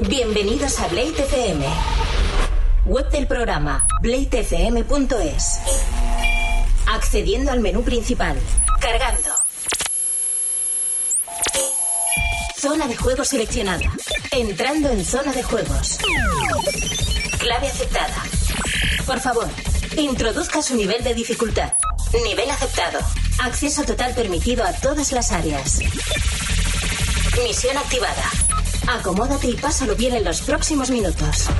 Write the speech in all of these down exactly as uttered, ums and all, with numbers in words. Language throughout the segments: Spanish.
Bienvenidos a Blade F M. Web del programa blade f m punto es. Accediendo al menú principal. Cargando. Zona de juego seleccionada. Entrando en zona de juegos. Clave aceptada. Por favor, introduzca su nivel de dificultad. Nivel aceptado. Acceso total permitido a todas las áreas. Misión activada. Acomódate y pásalo bien en los próximos minutos.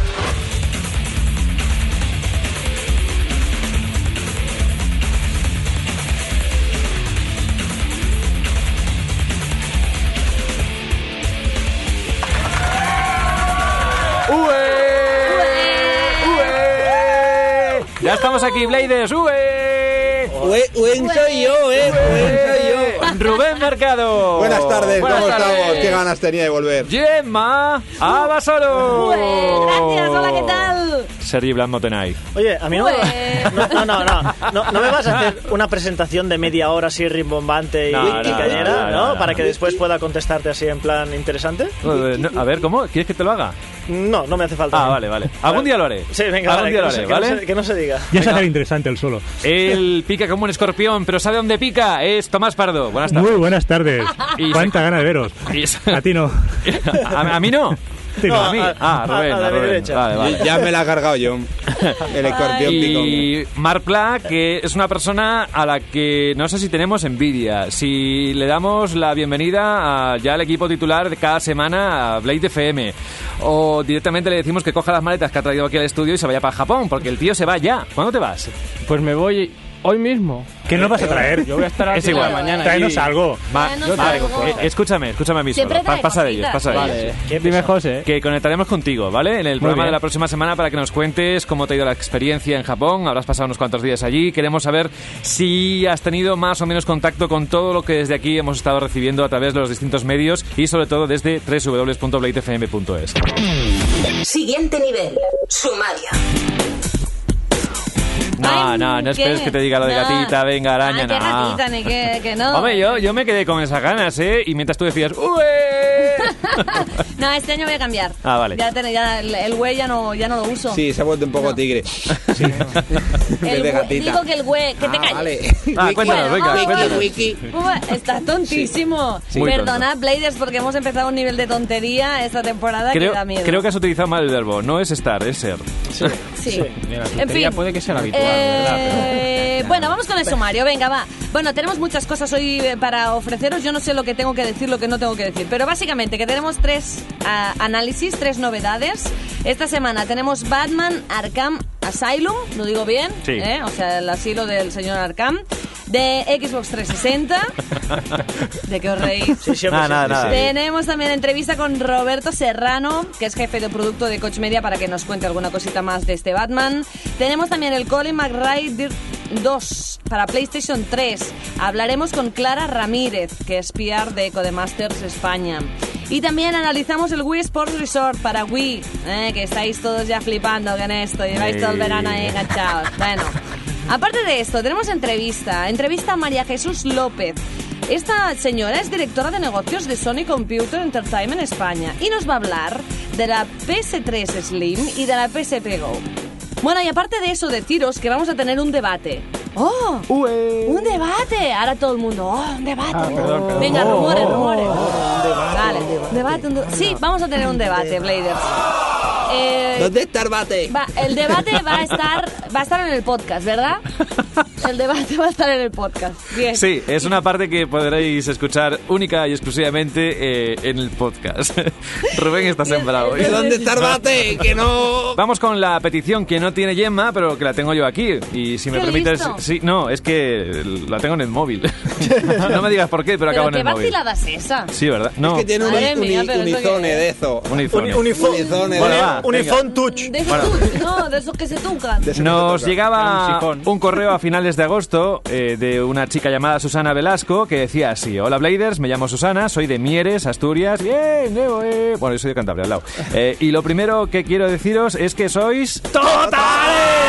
Ya estamos aquí, Bladers. ¡Ué! ¡Ué! ¡Uen soy yo, eh! ¡Uen soy yo! Rubén Mercado. Buenas tardes, Buenas ¿cómo tardes. estamos? Qué ganas tenía de volver. Gemma Abasolo. Gracias, hola, ¿qué tal? Sergi Blanco Tenay. Oye, a mí no, no, no, no, no, no, no me vas a hacer una presentación de media hora así rimbombante y, No, y no, cañera, no, no, ¿no? no, no. Para que después pueda contestarte así en plan interesante. A ver, ¿cómo? ¿Quieres que te lo haga? No, no me hace falta. Ah, vale, vale. Algún día lo haré. Sí, venga, Algún vale, día que, lo no se, haré, que no ¿vale? se- que no se diga. Ya se hace interesante el solo. Él pica como un escorpión, pero ¿sabe dónde pica? Es Tomás Pardo. Buenas tardes. Muy buenas tardes. Y- Cuánta gana de veros. Y- A ti no. ¿A, a mí no? Sí, No, no. ¿A mí? a- Ah, Rubén, a- a a la Rubén. derecha. Vale, vale. Ya me la ha cargado yo. El escorpión picón. Y Marc Pla, que es una persona a la que no sé si tenemos envidia. Si le damos la bienvenida a, ya al equipo titular de cada semana a Blade F M. O directamente le decimos que coja las maletas que ha traído aquí al estudio y se vaya para Japón, porque el tío se va ya. ¿Cuándo te vas? Pues me voy hoy mismo. ¿Qué nos vas a traer? Yo voy a estar a las Es diez de la igual. mañana. Tráenos allí. algo. Va, Tráenos yo traigo algo. cosas. Eh, escúchame, escúchame a mí Siempre solo. Pa- trae pasa de ellos, cositas. pasa de ellos. Vale. Dime, José. Que conectaremos contigo, ¿vale? En el programa bien. de la próxima semana para que nos cuentes cómo te ha ido la experiencia en Japón. Habrás pasado unos cuantos días allí. Queremos saber si has tenido más o menos contacto con todo lo que desde aquí hemos estado recibiendo a través de los distintos medios y sobre todo desde doble u doble u doble u punto blade f m punto es. Siguiente nivel. Sumario. No, Ay, no, no esperes ¿qué? que te diga lo de No. gatita, venga, araña, Ah, qué no. gatita, ni que, que no. Hombre, yo, yo me quedé con esas ganas, ¿eh? Y mientras tú decías, ¡ué! No, este año voy a cambiar. Ah, vale. Ya, ten- ya el, el güey ya no, ya no lo uso. Sí, se ha vuelto un poco No. tigre. el Es de güey- gatita. digo que el güey, que te Ah, calles. vale. Ah, cuéntanos, venga, vamos, cuéntanos. Wiki. Uy, está tontísimo. Sí. Muy Perdonad, Bladers, porque hemos empezado un nivel de tontería esta temporada Creo, que da miedo. creo que has utilizado mal el verbo. No es estar, es ser. Sí. Mira, la En tontería fin. puede que sea la habitual, Eh, ¿verdad? Pero- Bueno, vamos con el sumario, venga, va. Bueno, tenemos muchas cosas hoy eh, para ofreceros. Yo no sé lo que tengo que decir, lo que no tengo que decir. Pero básicamente que tenemos tres ah, análisis, tres novedades. Esta semana tenemos Batman Arkham Asylum, ¿lo digo bien? Sí. ¿Eh? O sea, el asilo del señor Arkham. De Xbox trescientos sesenta. ¿De qué os reís? Sí, siempre, Nada, nada, siempre, nada. sí. Tenemos también entrevista con Roberto Serrano, que es jefe de producto de Coach Media, para que nos cuente alguna cosita más de este Batman. Tenemos también el Colin McRae dos para PlayStation tres. Hablaremos con Clara Ramírez, que es P R de Codemasters España. Y también analizamos el Wii Sports Resort para Wii, eh, que estáis todos ya flipando con esto, lleváis todo el verano ahí enganchados. Bueno, aparte de esto, tenemos entrevista. Entrevista a María Jesús López. Esta señora es directora de negocios de Sony Computer Entertainment España y nos va a hablar de la P S tres Slim y de la P S P Go. Bueno, y aparte de eso, deciros que vamos a tener un debate. ¡Oh! ¡Un debate! Ahora todo el mundo, ¡oh, un debate! Ah, perdón, perdón. Venga, rumores, rumores. debate, Vale, un debate. debate, un debate. Sí, vamos a tener un debate, Bladers. Eh, ¿Dónde está el bate? va- el debate va a estar va a estar en el podcast, ¿verdad? El debate va a estar en el podcast. Bien. Sí, es una parte que podréis escuchar única y exclusivamente eh, en el podcast. Rubén está sembrado hoy. ¿Que ¿Dónde está el bate? Que no... Vamos con la petición que no tiene Gemma, pero que la tengo yo aquí. Y si me ¡Qué permites... listo! Sí, no, es que la tengo en el móvil. No me digas por qué, pero, Pero acabo en qué el móvil. vacilada es esa. Sí, ¿verdad? No, Es que tiene un, Madre un, mía, pero un ¿esto izone qué es? de eso. un iPhone. Un, unifón, Unifone. Bueno, va, unifón touch. De esos tú- no, de esos que se tocan. De eso Nos que te toca. llegaba Un sifón. un correo a finales de agosto eh, de una chica llamada Susana Velasco que decía así: hola Bladers, me llamo Susana, soy de Mieres, Asturias. Bien, nuevo, eh. Bueno, yo soy de Cantabria, al lado. Eh, y lo primero que quiero deciros es que sois ¡totales!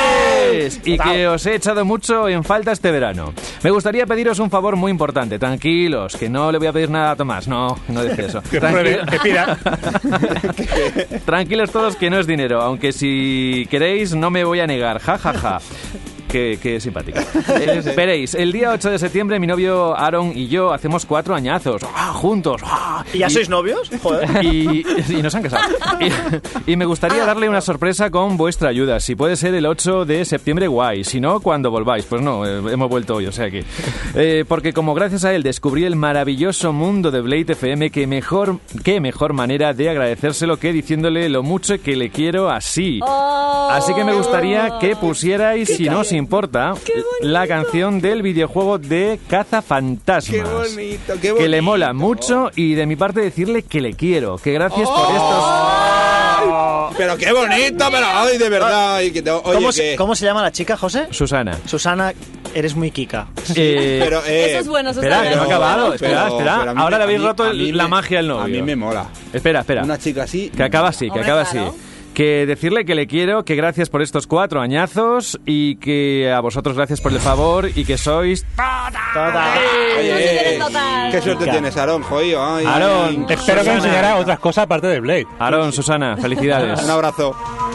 señores, y que os he echado mucho en falta este verano. Me gustaría pediros un favor muy importante. Tranquilos, que no le voy a pedir nada a Tomás. No, no dice eso. Que pruebe, que pida. Tranquilos todos, que no es dinero, aunque si queréis no me voy a negar. Ja, ja, ja. Qué, qué simpática. Eh, veréis, el día ocho de septiembre mi novio Aaron y yo hacemos cuatro añazos. ¡Ah, juntos! ¡Ah! ¿Y ya sois novios? Joder. Y, y nos han casado. Y, y me gustaría darle una sorpresa con vuestra ayuda. Si puede ser el ocho de septiembre, guay. Si no, cuando volváis. Pues no, eh, hemos vuelto hoy, o sea que... Eh, porque como gracias a él descubrí el maravilloso mundo de Blade F M, que mejor, qué mejor manera de agradecérselo que diciéndole lo mucho que le quiero así. Oh, Así que me gustaría que pusierais, si no os importa, la canción del videojuego de Cazafantasmas. Qué bonito, qué bonito. Que le mola mucho y de mi parte decirle que le quiero. Que gracias Oh. por estos... Pero qué bonito, pero ay, de verdad. Ay, que te- oye, ¿Cómo, que- se, ¿Cómo se llama la chica, José? Susana. Susana, eres muy Kika. Eh, pero, eh, Eso es bueno, eso espera, está que no ha bien. acabado. Espera, pero- espera. pero a mí Ahora me- le habéis a mí- roto a mí la me- magia al novio. A mí me mola. Espera, espera. Una chica así. Que acaba así, que Hombre, acaba claro. así. Que decirle que le quiero, que gracias por estos cuatro añazos y que a vosotros gracias por el favor y que sois... Toda. Oye, Eso sí que eres total. qué suerte tienes, Aarón, joyo. Ay, Aarón, ay. Espero que Susana. enseñara otras cosas aparte de Blade. Aarón, Susana, felicidades. Un abrazo.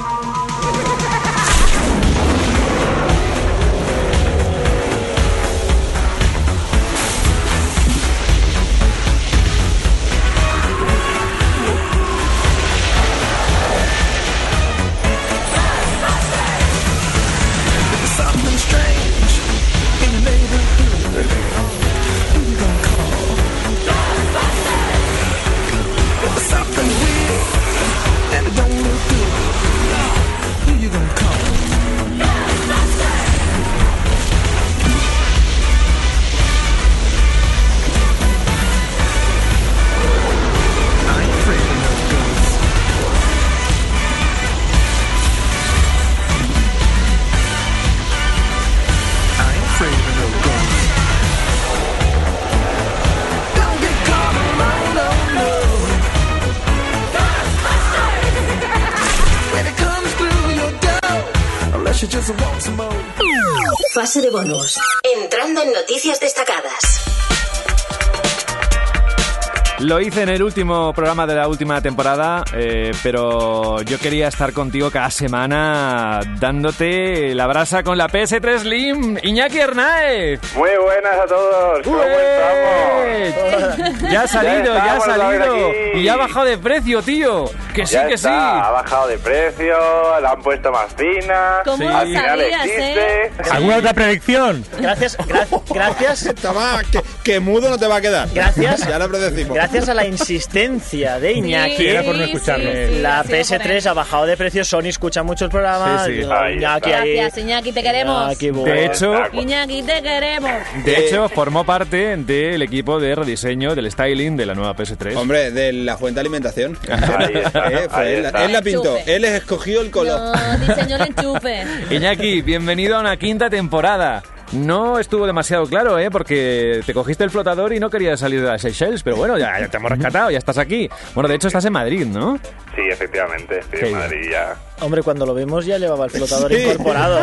Something strange in your neighborhood. Who you gonna call? Something weird and it don't look good. Who you gonna call? I ain't afraid of no ghosts. I ain't afraid of no ghosts. Don't get caught in my no no. When it comes through your door, unless you just want some more. Fase de bonus. Entrando en noticias destacadas. Lo hice en el último programa de la última temporada, eh, pero yo quería estar contigo cada semana dándote la brasa con la P S tres Slim. Iñaki Hernáez. Muy buenas a todos, ¿cómo estamos? ¡Ué! Ya ha salido, ya, ha estamos otra vez salido. aquí. Y ha bajado de precio, tío. Que sí, Ya que está, sí. ha bajado de precio, la han puesto más fina, ¿Cómo al final sabías, existe. eh? ¿Alguna otra predicción? Gracias, gra- gracias, Tomás, que, que mudo no te va a quedar. Gracias. Ya lo predecimos. gracias a la insistencia de Iñaki. Sí, Era por no escucharlo. sí, sí, La ha sido P S por tres él. ha bajado de precio, Sony escucha mucho el programa. Sí, sí. Digo, Ahí Iñaki está. ahí. Gracias, Iñaki, te queremos. Iñaki, bueno. De hecho, Iñaki, te queremos. de hecho, formó parte del equipo de rediseño del styling de la nueva P S tres. Hombre, de la fuente de alimentación. Ahí está, Eh, fue ahí él, está. él la pintó, Enchufe. él les escogió el color. No, diseñó el enchufe. Iñaki, bienvenido a una quinta temporada. No estuvo demasiado claro, ¿eh? Porque te cogiste el flotador y no querías salir de las Seychelles, pero bueno, ya, ya te hemos rescatado, ya estás aquí. Bueno, de hecho estás en Madrid, ¿no? Sí, efectivamente, estoy Qué en bien. Madrid ya. Hombre, cuando lo vimos ya llevaba el flotador Sí. incorporado.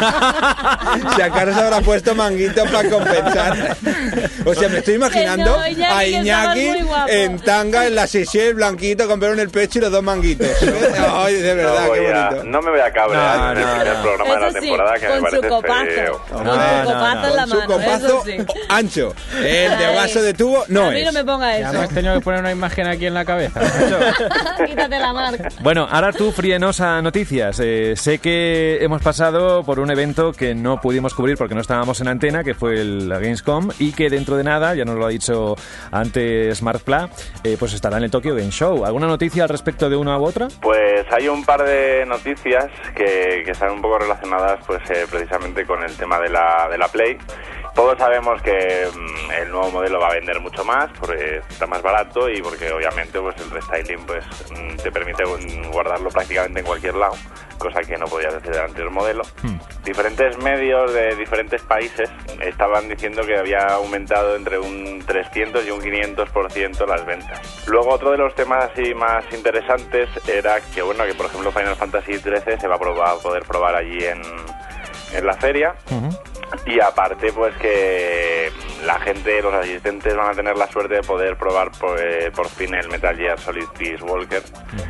Si acaso se habrá puesto manguito para compensar. O sea, me estoy imaginando Que no, Iñaki, a que estabas Iñaki muy guapo. en tanga, en la Seychelles, blanquito, con pelo en el pecho y los dos manguitos. Ay, de verdad, no, qué voy a- bonito. no me voy a cabrear No, en el no, primer no. programa de la Eso sí, temporada que me con su parece copazo. feo. Con No, su no, copazo no. en la Con su mano, copazo eso sí. ancho. El de Ay. vaso de tubo no A mí es. no me ponga Ya me eso. has tenido que poner una imagen aquí en la cabeza, macho. Quítate la marca. Bueno, ahora tú fríenos a noticias. Eh, sé que hemos pasado por un evento que no pudimos cubrir porque no estábamos en antena, que fue el, la Gamescom, y que dentro de nada, ya nos lo ha dicho antes Markpla, eh, pues estará en el Tokyo Game Show. ¿Alguna noticia al respecto de una u otra? Pues hay un par de noticias que, que están un poco relacionadas pues eh, precisamente con el tema de la, de la Play. Todos sabemos que mm, el nuevo modelo va a vender mucho más porque está más barato y porque obviamente pues el restyling pues mm, te permite mm, guardarlo prácticamente en cualquier lado, cosa que no podías hacer del anterior modelo. Hmm. Diferentes medios de diferentes países estaban diciendo que había aumentado entre un trescientos y un quinientos por ciento las ventas. Luego otro de los temas así más interesantes era que bueno que por ejemplo Final Fantasy trece se va a, probar, a poder probar allí en en la feria. Uh-huh. Y aparte, pues que la gente, los asistentes van a tener la suerte de poder probar por, eh, por fin el Metal Gear Solid Peace Walker.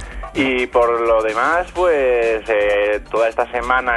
Y por lo demás, pues eh, toda esta semana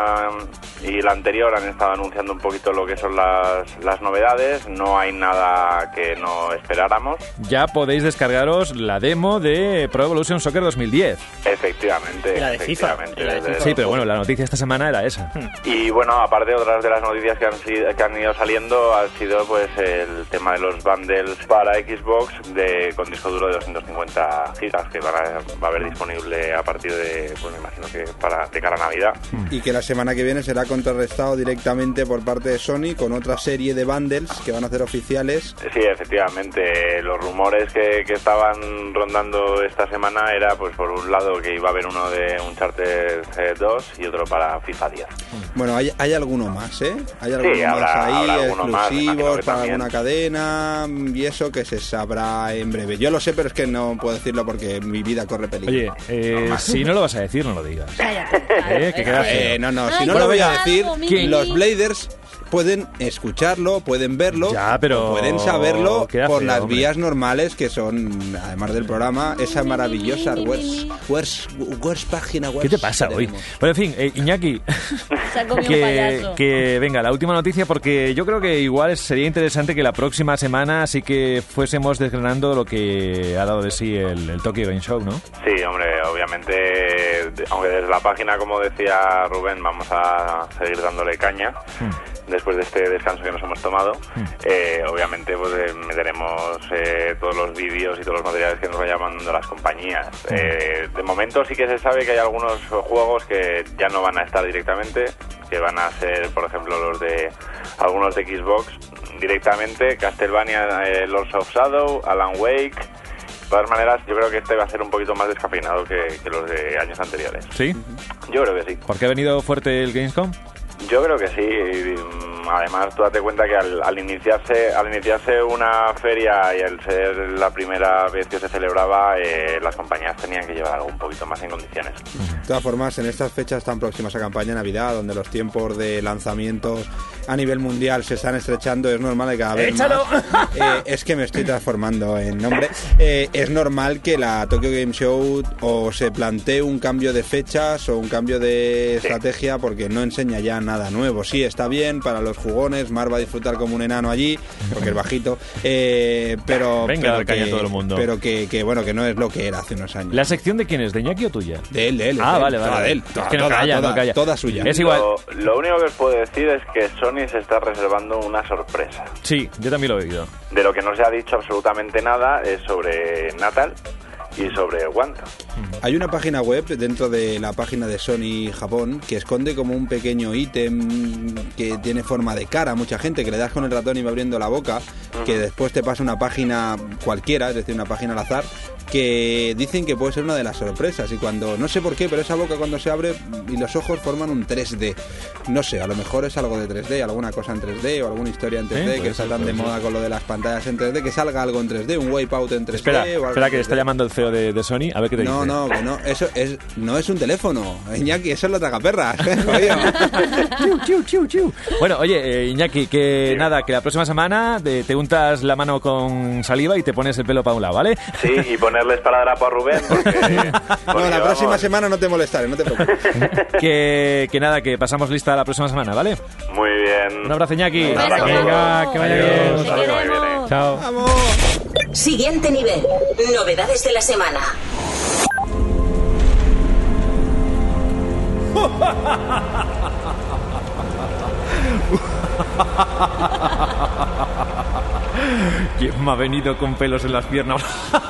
eh, y la anterior han estado anunciando un poquito lo que son las, las novedades. No hay nada que no esperáramos. Ya podéis descargaros la demo de Pro Evolution Soccer dos mil diez. Efectivamente. Y la de FIFA. efectivamente, Y la de desde- FIFA. Sí, pero bueno, la noticia esta semana era esa. Y bueno, aparte otras de las noticias que han, sido, que han ido saliendo ha sido pues el tema de los bundles para Xbox de, con disco duro de doscientos cincuenta gigas que van a, va a haber disponible a partir de, pues me imagino que para de cara a Navidad. Y que la semana que viene será contrarrestado directamente por parte de Sony con otra serie de bundles que van a hacer oficiales. Sí, efectivamente, los rumores que, que estaban rondando esta semana era pues por un lado que iba a haber uno de Uncharted dos y otro para FIFA diez. Bueno, hay, hay alguno más, ¿eh? Hay alguno Sí, más habrá- ahí, habrá alguno más, imagino exclusivos que para también. alguna cadena y eso que se sabrá en breve. Yo lo sé, pero es que no puedo decirlo porque mi vida corre peligro. Oye, eh, si no lo vas a decir, no lo digas. Cállate. Eh, que queda feo. Eh, no, no, si Ay, no bueno, lo voy a venga. decir, ¿Qué? los Bladers pueden escucharlo, pueden verlo, Ya, pero o pueden saberlo queda por feo, las hombre. vías normales que son, además del programa, esa maravillosa Wers, Wers, Wers página web. ¿Qué te pasa hoy? Bueno, en fin, eh, Iñaki, Se ha comido un que, payaso. que venga, la última noticia, porque yo creo que igual sería interesante que la próxima semana sí que fuésemos desgranando lo que ha dado de sí el, el Tokyo Game Show, ¿no? Sí, hombre, obviamente, de- aunque desde la página, como decía Rubén, vamos a seguir dándole caña después de este descanso que nos hemos tomado. Eh, obviamente, pues eh, meteremos eh, todos los vídeos y todos los materiales que nos vayan mandando las compañías. Eh, de momento sí que se sabe que hay algunos juegos que ya no van a estar directamente, que van a ser, por ejemplo, los de algunos de Xbox directamente, Castlevania, eh, Lords of Shadow, Alan Wake. De todas maneras, yo creo que este va a ser un poquito más descafeinado que, que los de años anteriores. ¿Sí? Yo creo que sí. ¿Por qué ha venido fuerte el Gamescom? Yo creo que sí. Y, mm, además, tú date cuenta que al, al iniciarse al iniciarse una feria y al ser la primera vez que se celebraba, eh, las compañías tenían que llevar algo un poquito más en condiciones. De todas formas, en estas fechas tan próximas a campaña de Navidad, donde los tiempos de lanzamientos a nivel mundial se están estrechando, es normal que cada vez ¡Échalo! más... Eh, es que me estoy transformando en nombre. Eh, es normal que la Tokyo Game Show o se plantee un cambio de fechas o un cambio de estrategia porque no enseña ya nada nuevo. Sí, está bien para los jugones, Mar va a disfrutar como un enano allí, porque es bajito, eh, pero... Venga, pero dar caña que, a todo el mundo. Pero que, que, bueno, que no es lo que era hace unos años. ¿La sección de quién es? ¿De Iñaki o tuya? De él, de él. Ah, de él, vale, toda vale. de él, Es toda, que no toda, calla, toda, no calla. toda suya. Es igual. Lo, lo único que os puedo decir es que Sony se está reservando una sorpresa. Sí, yo también lo he oído. De lo que no se ha dicho absolutamente nada es sobre Natal y sobre Wanta. Hay una página web dentro de la página de Sony Japón que esconde como un pequeño ítem que tiene forma de cara a mucha gente, que le das con el ratón y va abriendo la boca, que después te pasa una página cualquiera, es decir, una página al azar, que dicen que puede ser una de las sorpresas. Y cuando, no sé por qué, pero esa boca cuando se abre y los ojos forman un tres D. No sé, a lo mejor es algo de tres D, alguna cosa en tres D o alguna historia en tres D, Eh, que puede está ser, tan de puede moda ser. con lo de las pantallas en tres D, que salga algo en tres D, un wipeout en tres D. Espera, o algo espera en que tres D. está llamando el C E O de, de Sony, a ver qué te No, dice. no, que no, eso es, no es un teléfono, Iñaki, eso es la tragaperras, jodido. Chiu, chiu, chiu. Bueno, oye, eh, Iñaki, que nada, que la próxima semana te, te untas la mano con saliva y te pones el pelo para un lado, ¿vale? Sí, y ponerle esparadrapo a Rubén porque... No, porque, la próxima vamos, semana no te molestaré, no te preocupes. que, que nada, que pasamos lista la próxima semana, ¿vale? Muy bien. Un abrazo, Iñaki. Un beso. Venga, que vaya Adiós. bien. Hasta la semana que viene. Chao. ¡Vamos! Siguiente nivel. Novedades de la semana. ¿Quién me ha venido con pelos en las piernas?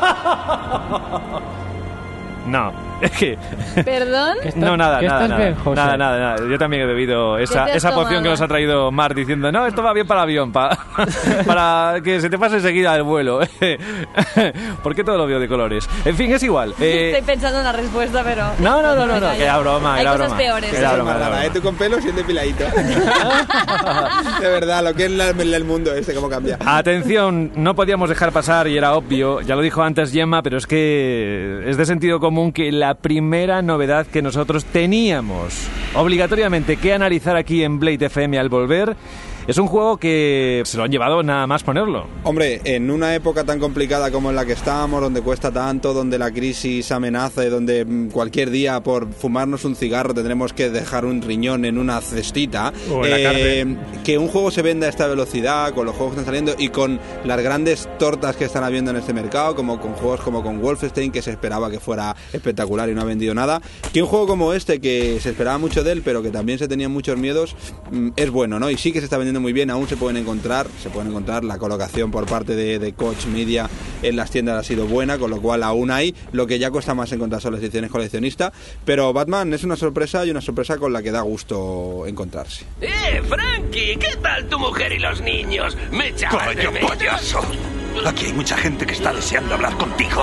No, es que... ¿Perdón? ¿Qué estás- No, nada, ¿qué nada, estás nada, bien, José? nada, nada, nada. Yo también he bebido esa, te has esa poción tomado? que nos ha traído Mar diciendo, no, esto va bien para el avión, pa- para que se te pase enseguida el vuelo. ¿Por qué todo lo veo de colores? En fin, es igual. Eh, Estoy pensando en la respuesta, pero... No, no, no, no, Me no, callo. que era broma, Hay era cosas broma. peores. Que Esa era es broma, más era rara, broma. ¿eh? Tú con pelos y el depiladito. De verdad, lo que es la- el mundo este, cómo cambia. Atención, no podíamos dejar pasar y era obvio, ya lo dijo antes Gemma, pero es que es de sentido común común que la primera novedad que nosotros teníamos obligatoriamente que analizar aquí en Blade F M al volver es un juego que se lo han llevado nada más ponerlo. Hombre, en una época tan complicada como en la que estamos, donde cuesta tanto, donde la crisis amenaza y donde cualquier día por fumarnos un cigarro tendremos que dejar un riñón en una cestita, o en la eh, cárcel. que un juego se venda a esta velocidad, con los juegos que están saliendo y con las grandes tortas que están habiendo en este mercado, como con juegos como con Wolfenstein, que se esperaba que fuera espectacular y no ha vendido nada, que un juego como este, que se esperaba mucho de él, pero que también se tenían muchos miedos, es bueno, ¿no? Y sí que se está vendiendo muy bien, aún se pueden encontrar, se pueden encontrar, la colocación por parte de, de Koch Media en las tiendas ha sido buena, con lo cual aún hay, lo que ya cuesta más encontrar son las ediciones coleccionistas, pero Batman es una sorpresa y una sorpresa con la que da gusto encontrarse. ¡Eh, Frankie! ¿Qué tal tu mujer y los niños? Me echabas de ¡Coño, menos. payaso! Aquí hay mucha gente que está deseando hablar contigo.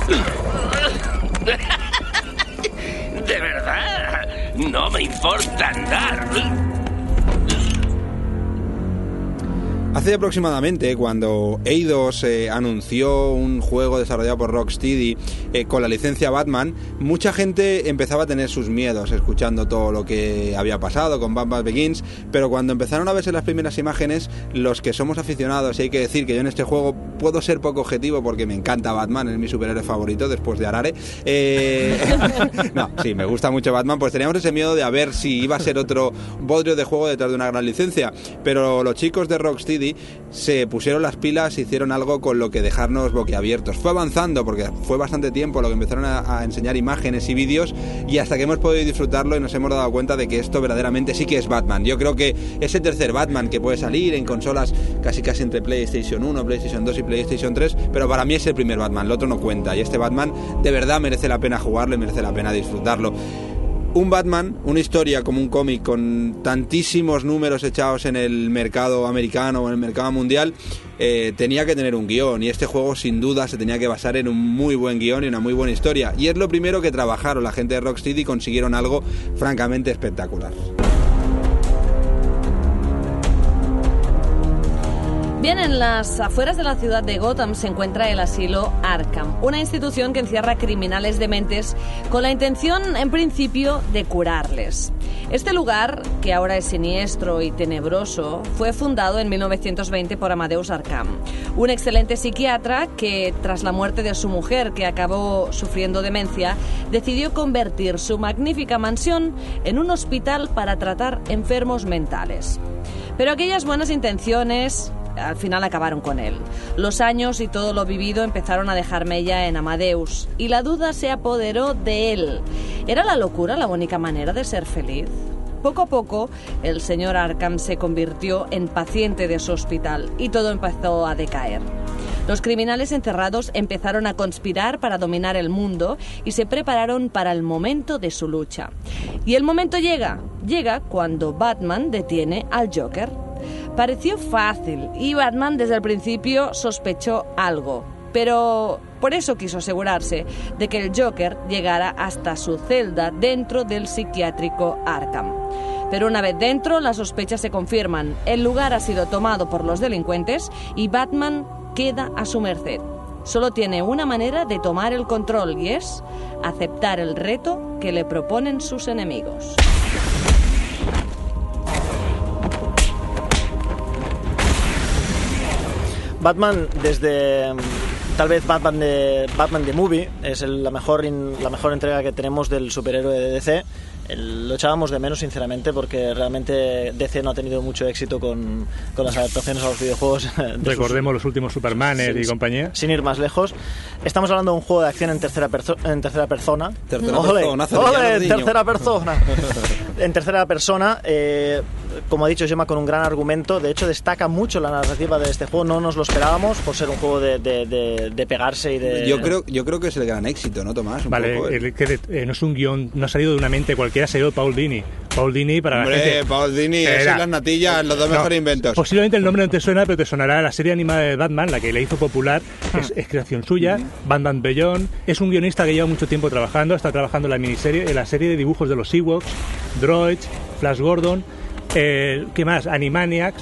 De verdad, no me importa andar. Hace aproximadamente, cuando Eidos eh, anunció un juego desarrollado por Rocksteady eh, con la licencia Batman, mucha gente empezaba a tener sus miedos escuchando todo lo que había pasado con Batman Begins, pero cuando empezaron a verse las primeras imágenes, los que somos aficionados, y hay que decir que yo en este juego puedo ser poco objetivo porque me encanta Batman, es mi superhéroe favorito después de Arare, eh... no, sí, me gusta mucho Batman, pues teníamos ese miedo de a ver si iba a ser otro bodrio de juego detrás de una gran licencia, pero los chicos de Rocksteady se pusieron las pilas, hicieron algo con lo que dejarnos boquiabiertos. Fue avanzando porque fue bastante tiempo lo que empezaron a, a enseñar imágenes y vídeos, y hasta que hemos podido disfrutarlo y nos hemos dado cuenta de que esto verdaderamente sí que es Batman. Yo creo que ese tercer Batman que puede salir en consolas casi casi entre PlayStation uno, PlayStation dos y PlayStation tres, pero para mí es el primer Batman, el otro no cuenta, y este Batman de verdad merece la pena jugarlo y merece la pena disfrutarlo. Un Batman, una historia como un cómic con tantísimos números echados en el mercado americano o en el mercado mundial, eh, tenía que tener un guión, y este juego sin duda se tenía que basar en un muy buen guión y una muy buena historia, y es lo primero que trabajaron la gente de Rocksteady y consiguieron algo francamente espectacular. Bien, en las afueras de la ciudad de Gotham se encuentra el asilo Arkham, una institución que encierra criminales dementes con la intención, en principio, de curarles. Este lugar, que ahora es siniestro y tenebroso, fue fundado en mil novecientos veinte por Amadeus Arkham, un excelente psiquiatra que, tras la muerte de su mujer, que acabó sufriendo demencia, decidió convertir su magnífica mansión en un hospital para tratar enfermos mentales. Pero aquellas buenas intenciones al final acabaron con él. Los años y todo lo vivido empezaron a dejar mella en Amadeus, y la duda se apoderó de él. ¿Era la locura la única manera de ser feliz? Poco a poco, el señor Arkham se convirtió en paciente de su hospital, y todo empezó a decaer. Los criminales encerrados empezaron a conspirar para dominar el mundo y se prepararon para el momento de su lucha. Y el momento llega, llega cuando Batman detiene al Joker. Pareció fácil y Batman desde el principio sospechó algo, pero por eso quiso asegurarse de que el Joker llegara hasta su celda dentro del psiquiátrico Arkham. Pero una vez dentro, las sospechas se confirman. El lugar ha sido tomado por los delincuentes y Batman queda a su merced. Solo tiene una manera de tomar el control, y es aceptar el reto que le proponen sus enemigos. Batman, desde tal vez Batman de Batman The Movie, es el, la, mejor in, la mejor entrega que tenemos del superhéroe de D C. El, lo echábamos de menos, sinceramente, porque realmente D C no ha tenido mucho éxito con, con las adaptaciones a los videojuegos. Recordemos sus, los últimos Supermanes y compañía. Sin ir más lejos. Estamos hablando de un juego de acción en tercera, perso en tercera persona. Tercera ¡Ole! persona. ¡Ole! Tercera persona. En tercera persona, eh, como ha dicho Gemma, con un gran argumento. De hecho, destaca mucho la narrativa de este juego. No nos lo esperábamos por ser un juego de, de, de, de pegarse y de... Yo creo, yo creo que es el gran éxito, ¿no, Tomás? Un vale, poco, ¿eh? el, que eh, no es un guión, no ha salido de una mente cualquiera, ha salido de Paul Dini. Paul Dini para Hombre, la gente... Paul Dini, eso y las natillas, los dos no, mejores inventos. Posiblemente el nombre no te suena, pero te sonará la serie animada de Batman, la que le hizo popular, es, es creación suya, mm-hmm. Batman Beyond. Es un guionista que lleva mucho tiempo trabajando, está trabajando en la miniserie, en la serie de dibujos de los Ewoks, Droids, Flash Gordon, eh, ¿qué más? Animaniacs.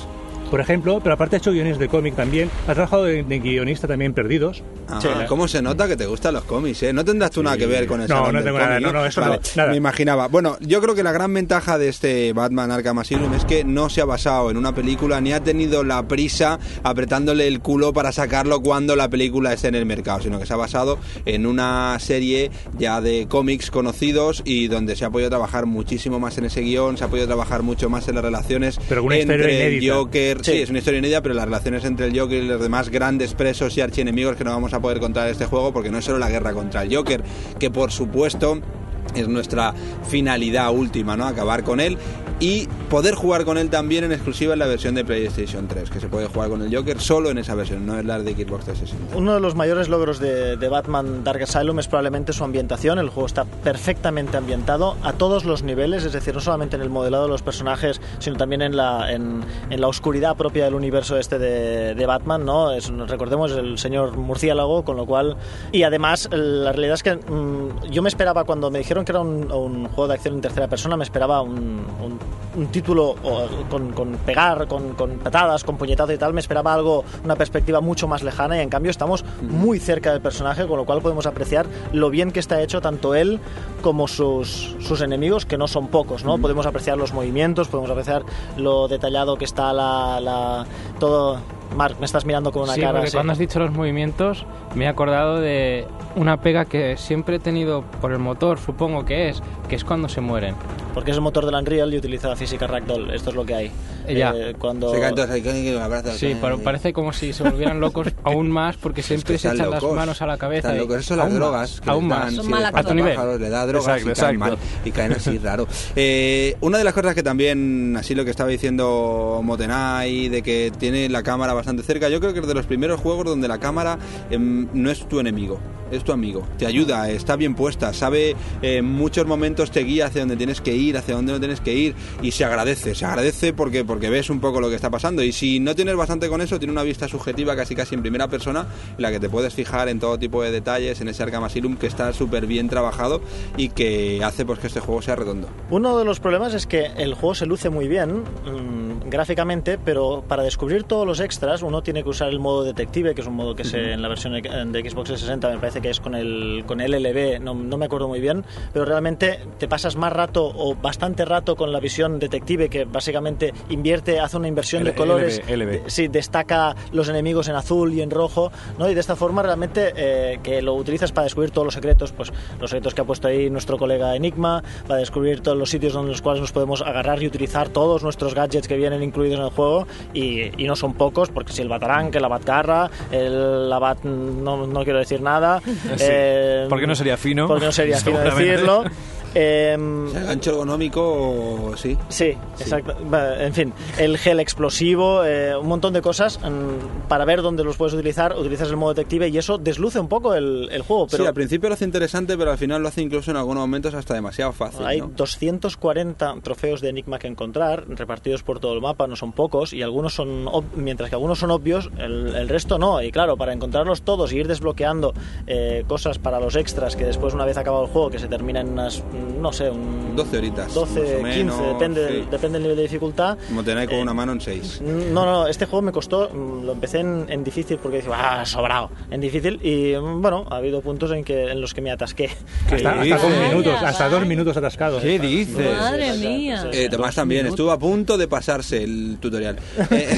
por ejemplo, pero aparte ha hecho guiones de cómic también. Ha trabajado de, de guionista también en Perdidos. Ah, Sí. ¿Cómo se nota que te gustan los cómics, eh? No tendrás tú nada que ver con el No, salón no del tengo cómic, nada, no, no, eso Vale, no, nada. me imaginaba. Bueno, yo creo que la gran ventaja de este Batman Arkham Asylum es que no se ha basado en una película ni ha tenido la prisa apretándole el culo para sacarlo cuando la película esté en el mercado, sino que se ha basado en una serie ya de cómics conocidos y donde se ha podido trabajar muchísimo más en ese guión, se ha podido trabajar mucho más en las relaciones Pero con una historia entre el inédita. Joker, sí. Sí. es una historia inédita, pero las relaciones entre el Joker y los demás grandes presos y archienemigos que no vamos a poder contar en este juego, porque no es solo la guerra contra el Joker, que por supuesto es nuestra finalidad última, ¿no? Acabar con él y poder jugar con él también en exclusiva en la versión de PlayStation tres, que se puede jugar con el Joker solo en esa versión, no es la de Xbox trescientos sesenta. Uno de los mayores logros de, de Batman Dark Asylum es probablemente su ambientación. El juego está perfectamente ambientado a todos los niveles, es decir, no solamente en el modelado de los personajes, sino también en la, en, en la oscuridad propia del universo este de, de Batman, ¿no? Es, recordemos el señor murciélago, con lo cual... Y además, la realidad es que mmm, yo me esperaba, cuando me dijeron que era un, un juego de acción en tercera persona, me esperaba un, un, un título o, con, con pegar, con, con patadas, con puñetazos y tal, me esperaba algo, una perspectiva mucho más lejana, y en cambio estamos muy cerca del personaje, con lo cual podemos apreciar lo bien que está hecho tanto él como sus, sus enemigos, que no son pocos, ¿no? Mm. Podemos apreciar los movimientos, podemos apreciar lo detallado que está la, la todo... Marc, me estás mirando con una sí, cara porque así. Cuando has dicho los movimientos me he acordado de una pega que siempre he tenido por el motor, supongo que es, que es cuando se mueren. Porque es el motor del Unreal y utiliza la física Ragdoll, esto es lo que hay. Ya. Eh, cuando... Se caen todos ahí, que me abraza, Sí, que- pero parece como si se volvieran locos aún más, porque siempre Es que se echan están las locos, manos a la cabeza. están y- locos. Eso son las aún drogas más, que aún les más. dan, Son sí, malacatos. les A tu nivel. pájaros, le da drogas Exacto, y caen exacto. mal, y caen así raro. Eh, una de las cosas que también, así lo que estaba diciendo Motenai, de que tiene la cámara bastante cerca, yo creo que es de los primeros juegos donde la cámara eh, no es tu enemigo, es tu amigo, te ayuda, está bien puesta, sabe, eh, en muchos momentos te guía hacia donde tienes que ir, hacia donde no tienes que ir, y se agradece, se agradece porque, porque ves un poco lo que está pasando, y si no tienes bastante con eso, tiene una vista subjetiva casi casi en primera persona, en la que te puedes fijar en todo tipo de detalles, en ese Arkham Asylum que está súper bien trabajado y que hace pues que este juego sea redondo. Uno de los problemas es que el juego se luce muy bien mmm, gráficamente, pero para descubrir todos los extras uno tiene que usar el modo detective, que es un modo que se, en la versión de Xbox trescientos sesenta me parece que es con el con el L B, no, no me acuerdo muy bien, pero realmente te pasas más rato o bastante rato con la visión detective, que básicamente invierte, hace una inversión de L- colores, L B. de- sí, destaca los enemigos en azul y en rojo, ¿no? Y de esta forma realmente eh, que lo utilizas para descubrir todos los secretos, pues los secretos que ha puesto ahí nuestro colega Enigma, para descubrir todos los sitios donde los cuales nos podemos agarrar y utilizar todos nuestros gadgets que vienen incluidos en el juego, y, y no son pocos, porque si el Batarang, que la Batgarra, el la Bat, no, no quiero decir nada, Sí, eh, porque no sería fino. porque no sería fino seguramente. decirlo. Eh, El gancho ergonómico, sí. Sí, exacto. Va, en fin, el gel explosivo, eh, un montón de cosas mm, para ver dónde los puedes utilizar. Utilizas el modo detective y eso desluce un poco el, el juego. Pero Sí, al principio lo hace interesante, pero al final lo hace incluso en algunos momentos hasta demasiado fácil, hay ¿no? doscientos cuarenta trofeos de Enigma que encontrar, repartidos por todo el mapa, no son pocos, y algunos son, ob- mientras que algunos son obvios, el, el resto no. Y claro, para encontrarlos todos y ir desbloqueando eh, cosas para los extras, que después, una vez acabado el juego, que se termina en unas, no sé, un doce horitas. doce, más o menos, quince, depende, sí. del, depende del nivel de dificultad. Motenai con Eh, una mano en seis. No, no, este juego me costó, mm, lo empecé en, en difícil porque dije, ah, sobrado, en difícil, y mm, bueno, ha habido puntos en que en los que me atasqué. Hasta, hasta dos Vaya, minutos, hasta vaya. dos minutos atascados. ¿Qué dices? Madre mía. Eh, Tomás también, estuvo a punto de pasarse el tutorial. Eh,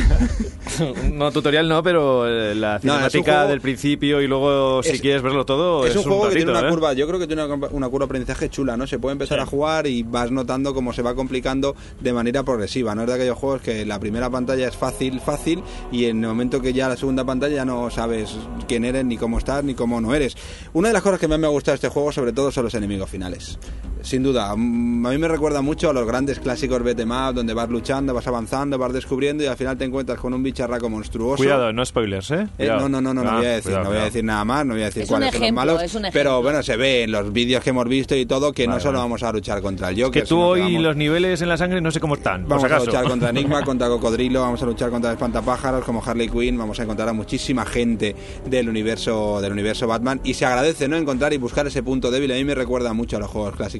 No, tutorial no, pero eh, la No, es un cinemática juego- del principio y luego si es- quieres verlo todo es un juego que ratito, tiene una ¿eh? curva, yo creo que tiene una, una curva de aprendizaje chula, ¿no? Se puede empezar Sí. a jugar y vas notando cómo se va complicando de manera progresiva, no es de aquellos juegos que la primera pantalla es fácil, fácil, y en el momento que ya la segunda pantalla ya no sabes quién eres, ni cómo estás, ni cómo no eres. Una de las cosas que más me ha gustado de este juego, sobre todo, son los enemigos finales. Sin duda, mm, a mí me recuerda mucho a los grandes clásicos beat 'em up, donde vas luchando, vas avanzando, vas descubriendo y al final te encuentras con un bicharraco monstruoso. Cuidado, no spoilers, ¿eh? Eh, Cuidado. no, no, no, no, no Ah, voy a decir, cuidado, no voy a cuidado. decir nada más, no voy a decir Es cuáles un son los ejemplo, malos, es un ejemplo. pero bueno, se ve en los vídeos que hemos visto y todo que Vale, no solo vale. vamos a luchar contra el Joker, Que tú sino hoy vamos, los niveles en la sangre no sé cómo están, por vamos si a acaso. luchar contra Enigma, contra Cocodrilo, vamos a luchar contra Espantapájaros como Harley Quinn, vamos a encontrar a muchísima gente del universo del universo Batman, y se agradece, ¿no?, encontrar y buscar ese punto débil. A mí me recuerda mucho a los juegos clásicos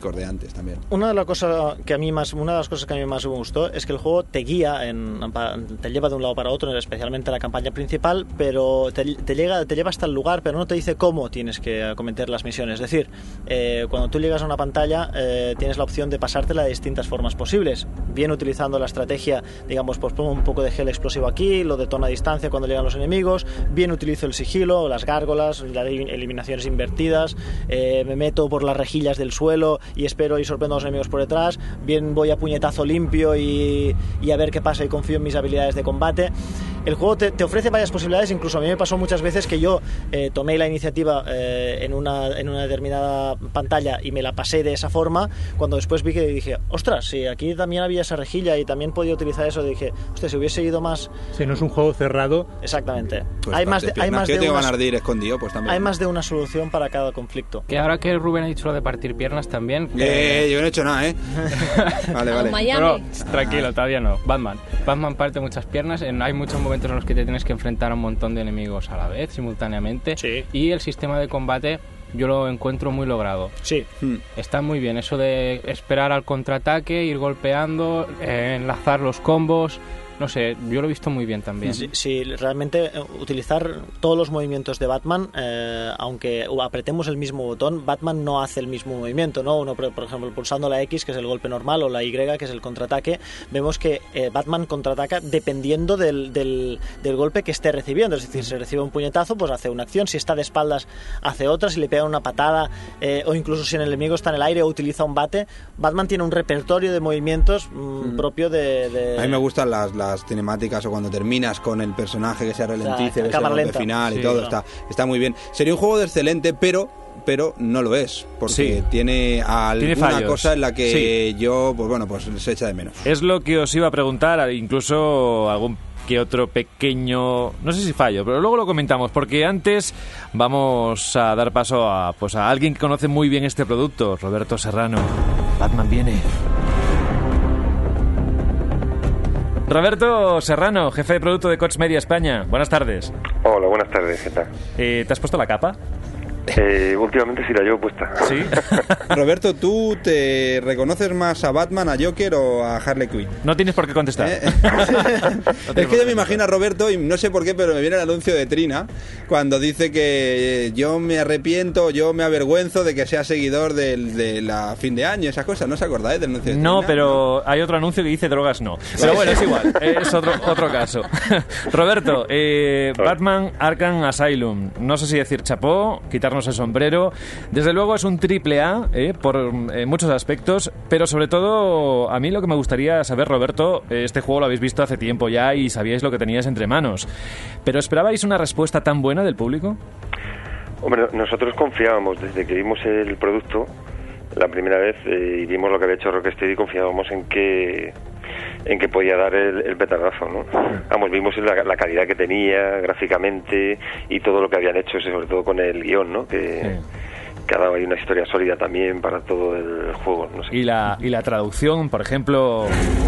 gráficos de antes también. Una de las cosas que a mí más, una de las cosas que a mí más me gustó es que el juego te guía, en, te lleva de un lado para otro, especialmente la campaña principal, pero te, te, llega, te lleva hasta el lugar, pero no te dice cómo tienes que cometer las misiones. Es decir, eh, cuando tú llegas a una pantalla, eh, tienes la opción de pasártela de distintas formas posibles, bien utilizando la estrategia, digamos, pues pongo un poco de gel explosivo aquí, lo detono a distancia cuando llegan los enemigos, bien utilizo el sigilo, las gárgolas, las eliminaciones invertidas, eh, me meto por las rejillas del suelo y espero y sorprendo a los enemigos por detrás, bien voy a puñetazo limpio y, y a ver qué pasa y confío en mis habilidades de combate. El juego te, te ofrece varias posibilidades, incluso a mí me pasó muchas veces que yo eh, tomé la iniciativa eh, en, una, en una determinada pantalla y me la pasé de esa forma, cuando después vi que dije, ostras, si aquí también había esa rejilla y también podía utilizar eso, dije, hostia, si hubiese ido más... Si no es un juego cerrado... Exactamente. Pues hay, más de, hay, más de una, de ir escondido, pues también. hay más de una solución para cada conflicto. Que ahora que Rubén ha dicho lo de partir piernas también... Que... Eh, yo no he hecho nada, ¿eh? Vale, vale. Miami. Pero, tranquilo, todavía no. Batman. Batman parte muchas piernas. En, hay muchos momentos en los que te tienes que enfrentar a un montón de enemigos a la vez, simultáneamente. Sí. Y el sistema de combate yo lo encuentro muy logrado. Sí. Hmm. Está muy bien. Eso de esperar al contraataque, ir golpeando, eh, enlazar los combos... No sé, yo lo he visto muy bien también. Sí, sí, realmente utilizar todos los movimientos de Batman, eh, aunque apretemos el mismo botón, Batman no hace el mismo movimiento, ¿no? Uno, por ejemplo, pulsando la X, que es el golpe normal, o la Y, que es el contraataque, vemos que eh, Batman contraataca dependiendo del, del, del golpe que esté recibiendo. Es decir, si recibe un puñetazo, pues hace una acción, si está de espaldas, hace otra, si le pega una patada, eh, o incluso si el enemigo está en el aire o utiliza un bate, Batman tiene un repertorio de movimientos mmm, mm. propio de, de... A mí me gustan las... las cinemáticas o cuando terminas con el personaje que se ralentice, o sea, ese golpe final sí, y todo, está, está muy bien. Sería un juego excelente, pero pero no lo es, porque sí. tiene alguna tiene cosa en la que sí. yo, pues bueno, pues se echa de menos. Es lo que os iba a preguntar, incluso algún que otro pequeño, no sé si fallo, pero luego lo comentamos, porque antes vamos a dar paso a, pues a alguien que conoce muy bien este producto, Roberto Serrano. Batman viene. Roberto Serrano, jefe de producto de Koch Media España. Buenas tardes. Hola, buenas tardes, ¿qué tal? Eh, ¿Te has puesto la capa? Eh, últimamente sí la llevo puesta. ¿Sí? Roberto, ¿tú te reconoces más a Batman, a Joker o a Harley Quinn? No tienes por qué contestar. ¿Eh? no es que yo me imagino a Roberto, y no sé por qué, pero me viene el anuncio de Trina cuando dice que yo me arrepiento, yo me avergüenzo de que sea seguidor del, de la fin de año, esas cosas. ¿No os acordáis del anuncio de Trina? No, pero hay otro anuncio que dice drogas no. Pero bueno, es igual, es otro, otro caso. Roberto, eh, Batman Arkham Asylum. No sé si decir chapó, quitarnos el sombrero. Desde luego es un triple A eh, por eh, muchos aspectos, pero sobre todo a mí lo que me gustaría saber, Roberto, eh, este juego lo habéis visto hace tiempo ya y sabíais lo que teníais entre manos, pero ¿esperabais una respuesta tan buena del público? Hombre, nosotros confiábamos desde que vimos el producto la primera vez eh, y vimos lo que había hecho Rocksteady, confiábamos en que en que podía dar el, el petardazo, ¿no? Vamos, vimos la, la calidad que tenía gráficamente y todo lo que habían hecho, sobre todo con el guión, ¿no? Que, sí. que ha dado ahí una historia sólida también para todo el juego, no sé. Y la, y la traducción, por ejemplo...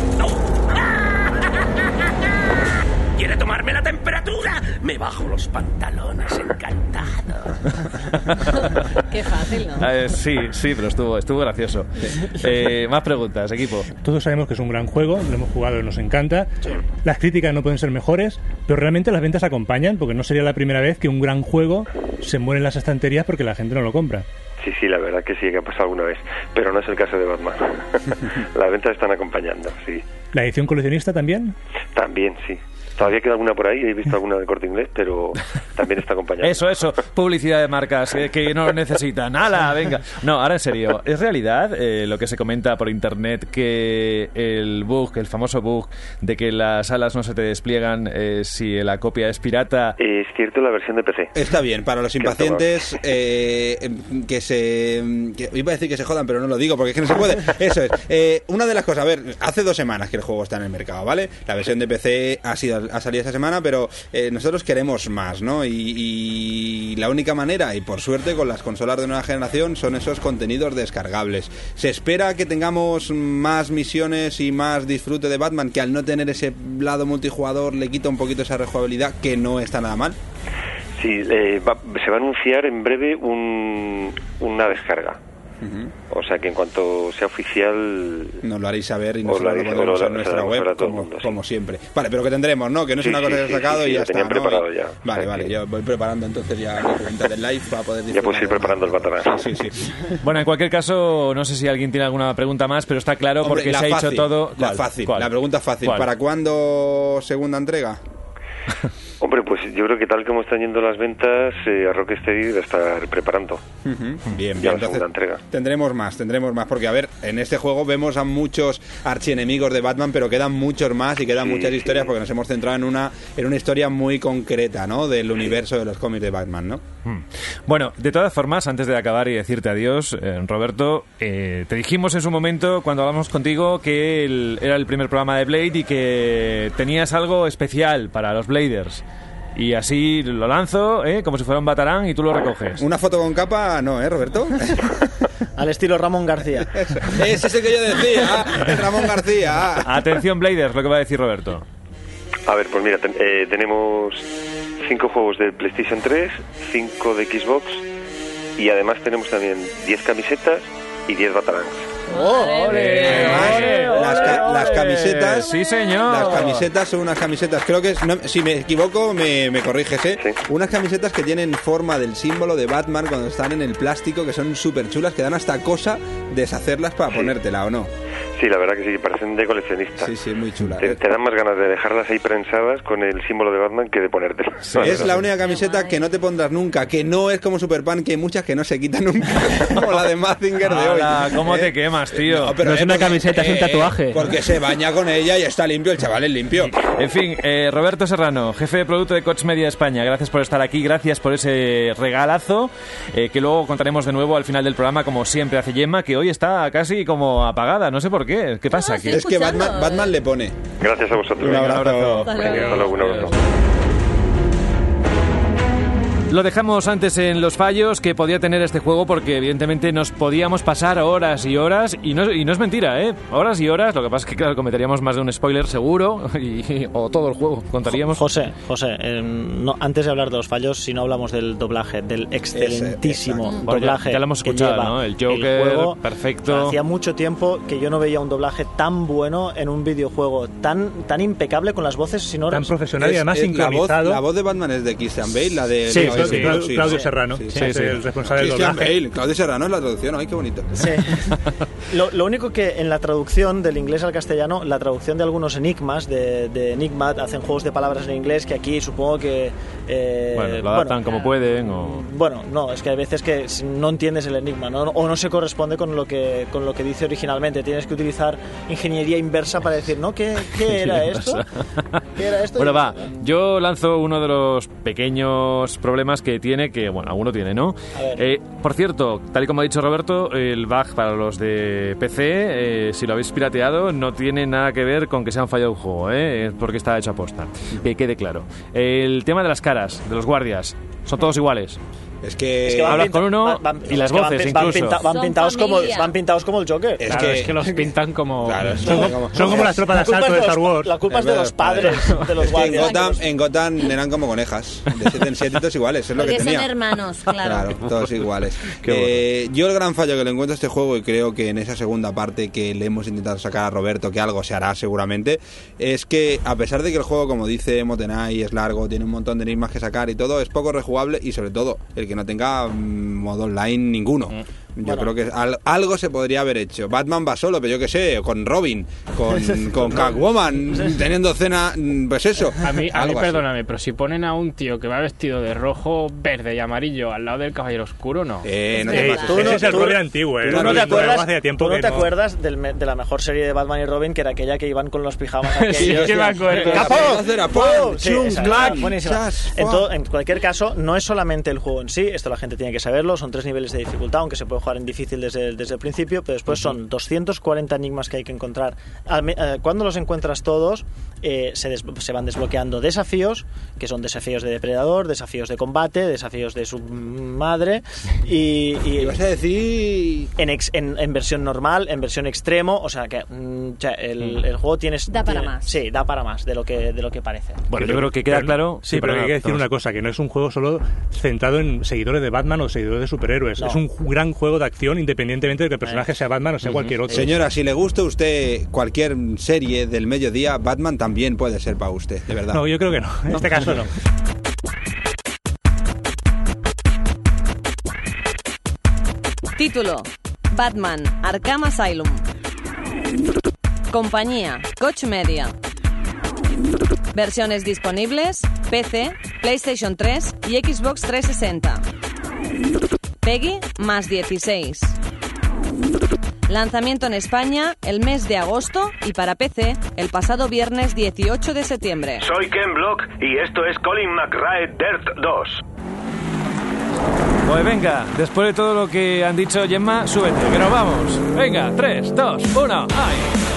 ¿Quiere tomarme la temperatura? Me bajo los pantalones, encantado. Qué fácil, ¿no? Eh, sí, sí, pero estuvo, estuvo gracioso. Eh, más preguntas, equipo. Todos sabemos que es un gran juego, lo hemos jugado y nos encanta. Sí. Las críticas no pueden ser mejores, pero realmente las ventas acompañan, porque no sería la primera vez que un gran juego se muere en las estanterías porque la gente no lo compra. Sí, sí, la verdad que sí, que ha pasado alguna vez, pero no es el caso de Batman. Las ventas están acompañando, sí. ¿La edición coleccionista también? También, sí. Todavía queda alguna por ahí, he visto alguna de Corte Inglés, pero también está acompañada. Eso, eso, publicidad de marcas eh, que no necesitan. ¡Hala, venga! No, ahora en serio, ¿es realidad eh, lo que se comenta por internet que el bug, el famoso bug de que las alas no se te despliegan eh, si la copia es pirata? Es cierto, la versión de P C. Está bien, para los impacientes eh, que se... Que, iba a decir que se jodan, pero no lo digo porque es que no se puede. Eso es. Eh, una de las cosas, a ver, hace dos semanas que el juego está en el mercado, ¿vale? La versión de P C ha sido ha salido esta semana, pero eh, nosotros queremos más, ¿no? Y, y la única manera, y por suerte con las consolas de nueva generación, son esos contenidos descargables. Se espera que tengamos más misiones y más disfrute de Batman, que al no tener ese lado multijugador le quita un poquito esa rejugabilidad, que no está nada mal. Sí, eh, va, se va a anunciar en breve un, una descarga. Uh-huh. O sea que en cuanto sea oficial... Nos lo haréis saber y nos lo pondremos en nuestra web, como, mundo, sí. como siempre. Vale, pero que tendremos, ¿no? Que no es sí, una cosa sí, que he sacado sí, sí, y ya lo está, tenían ¿no? preparado Y... ya. Vale, vale, yo voy preparando entonces ya mi pregunta del live para poder ya puedes ir preparando el Batarang. Sí, sí, sí. Bueno, en cualquier caso, no sé si alguien tiene alguna pregunta más, pero está claro. Hombre, porque se ha fácil, hecho todo... La ¿Cuál? fácil, ¿Cuál? la pregunta fácil. ¿Cuál? ¿Para cuándo segunda entrega? Hombre, pues yo creo que tal como están yendo las ventas, eh, Rocksteady debe estar preparando. Uh-huh. Bien, ya bien. la Entonces, segunda entrega. Tendremos más, tendremos más, porque a ver, en este juego vemos a muchos archienemigos de Batman, pero quedan muchos más y quedan sí, muchas sí. historias porque nos hemos centrado en una en una historia muy concreta, ¿no? Del sí. universo de los cómics de Batman, ¿no? Hmm. Bueno, de todas formas, antes de acabar y decirte adiós, eh, Roberto, eh, te dijimos en su momento, cuando hablamos contigo, que el, era el primer programa de Blade y que tenías algo especial para los Bladers. Y así lo lanzo, ¿eh? Como si fuera un Batarang y tú lo recoges. Una foto con capa, no, ¿eh, Roberto? Al estilo Ramón García. Ese es el que yo decía, el Ramón García. Atención, Bladers, lo que va a decir Roberto. A ver, pues mira, ten, eh, tenemos cinco juegos de PlayStation tres, cinco de Xbox y además tenemos también diez camisetas y diez Batarangs. ¡Oh, ole, ole, ole, las, ca- ole. las camisetas, sí señor, las camisetas son unas camisetas, creo que es, no, si me equivoco me, me corriges, ¿eh? Sí. Unas camisetas que tienen forma del símbolo de Batman cuando están en el plástico, que son súper chulas, que dan hasta cosa deshacerlas para sí. ponértela, ¿o no? Sí, la verdad que sí, parecen de coleccionista. Sí, sí, muy chula. Te, te dan más ganas de dejarlas ahí prensadas con el símbolo de Batman que de ponértelas. Sí, es la única camiseta que no te pondrás nunca, que no es como Superpan, que hay muchas que no se quitan nunca, como la de Mazinger de hoy. Ala, ¿cómo ¿Eh? te quemas, tío? No, pero no es una camiseta, es un tatuaje. Porque se baña con ella y está limpio, el chaval es limpio. En fin, eh, Roberto Serrano, jefe de producto de Coach Media España, gracias por estar aquí, gracias por ese regalazo, eh, que luego contaremos de nuevo al final del programa, como siempre hace Gemma, que hoy está casi como apagada, no sé por qué. ¿Qué pasa? No, sí. Es que Batman, Batman le pone. Gracias a vosotros. Un abrazo. Hasta luego. Un abrazo. Lo dejamos antes en los fallos que podía tener este juego porque evidentemente nos podíamos pasar horas y horas y no, y no es mentira, ¿eh? Horas y horas, lo que pasa es que claro, cometeríamos más de un spoiler seguro y, o todo el juego contaríamos. José, José, eh, no, antes de hablar de los fallos, si no hablamos del doblaje, del excelentísimo Ese, doblaje ya, ya lo hemos escuchado, que lleva ¿no? El Joker, el juego. perfecto. Hacía mucho tiempo que yo no veía un doblaje tan bueno en un videojuego, tan tan impecable con las voces sonoras. Tan profesional y además Es- es la voz, sincronizado. la voz de Batman es de Christian Bale, la de... Sí, de- sí, Claudio, sí, Claudio sí. Serrano, Sí, sí, sí, es sí. el responsable del Christian doblaje. Bale, Claudio Serrano es la traducción, ¡ay, qué bonito! Sí. Lo, lo único que en la traducción del inglés al castellano, la traducción de algunos enigmas de, de Enigma, hacen juegos de palabras en inglés que aquí supongo que... eh, Bueno, lo adaptan como pueden o... Bueno, no, es que hay veces que no entiendes el enigma, ¿no? O no se corresponde con lo que con lo que dice originalmente. Tienes que utilizar ingeniería inversa para decir, ¿no? ¿Qué, qué era esto? ¿Qué era esto? Bueno, va, yo lanzo uno de los pequeños problemas que tiene, que, bueno, alguno tiene, ¿no? A ver. Eh, por cierto, tal y como ha dicho Roberto, el bug para los de P C, eh, si lo habéis pirateado, no tiene nada que ver con que se han fallado un juego, ¿eh? Es porque está hecho a posta. Que quede claro. El tema de las caras, de los guardias, son todos iguales. Es que... Es que van Hablas pinta- con uno van- van- y las es que van voces pin- van incluso. pinta- van Son pintados como familia. van pintados como el Joker. Es Claro, que- es que los pintan como... Claro, Son como, son como las tropas de La culpa asalto es de de Star los- Wars. La culpa es de verdad, los padres de los Es que en guardias. Gotham, en Gotham eran como conejas, de siete en siete todos iguales, es lo Porque que son tenía. hermanos, claro. Claro, todos iguales. Qué Eh, yo el gran fallo que le encuentro a este juego, y creo que en esa segunda parte que le hemos intentado sacar a Roberto, que algo se hará seguramente, es que a pesar de que el juego, como dice Motenai, es largo, tiene un montón de enigmas que sacar y todo, es poco rejugable y sobre todo el que no tenga mm, modo online ninguno. Yo Bueno. creo que al- algo se podría haber hecho. Batman va solo, pero yo qué sé, con Robin, con, con Catwoman, teniendo cena, mm, pues eso. A mí, a mí algo así. perdóname, pero si ponen a un tío que va vestido de rojo, verde y amarillo al lado del Caballero Oscuro, no. Eh, no Sí, te Ey, pases. tú ese no- es el tú- Robin antiguo, ¿eh? ¿Tú no Robin te nuevo acuerdas, hace tiempo tú no que te no. acuerdas del me- de la mejor serie de Batman y Robin, que era aquella que iban con los pijamas Sí, aquellos? que me acuerdo. ¡Capó! Era ¡Pum! pam, Sí, chum, esa, clac, esa, buenísima. chas, En, fua. todo- en cualquier caso, no es solamente el juego en sí, esto la gente tiene que saberlo, son tres niveles de dificultad, aunque se puede jugar en difícil desde, desde el principio, pero después son doscientos cuarenta enigmas que hay que encontrar. Al me- eh, Cuando los encuentras todos, eh, se, des- se van desbloqueando desafíos, que son desafíos de depredador, desafíos de combate, desafíos de su madre, y, y Y vas a decir... en, ex- en, en versión normal, en versión extremo, o sea que mm, o sea, el, el juego tienes, Da para tiene- más. Sí, da para más de lo que, de lo que parece. Bueno, yo creo que queda Pero- claro... Sí, pero hay que decir una cosa, que no es un juego solo centrado en seguidores de Batman o seguidores de superhéroes. No. Es un ju- gran juego juego de acción independientemente de que el personaje sea Batman o sea uh-huh. cualquier otro. Señora, si le gusta a usted cualquier serie del mediodía, Batman también puede ser para usted, de verdad. No, yo creo que no. En este caso no. Título: Batman Arkham Asylum. Compañía: Koch Media. Versiones disponibles: P C, PlayStation tres y Xbox trescientos sesenta. PEGI más dieciséis. Lanzamiento en España el mes de agosto y para P C el pasado viernes dieciocho de septiembre. Soy Ken Block y esto es Colin McRae Dirt dos. Pues venga, después de todo lo que han dicho, Gemma, súbete, que nos vamos. Venga, tres, dos, uno, ¡ay!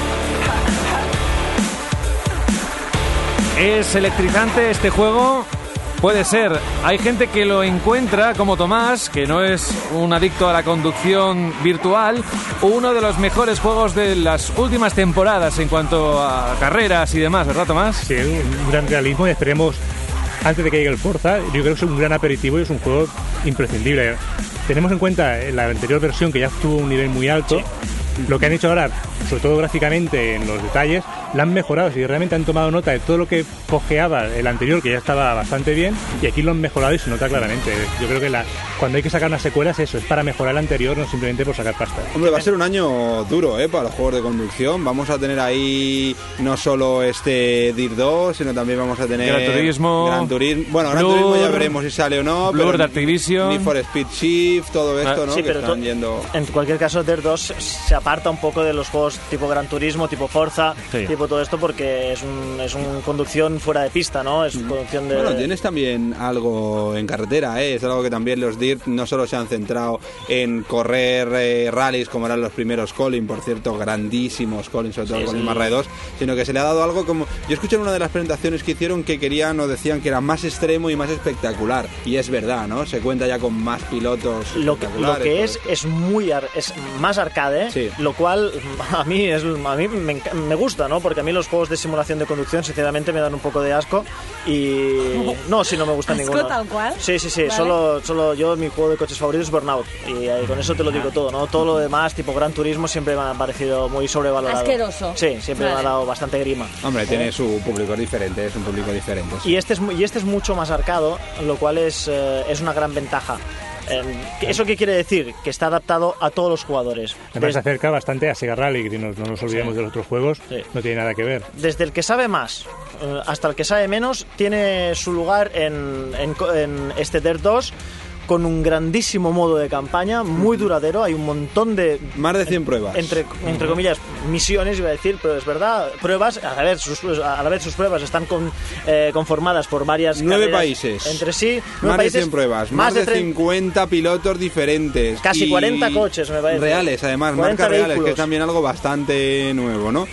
Es electrizante este juego. Puede ser. Hay gente que lo encuentra, como Tomás, que no es un adicto a la conducción virtual, uno de los mejores juegos de las últimas temporadas en cuanto a carreras y demás, ¿verdad, Tomás? Sí, un gran realismo y esperemos, antes de que llegue el Forza, yo creo que es un gran aperitivo y es un juego imprescindible. Tenemos en cuenta la anterior versión que ya tuvo un nivel muy alto. Sí. Lo que han hecho ahora, sobre todo gráficamente en los detalles, la han mejorado. Si realmente han tomado nota de todo lo que cojeaba el anterior, que ya estaba bastante bien, y aquí lo han mejorado y se nota claramente. Yo creo que la, cuando hay que sacar una secuela es eso, es para mejorar el anterior, no simplemente por sacar pasta. Hombre, va a ser un año duro ¿eh? para los juegos de conducción. Vamos a tener ahí no solo este Dirt dos, sino también vamos a tener Gran Turismo, Gran Turismo. Bueno, Gran Blur, Turismo ya veremos si sale o no. Blur pero de Activision, Need for Speed Shift, todo esto, ah, ¿no? Sí, que pero están to- yendo. En cualquier caso, Dirt dos se aparta un poco de los juegos tipo Gran Turismo, tipo Forza, sí. tipo todo esto, porque es un, es un conducción fuera de pista, ¿no? Es conducción de... Bueno, tienes también algo en carretera, ¿eh? Es algo que también los Dirt no solo se han centrado en correr eh, rallies como eran los primeros Colin, por cierto, grandísimos Colin, sobre todo sí, Colin sí. McRae dos, sino que se le ha dado algo como... Yo escuché en una de las presentaciones que hicieron que querían o decían que era más extremo y más espectacular, y es verdad, ¿no? Se cuenta ya con más pilotos. Lo que, lo que es, es muy ar- es más arcade, sí. lo cual a mí es a mí me, me gusta, ¿no? Porque a mí los juegos de simulación de conducción sinceramente me dan un poco de asco y no, si no me gustan ¿Asco ninguno. tal cual? Sí, sí, sí, vale. solo solo yo mi juego de coches favorito es Burnout y eh, con eso te lo digo todo, ¿no? Todo lo demás tipo Gran Turismo siempre me ha parecido muy sobrevalorado. Asqueroso. Sí, siempre vale. me ha dado bastante grima. Hombre, tiene su público diferente, es un público diferente. Sí. Y este es y este es mucho más arcado, lo cual es eh, es una gran ventaja. Eh, ¿Eso qué quiere decir? Que está adaptado a todos los jugadores. Además se acerca bastante a Sega Rally, que no, no nos olvidemos sí. de los otros juegos, sí. no tiene nada que ver. Desde el que sabe más eh, hasta el que sabe menos, tiene su lugar en, en, en este Dirt dos, con un grandísimo modo de campaña, muy duradero, hay un montón de... Más de cien pruebas. Entre, entre comillas, misiones, iba a decir, pero es verdad, pruebas, a la vez sus, a la vez sus pruebas están con, eh, conformadas por varias... Nueve países. Entre sí. Más países, de cien pruebas, más, más de, de cincuenta pilotos diferentes. Casi cuarenta coches, me parece. Reales, además, marcas vehículos. reales, que es también algo bastante nuevo, ¿no?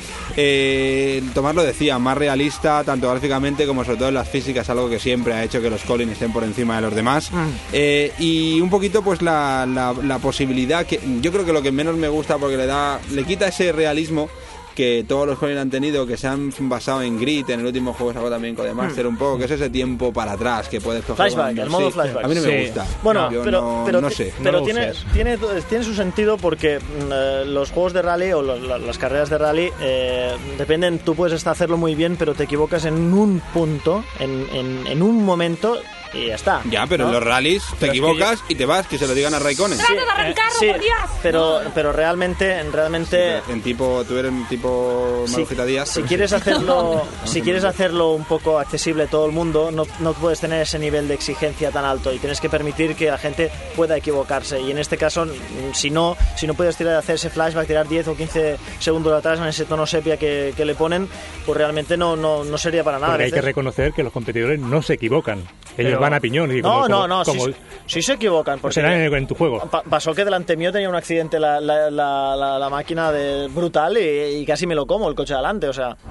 Eh, Tomás lo decía, más realista, tanto gráficamente como sobre todo en las físicas, algo que siempre ha hecho que los Colin estén por encima de los demás. Mm. Eh, y un poquito pues la, la, la posibilidad que yo creo que lo que menos me gusta porque le da le quita ese realismo que todos los Colin han tenido, que se han basado en Grid, en el último juego sacó también con The Master hmm. un poco, que es ese tiempo para atrás que puedes coger. Flashback, el modo sí. flashback. A mí no sí. me gusta. Bueno, yo pero, no, pero, no sé. Pero no tiene, tiene, tiene su sentido porque uh, los juegos de rally o los, la, las carreras de rally eh, dependen, tú puedes hacerlo muy bien, pero te equivocas en un punto, en, en, en un momento y ya está. Ya, pero ¿no? en los rallies te pero equivocas es que yo... y te vas, que se lo digan a Raikkonen. Sí, ¡Trata de arrancarlo, sí, por Dios! Pero, pero realmente, realmente... Sí, en tipo, tú eres un tipo Marujita Díaz. Si quieres hacerlo, si quieres hacerlo un poco accesible a todo el mundo, no, no puedes tener ese nivel de exigencia tan alto y tienes que permitir que la gente pueda equivocarse. Y en este caso, si no, si no puedes tirar, hacer ese flashback, tirar diez o quince segundos atrás en ese tono sepia que, que le ponen, pues realmente no, no, no sería para nada. Porque hay que reconocer que los competidores no se equivocan. Ellos pero... van a piñón. Y no, como, no, como, no, como, sí, sí se equivocan. Porque será en, en tu juego. Pa- pasó que delante mío tenía un accidente la, la, la, la, la máquina de brutal y, y casi me lo como el coche de adelante, o sea...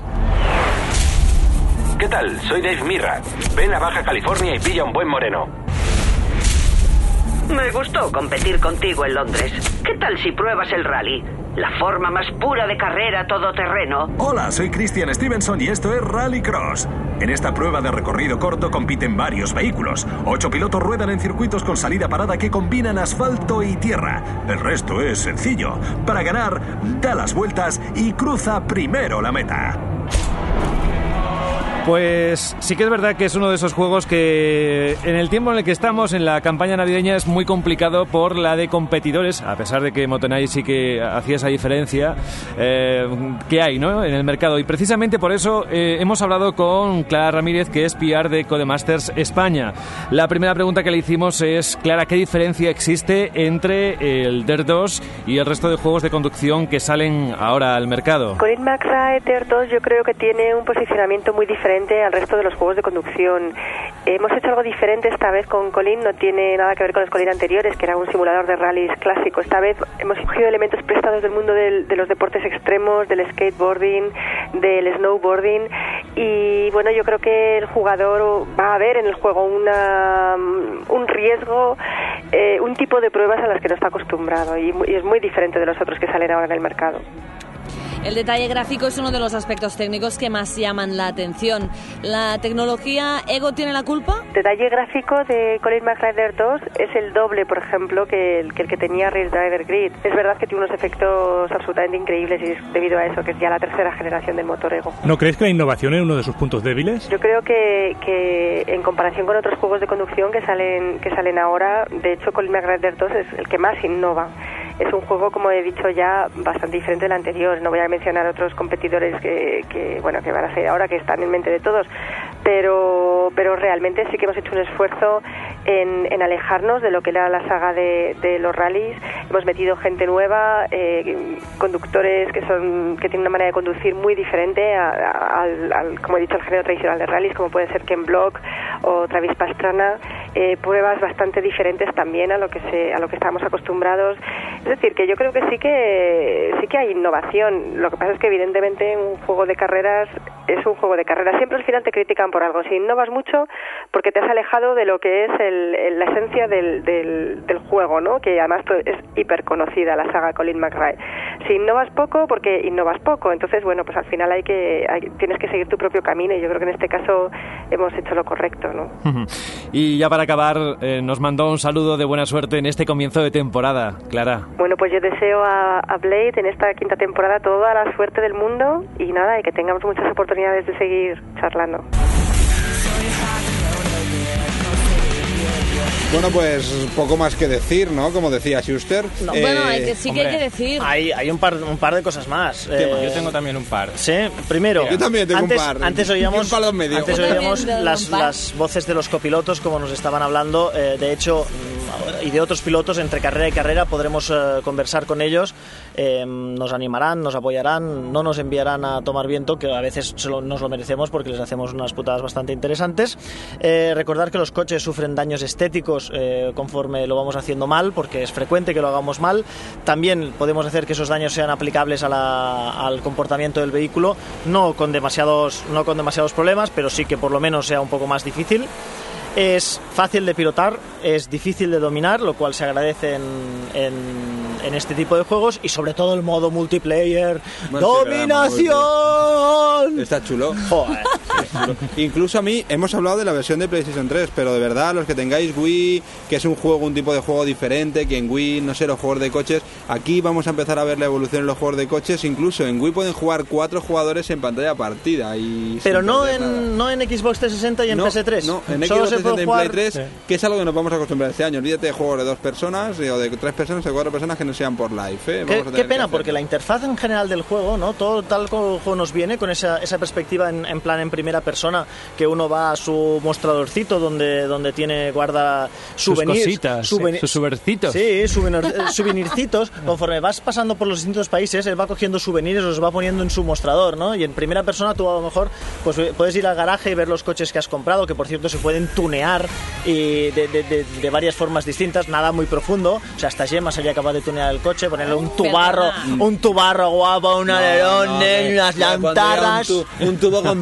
¿Qué tal? Soy Dave Mirra. Ven a Baja California y pilla un buen moreno. Me gustó competir contigo en Londres. ¿Qué tal si pruebas el rally? La forma más pura de carrera todoterreno. Hola, soy Christian Stevenson y esto es Rallycross. En esta prueba de recorrido corto compiten varios vehículos. Ocho pilotos ruedan en circuitos con salida parada que combinan asfalto y tierra. El resto es sencillo. Para ganar, da las vueltas y cruza primero la meta. Pues sí que es verdad que es uno de esos juegos que en el tiempo en el que estamos, en la campaña navideña, es muy complicado por la de competidores, a pesar de que Motonai sí que hacía esa diferencia eh, que hay, ¿no?, en el mercado. Y precisamente por eso eh, hemos hablado con Clara Ramírez, que es P R de Codemasters España. La primera pregunta que le hicimos es: Clara, ¿qué diferencia existe entre el Dirt dos y el resto de juegos de conducción que salen ahora al mercado? Colin McRae Dirt dos yo creo que tiene un posicionamiento muy diferente al resto de los juegos de conducción. Hemos hecho algo diferente esta vez con Colin, no tiene nada que ver con los Colin anteriores, que era un simulador de rallies clásico. Esta vez hemos cogido elementos prestados del mundo del, de los deportes extremos, del skateboarding, del snowboarding, y bueno, yo creo que el jugador va a ver en el juego una, un riesgo, eh, un tipo de pruebas a las que no está acostumbrado, y, y es muy diferente de los otros que salen ahora en el mercado. El detalle gráfico es uno de los aspectos técnicos que más llaman la atención. ¿La tecnología Ego tiene la culpa? El detalle gráfico de Colin McRae Dirt dos es el doble, por ejemplo, que el que, el que tenía Race Driver Grid. Es verdad que tiene unos efectos absolutamente increíbles y es debido a eso, que es ya la tercera generación del motor Ego. ¿No crees que la innovación es uno de sus puntos débiles? Yo creo que, que en comparación con otros juegos de conducción que salen, que salen ahora, de hecho Colin McRae Dirt dos es el que más innova. Es un juego, como he dicho ya, bastante diferente del anterior. No voy a mencionar otros competidores que, que bueno, que van a ser ahora, que están en mente de todos, pero pero realmente sí que hemos hecho un esfuerzo en, en alejarnos de lo que era la saga de, de los rallies. Hemos metido gente nueva, eh, conductores que son que tienen una manera de conducir muy diferente a, a, al, al, como he dicho, al género tradicional de rallies, como puede ser Ken Block o Travis Pastrana. Eh, pruebas bastante diferentes también a lo que se a lo que estábamos acostumbrados. Es decir, que yo creo que sí que sí que hay innovación. Lo que pasa es que evidentemente un juego de carreras es un juego de carreras. Siempre al final te critican por algo. Si innovas mucho, porque te has alejado de lo que es el, el, la esencia del, del, del juego, ¿no? Que además es hiper conocida, la saga Colin McRae. Si innovas poco, porque innovas poco. Entonces, bueno, pues al final hay que hay, tienes que seguir tu propio camino, y yo creo que en este caso hemos hecho lo correcto, ¿no? Y ya para acabar, eh, nos mandó un saludo de buena suerte en este comienzo de temporada, Clara. Bueno, pues yo deseo a, a Blade en esta quinta temporada toda la suerte del mundo, y nada, y que tengamos muchas oportunidades de seguir charlando. Bueno, pues poco más que decir, ¿no? Como decía Schuster. No, eh, bueno, hay que, sí hombre, que hay que decir. Hay, hay un, par, un par de cosas más. Eh, yo tengo también un par. Sí, primero. Yo también tengo antes, un par. Antes oíamos, un medio. antes oíamos las, las voces de los copilotos, como nos estaban hablando. Eh, de hecho, y de otros pilotos, entre carrera y carrera podremos eh, conversar con ellos. Eh, nos animarán, nos apoyarán, no nos enviarán a tomar viento, que a veces se lo, nos lo merecemos porque les hacemos unas putadas bastante interesantes. Eh, recordar que los coches sufren daños estéticos eh, conforme lo vamos haciendo mal, porque es frecuente que lo hagamos mal. También podemos hacer que esos daños sean aplicables a la, al comportamiento del vehículo, no con demasiados, no con demasiados problemas, pero sí que por lo menos sea un poco más difícil. Es fácil de pilotar, es difícil de dominar, lo cual se agradece en, en, en este tipo de juegos, y sobre todo el modo multiplayer. Bueno, ¡dominación! Está chulo. Joder. Está chulo. Incluso a mí, hemos hablado de la versión de PlayStation tres, pero de verdad, los que tengáis Wii, que es un juego, un tipo de juego diferente, que en Wii, no sé, los juegos de coches, aquí vamos a empezar a ver la evolución en los juegos de coches. Incluso en Wii pueden jugar cuatro jugadores en pantalla partida. Y pero no en, no en Xbox trescientos sesenta y en no, P S tres. No, en Xbox trescientos sesenta y en Play tres, sí. Que es algo que nos vamos a acostumbrar este año. Olvídate de juegos de dos personas, o de tres personas, o de cuatro personas que no sean por live. ¿eh? Qué, qué pena, porque la interfaz en general del juego, ¿no? Todo tal como nos viene, con esa, esa perspectiva en, en plan en primera persona, que uno va a su mostradorcito donde, donde tiene, guarda souvenirs, sus cositas, souvenir, sus souvenircitos. Sí, souvenir, souvenircitos. Conforme vas pasando por los distintos países, él va cogiendo souvenirs, los va poniendo en su mostrador, ¿no? Y en primera persona tú a lo mejor pues puedes ir al garaje y ver los coches que has comprado, que por cierto se pueden tunear y de, de, de, de varias formas distintas, nada muy profundo. O sea, hasta Gemma sería capaz de tunear el coche, ponerle un tubarro, un tubarro guapo, un alerón, no, no, unas no, lantarras. Un, tu, un tubo con pelo rojo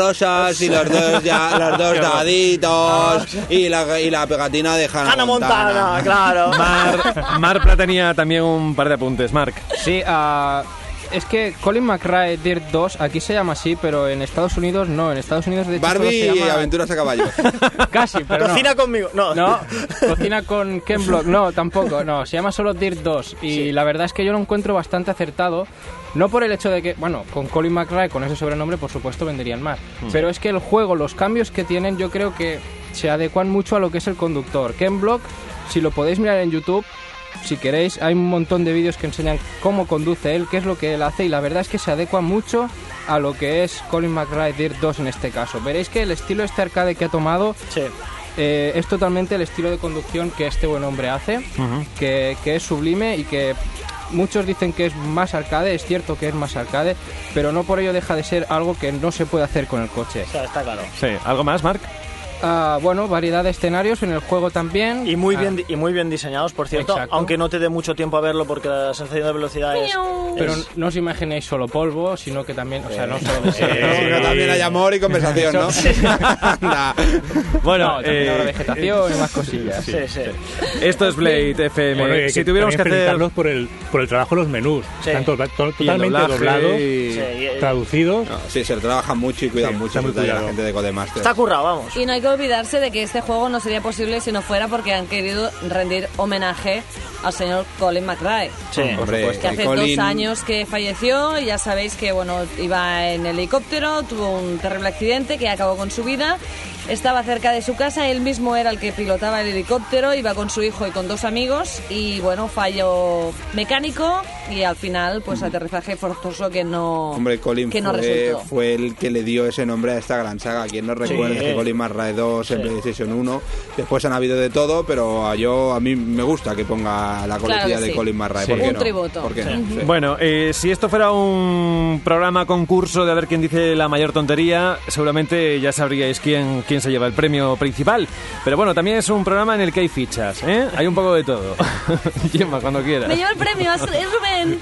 rosas y los dos ya, los dos daditos y la, y la pegatina de Hannah, Hannah Montana, Montana. claro. Mar, Marpla tenía también un par de apuntes. Marc. Sí, uh, es que Colin McRae Dirt dos aquí se llama así, pero en Estados Unidos no. En Estados Unidos de hecho Barbie solo se llama... y aventuras a caballo. Casi, pero Cocina no. conmigo. No. No, cocina con Ken Block. No, tampoco. No, se llama solo Dirt dos. Y Sí. la verdad es que yo lo encuentro bastante acertado. No por el hecho de que, bueno, con Colin McRae, con ese sobrenombre, por supuesto, venderían más. Mm. Pero es que el juego, los cambios que tienen, yo creo que se adecuan mucho a lo que es el conductor. Ken Block, si lo podéis mirar en YouTube, si queréis, hay un montón de vídeos que enseñan cómo conduce él, qué es lo que él hace, y la verdad es que se adecua mucho a lo que es Colin McRae Dirt dos en este caso. Veréis que el estilo este arcade que ha tomado Sí. eh, es totalmente el estilo de conducción que este buen hombre hace, Uh-huh. que, que es sublime y que muchos dicen que es más arcade, es cierto que es más arcade, pero no por ello deja de ser algo que no se puede hacer con el coche. O sea, está claro. Sí, ¿algo más, Marc? Ah, bueno, variedad de escenarios en el juego también. Y muy Ah, bien y muy bien diseñados, por cierto, Exacto. aunque no te dé mucho tiempo a verlo porque la sensación de velocidad es... Pero es- no os imaginéis solo polvo, sino que también, o sea, no solo... Pero también hay amor y conversación, ¿no? Anda. Bueno, No, también eh, habrá vegetación y más cosillas. Sí, sí. esto es Blade F M. Bueno, y hay si que tuviéramos que también hacer... felicitarlos por el, por el trabajo de los menús. Sí. Están to- to- Y el totalmente doblaje doblados, y- Sí, y- traducidos. No, sí, se lo trabajan mucho y cuidan Sí, mucho está muy el detalle a la cuidado. gente de Codemasters. Está currado, vamos. Y no hay que olvidarse de que este juego no sería posible si no fuera porque han querido rendir homenaje al señor Colin McRae. Sí. Hombre, Que hace Colin- dos años que falleció y ya sabéis que bueno, iba en helicóptero, tuvo un terrible accidente que acabó con su vida. Estaba cerca de su casa, él mismo era el que pilotaba el helicóptero, iba con su hijo y con dos amigos y bueno, fallo mecánico y al final pues aterrizaje forzoso que no, Hombre, Colin que no fue, resultó. fue el que le dio ese nombre a esta gran saga. Quien no recuerda Sí. que Colin McRae dos en Sí. PlayStation uno. Después han habido de todo, pero a yo a mí me gusta que ponga la coletilla Claro que de sí. Colin McRae. Sí. ¿Por qué Un no? tributo. ¿Por qué no? Sí. Sí. Bueno, eh, si esto fuera un programa concurso de a ver quién dice la mayor tontería, seguramente ya sabríais quién, quién se lleva el premio principal. Pero bueno, también es un programa en el que hay fichas, ¿eh? Hay un poco de todo. Gemma, cuando quieras. Me lleva el premio, es es Rubén.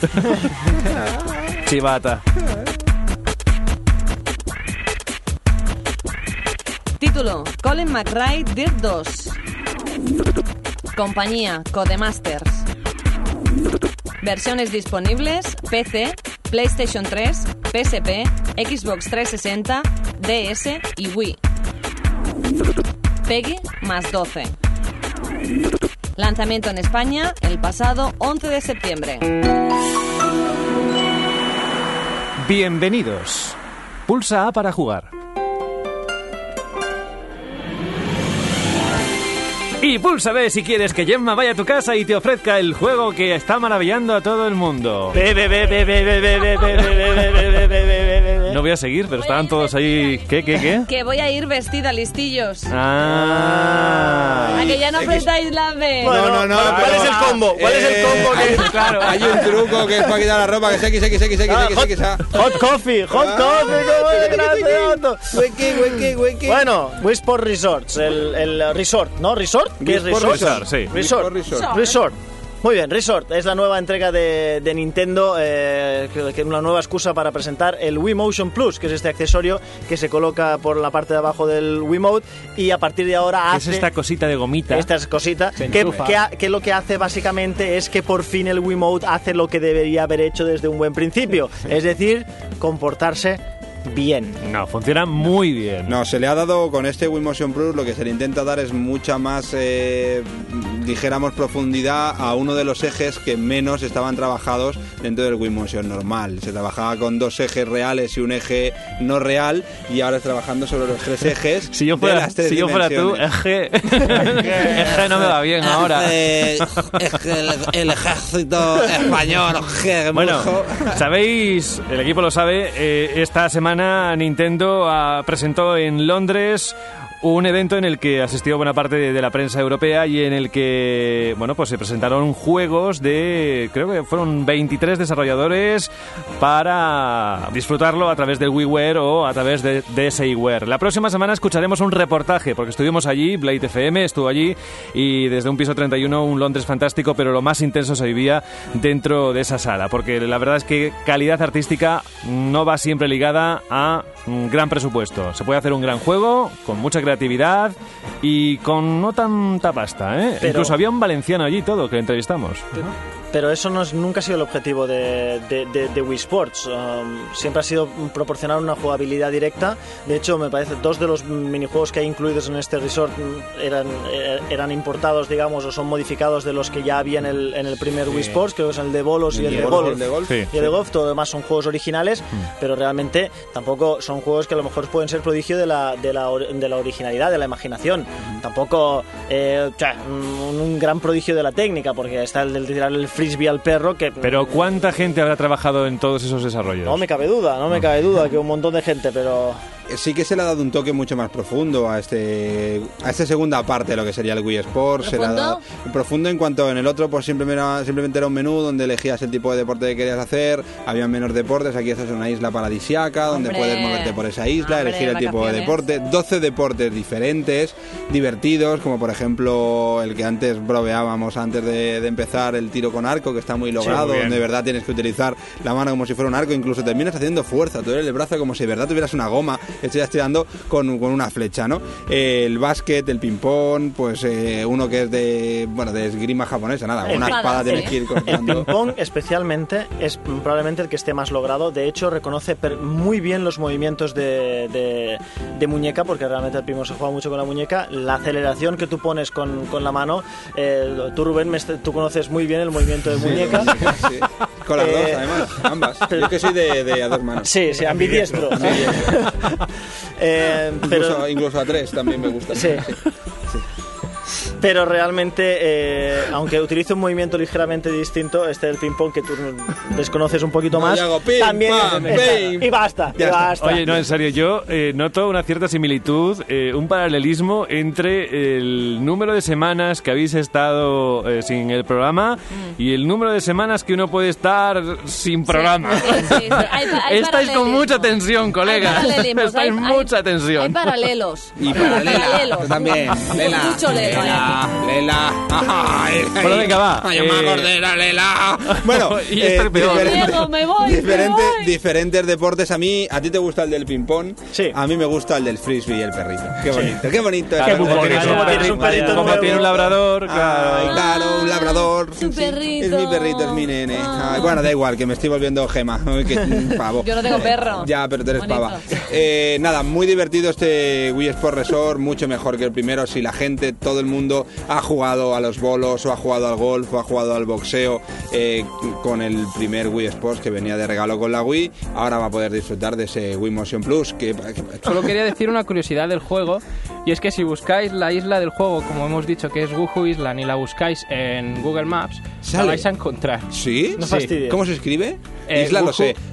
Chivata. Título: Colin McRae Dirt dos. Compañía: Codemasters. Versiones disponibles: P C, PlayStation tres, P S P, Xbox trescientos sesenta, D S y Wii. PEGI más doce. Lanzamiento en España el pasado once de septiembre. Bienvenidos. Pulsa A para jugar. Y pulsa B si quieres que Gemma vaya a tu casa y te ofrezca el juego que está maravillando a todo el mundo. Be, be, be, be, be, be, be, be, be, be, be, be, be, be, be, be. No voy a seguir, pero estaban todos ahí... ¿Qué, qué, qué? Que voy a ir vestida, listillos. Ah. A que ya no apretáis la B. Bueno, No, no, no, ¿cuál pero- es el combo? ¿Cuál es el Eh, combo que...? hay- Claro. Hay un truco que es para quitar la ropa, que es X, X, X, X, Ah, X, hot, X, A. hot coffee, hot Ah. coffee, ¿cómo es gracias? Wiki, wiki, wiki. Bueno, Whisper Resorts, el, el resort, ¿no? ¿Resort? ¿Qué es Whisper resort? Resort, sí. Resort. Resort. Resort. Muy bien, Resort es la nueva entrega de, de Nintendo, eh, que que es una nueva excusa para presentar el Wii Motion Plus, que es este accesorio que se coloca por la parte de abajo del Wiimote y a partir de ahora Es hace... esta cosita de gomita. Esta es cosita Se que, enchufa. que, ha- que lo que hace básicamente es que por fin el Wiimote hace lo que debería haber hecho desde un buen principio, es decir, comportarse bien. No, funciona muy bien. No, se le ha dado con este Wii Motion Plus, lo que se le intenta dar es mucha más, eh, dijéramos, profundidad a uno de los ejes que menos estaban trabajados dentro del Wii Motion normal. Se trabajaba con dos ejes reales y un eje no real, y ahora es trabajando sobre los tres ejes. Si yo de fuera, las tres si yo fuera tú, dimensiones. eje, eje no me va bien ahora. Eh, es el, el ejército español. je, Bueno, mujo. sabéis, el equipo lo sabe, eh, esta semana Nintendo ah, presentó en Londres un evento en el que asistió buena parte de, de la prensa europea y en el que, bueno, pues se presentaron juegos de, creo que fueron veintitrés desarrolladores para disfrutarlo a través del WiiWare o a través de D S i Ware. La próxima semana escucharemos un reportaje, porque estuvimos allí, Blade F M estuvo allí, y desde un piso treinta y uno, un Londres fantástico, pero lo más intenso se vivía dentro de esa sala, porque la verdad es que calidad artística no va siempre ligada a un gran presupuesto. Se puede hacer un gran juego con mucha creatividad y con no tanta pasta, ¿eh? Pero, incluso había un valenciano allí todo que entrevistamos. Pero, pero eso no es, nunca ha sido el objetivo de, de, de, de Wii Sports. Um, siempre ha sido proporcionar una jugabilidad directa. De hecho, me parece dos de los minijuegos que hay incluidos en este resort eran, eran importados, digamos, o son modificados de los que ya había en el, en el primer sí. Wii Sports, creo que son el de bolos y el, el de golf. De golf. Sí. Y el de golf, todo lo demás son juegos originales, mm. pero realmente tampoco son juegos que a lo mejor pueden ser prodigio de la, de la, de la originalidad, de la imaginación. Mm. Tampoco eh, un, un gran prodigio de la técnica, porque está el de tirar el frisbee al perro que... Pero ¿cuánta gente habrá trabajado en todos esos desarrollos? No me cabe duda, no me cabe duda que un montón de gente, pero... Sí que se le ha dado un toque mucho más profundo a este a esta segunda parte de lo que sería el Wii Sports. Se le ha dado profundo en cuanto en el otro pues simplemente era, simplemente era un menú donde elegías el tipo de deporte que querías hacer, había menos deportes, aquí estás en una isla paradisíaca donde Hombre. puedes moverte por esa isla, Hombre, elegir el tipo de deporte, doce deportes diferentes, divertidos, como por ejemplo el que antes bromeábamos antes de, de empezar, el tiro con arco, que está muy logrado, sí, muy donde de verdad tienes que utilizar la mano como si fuera un arco, incluso terminas haciendo fuerza, tú eres el brazo como si de verdad tuvieras una goma, estás tirando con, con una flecha, ¿no? Eh, el básquet, el ping-pong, pues eh, uno que es de, bueno, de esgrima japonesa, nada, el una espada, espada tienes que ir cortando. El ping-pong especialmente es probablemente el que esté más logrado, de hecho reconoce per, muy bien los movimientos de, de, de muñeca, porque realmente el ping-pong se juega mucho con la muñeca, la aceleración que tú pones con, con la mano, eh, tú Rubén, me, tú conoces muy bien el movimiento de muñeca. Sí, sí, sí. Con las eh, dos, además, ambas. Yo que soy de, de a dos manos. Sí, sí, ambidiestro. Sí. eh, pero... incluso, incluso a tres también me gusta. Sí. Sí. Sí. Pero realmente, eh, aunque utilice un movimiento ligeramente distinto, este del ping-pong que tú desconoces un poquito más, no, ping, también pam, ping. Y basta, y basta. Oye, no, en serio, yo eh, noto una cierta similitud, eh, un paralelismo entre el número de semanas que habéis estado eh, sin el programa mm. y el número de semanas que uno puede estar sin programa. Sí, sí, sí. Hay, hay Estáis con mucha tensión, colegas. Estáis hay, mucha hay, tensión. Hay paralelos. Y paralelos también. Lela. Mucho Lela. Lela. Lela. Ay, bueno, venga, va. Ay, yo me acordé, la Lela. Bueno, y este eh, es peor. Diego, me voy, diferente, me voy. Diferentes deportes. A mí, a ti te gusta el del ping-pong. Sí. A mí me gusta el del frisbee y el perrito. Qué bonito, sí. qué bonito. Qué bonito. Tienes un perrito como tiene un labrador. Claro. Ay, claro, un labrador. Su perrito. Es mi perrito, es mi nene. Ay, bueno, da igual, que me estoy volviendo gema. Qué pavo. Yo no tengo perro. Ya, pero tú eres bonito. pava. Eh, nada, muy divertido este Wii Sports Resort, mucho mejor que el primero. Si la gente, todo el mundo ha jugado a los bolos o ha jugado al golf o ha jugado al boxeo eh, con el primer Wii Sports que venía de regalo con la Wii, ahora va a poder disfrutar de ese Wii Motion Plus. Que, que... Solo quería decir una curiosidad del juego, y es que si buscáis la isla del juego, como hemos dicho que es Wuhu Island, y la buscáis en Google Maps, ¿sale? La vais a encontrar. ¿Sí? No sí. ¿Cómo se escribe? Eh, isla Wuhu, lo sé.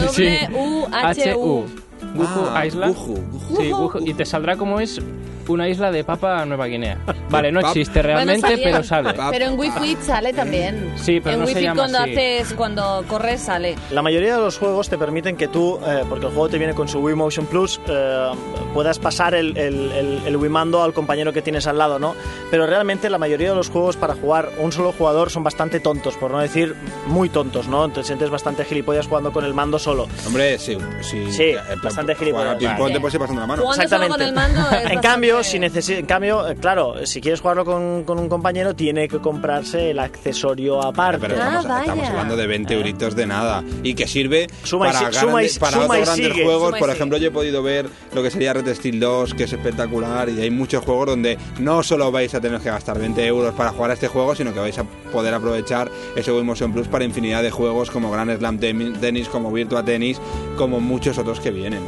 W U H U. Wuhu ah, Island. Wuhu, Wuhu. Sí, Wuhu, y te saldrá como es una isla de Papua Nueva Guinea. Vale, no Pap existe realmente, bueno, pero sale. Pero en Wii Fit sale también. Sí, pero en no Wii se Fit llama cuando así. haces, cuando corres sale. La mayoría de los juegos te permiten que tú, eh, porque el juego te viene con su Wii Motion Plus, eh, puedas pasar el, el, el, el Wii mando al compañero que tienes al lado, ¿no? Pero realmente la mayoría de los juegos para jugar un solo jugador son bastante tontos, por no decir muy tontos, ¿no? Te sientes bastante gilipollas jugando con el mando solo. Hombre, sí. Sí, sí bastante gilipollas. Ping-pong te puedes ir pasando la mano. Jugando solo con el mando es en cambio, si necesi en cambio, eh, claro, si quieres jugarlo con, con un compañero, tiene que comprarse el accesorio aparte. Pero estamos, ah, estamos hablando de veinte euritos de nada. Y que sirve suma y para, si, suma y, para suma otros y grandes sigue, juegos. suma y Por sigue. ejemplo, yo he podido ver lo que sería Red Steel dos, que es espectacular. Y hay muchos juegos donde no solo vais a tener que gastar veinte euros para jugar a este juego, sino que vais a poder aprovechar ese Wii Motion Plus para infinidad de juegos como Grand Slam Tennis, como Virtua Tennis, como muchos otros que vienen.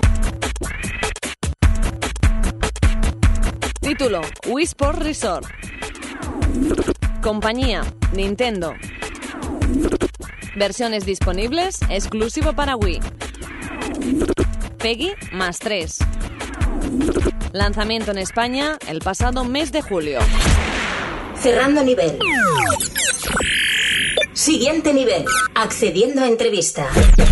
Título: Wii Sports Resort. Compañía: Nintendo. Versiones disponibles exclusivo para Wii. PEGI más tres. Lanzamiento en España el pasado mes de julio. Cerrando nivel. Siguiente nivel. Accediendo a entrevista.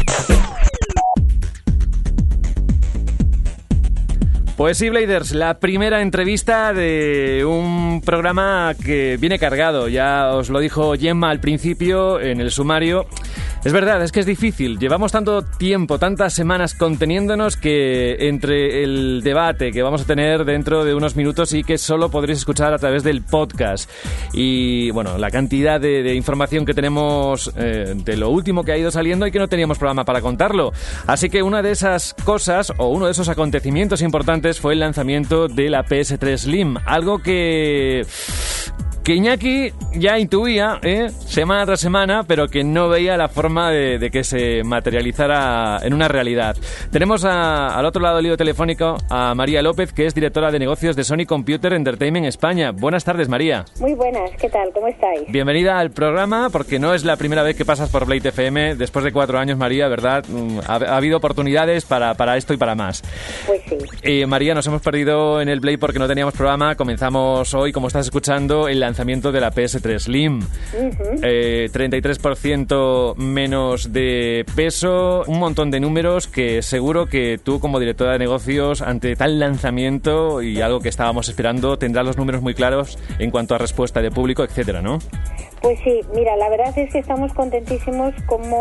Pues sí, Bladers, la primera entrevista de un programa que viene cargado. Ya os lo dijo Gemma al principio en el sumario. Es verdad, es que es difícil. Llevamos tanto tiempo, tantas semanas conteniéndonos que entre el debate que vamos a tener dentro de unos minutos y que solo podréis escuchar a través del podcast y, bueno, la cantidad de, de información que tenemos eh, de lo último que ha ido saliendo y que no teníamos programa para contarlo. Así que una de esas cosas o uno de esos acontecimientos importantes fue el lanzamiento de la P S tres Slim, algo que... que Iñaki ya intuía, ¿eh? semana tras semana, pero que no veía la forma de, de que se materializara en una realidad. Tenemos a, al otro lado del hilo telefónico a María López, que es directora de negocios de Sony Computer Entertainment España. Buenas tardes, María. Muy buenas, ¿qué tal? ¿Cómo estáis? Bienvenida al programa, porque no es la primera vez que pasas por Blade F M. Después de cuatro años, María, ¿verdad? Ha, ha habido oportunidades para, para esto y para más. Pues sí. Eh, María, nos hemos perdido en el Blade porque no teníamos programa. Comenzamos hoy, como estás escuchando, el lanzamiento de la P S tres Slim. Uh-huh. eh, treinta y tres por ciento menos de peso, un montón de números que seguro que tú, como directora de negocios, ante tal lanzamiento y algo que estábamos esperando, tendrás los números muy claros en cuanto a respuesta de público, etcétera, ¿no? Pues sí, mira, la verdad es que estamos contentísimos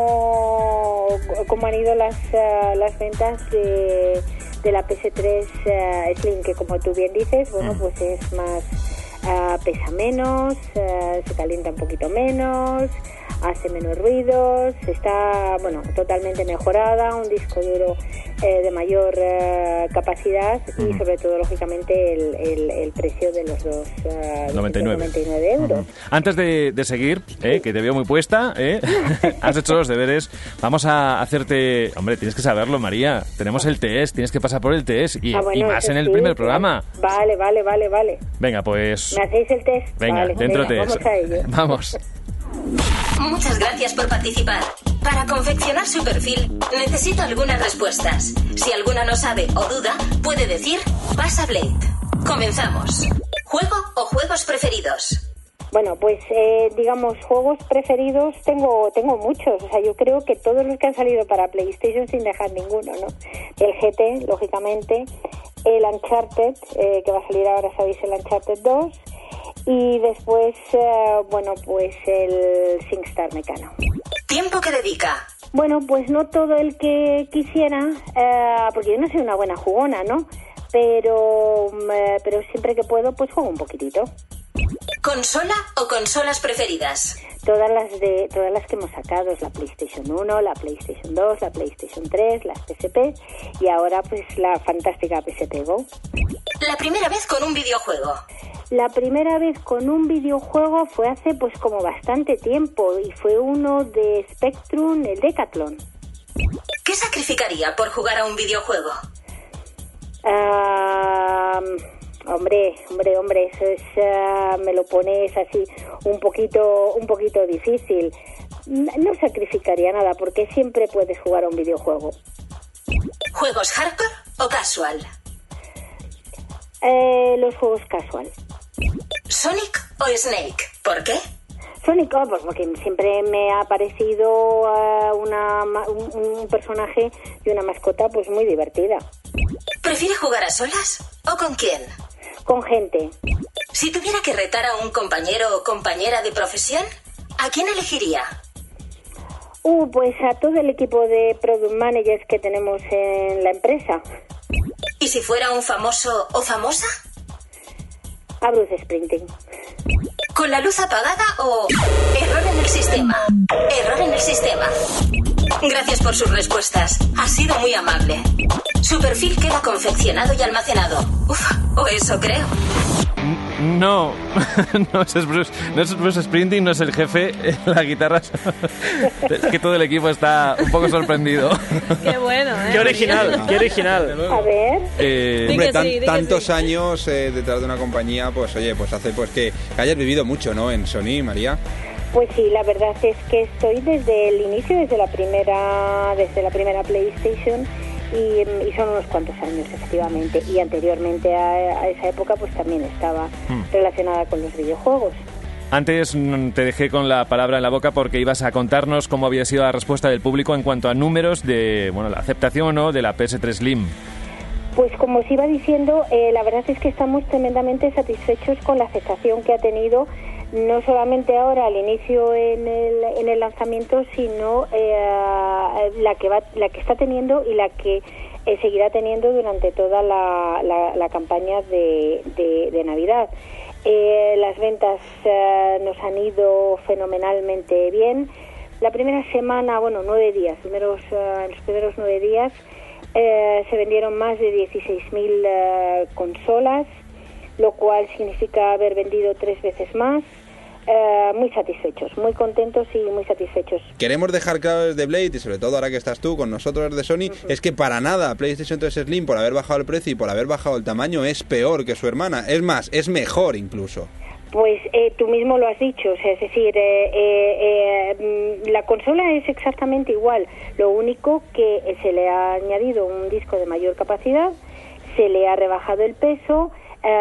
como, como han ido las, uh, las ventas de, de la P S tres uh, Slim, que como tú bien dices, bueno, mm. pues es más... Uh, pesa menos, uh, se calienta un poquito menos, hace menos ruidos, está, bueno, totalmente mejorada, un disco duro eh, de mayor uh, capacidad y uh-huh. sobre todo, lógicamente, el, el, el precio de los dos uh, noventa y nueve. noventa y nueve euros. Uh-huh. Antes de, de seguir, eh, que te veo muy puesta, eh, has hecho los deberes, vamos a hacerte... Hombre, tienes que saberlo, María, tenemos el test, tienes que pasar por el test y, ah, bueno, y más en el sí, primer programa. Vale, vale, vale, vale. Venga, pues... ¿Me hacéis el test? Venga, vale, dentro venga, test. Vamos a ello. Vamos. Muchas gracias por participar. Para confeccionar su perfil, necesito algunas respuestas. Si alguna no sabe o duda, puede decir pasa Blade. Comenzamos. ¿Juego o juegos preferidos? Bueno, pues eh, digamos, juegos preferidos tengo tengo muchos. O sea, yo creo que todos los que han salido para PlayStation sin dejar ninguno, ¿no? El G T, lógicamente, el Uncharted, eh, que va a salir ahora, sabéis, el Uncharted dos, y después, eh, bueno, pues el SingStar Mecano. ¿Tiempo que dedica? Bueno, pues no todo el que quisiera, eh, porque yo no soy una buena jugona, ¿no? Pero, eh, pero siempre que puedo, pues juego un poquitito. ¿Consola o consolas preferidas? Todas las de todas las que hemos sacado, la PlayStation uno, la PlayStation dos, la PlayStation tres, las P S P y ahora pues la fantástica P S P Go. La primera vez con un videojuego. La primera vez con un videojuego fue hace pues como bastante tiempo y fue uno de Spectrum, el Decathlon. ¿Qué sacrificaría por jugar a un videojuego? Ah... Uh, Hombre, hombre, hombre, eso es, uh, me lo pones así un poquito, un poquito difícil. No sacrificaría nada porque siempre puedes jugar a un videojuego. ¿Juegos hardcore o casual? Eh, los juegos casual. ¿Sonic o Snake? ¿Por qué? Sonic, oh, pues porque siempre me ha parecido uh, una, un, un personaje y una mascota pues muy divertida. ¿Prefiere jugar a solas o con quién? Con gente. Si tuviera que retar a un compañero o compañera de profesión, ¿a quién elegiría? Uh, pues a todo el equipo de product managers que tenemos en la empresa. ¿Y si fuera un famoso o famosa? A Bruce Springsteen. ¿Con la luz apagada o error en el sistema? Error en el sistema. Gracias por sus respuestas. Ha sido muy amable. Su perfil queda confeccionado y almacenado. Uf, o eso creo. No, no es Bruce, no es Bruce Springsteen, no es el jefe, la guitarra. Es que todo el equipo está un poco sorprendido. Qué bueno, ¿eh? Qué original, qué original. A ver. Eh, hombre, tan, sí, tantos sí. años eh, detrás de una compañía, pues oye, pues hace pues que, que hayas vivido mucho, ¿no? En Sony, María. Pues sí, la verdad es que estoy desde el inicio, desde la primera, desde la primera PlayStation. y, y son unos cuantos años, efectivamente. Y anteriormente a, a esa época, pues también estaba hmm. relacionada con los videojuegos. Antes te dejé con la palabra en la boca porque ibas a contarnos cómo había sido la respuesta del público en cuanto a números de, bueno, la aceptación o no de la P S tres Slim. Pues como os iba diciendo, eh, la verdad es que estamos tremendamente satisfechos con la aceptación que ha tenido, no solamente ahora al inicio en el, en el lanzamiento, sino eh, la que va, la que está teniendo y la que eh, seguirá teniendo durante toda la, la, la campaña de, de, de Navidad. Eh, las ventas eh, nos han ido fenomenalmente bien. La primera semana, bueno, nueve días, primeros, uh, los primeros nueve días eh, se vendieron más de dieciséis mil uh, consolas, lo cual significa haber vendido tres veces más. Eh, muy satisfechos, muy contentos y muy satisfechos. Queremos dejar claro desde Blade, y sobre todo ahora que estás tú con nosotros desde Sony, uh-huh. es que para nada PlayStation tres Slim, por haber bajado el precio y por haber bajado el tamaño, es peor que su hermana. Es más, es mejor incluso. Pues eh, tú mismo lo has dicho, o sea, es decir, eh, eh, eh, la consola es exactamente igual, lo único que se le ha añadido un disco de mayor capacidad, se le ha rebajado el peso.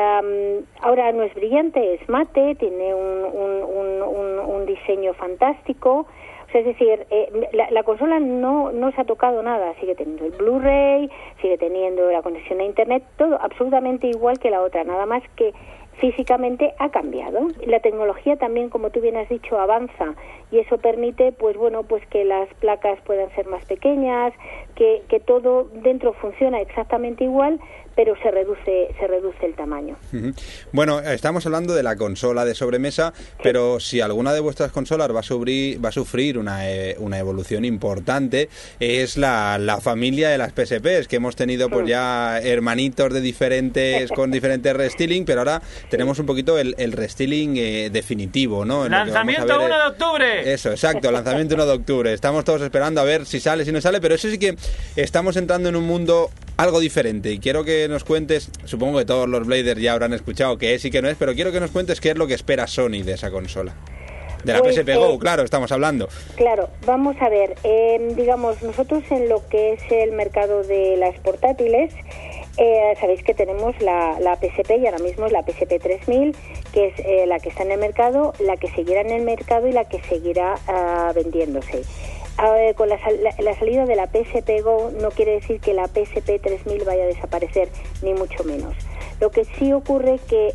Um, ahora no es brillante, es mate, tiene un, un, un, un, un diseño fantástico. O sea, es decir, eh, la, la consola no, no se ha tocado nada, sigue teniendo el Blu-ray, sigue teniendo la conexión a Internet, todo absolutamente igual que la otra, nada más que físicamente ha cambiado. La tecnología también, como tú bien has dicho, avanza y eso permite, pues bueno, pues que las placas puedan ser más pequeñas, que, que todo dentro funciona exactamente igual, pero se reduce se reduce el tamaño. Uh-huh. Bueno, estamos hablando de la consola de sobremesa, sí. pero si alguna de vuestras consolas va a sufrir, va a sufrir una, eh, una evolución importante, es la, la familia de las P S Ps, que hemos tenido pues ya hermanitos de diferentes con diferentes restyling, pero ahora tenemos un poquito el, el restyling eh, definitivo, ¿no? En ¡Lanzamiento uno de octubre! Eso, exacto, lanzamiento uno de octubre. Estamos todos esperando a ver si sale, si no sale, pero eso sí que estamos entrando en un mundo algo diferente y quiero que nos cuentes, supongo que todos los Bladers ya habrán escuchado qué es y qué no es, pero quiero que nos cuentes qué es lo que espera Sony de esa consola. De la pues, P S P Go, eh, claro, estamos hablando. Claro, vamos a ver, eh, digamos, nosotros en lo que es el mercado de las portátiles, eh, sabéis que tenemos la, la P S P y ahora mismo es la P S P tres mil, que es eh, la que está en el mercado, la que seguirá en el mercado y la que seguirá uh, vendiéndose. Uh, con la, la, la salida de la P S P Go no quiere decir que la P S P tres mil vaya a desaparecer, ni mucho menos. Lo que sí ocurre que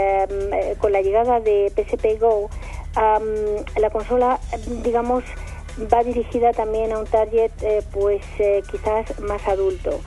eh, con la llegada de P S P Go, um, la consola, digamos, va dirigida también a un target eh, pues eh, quizás más adulto.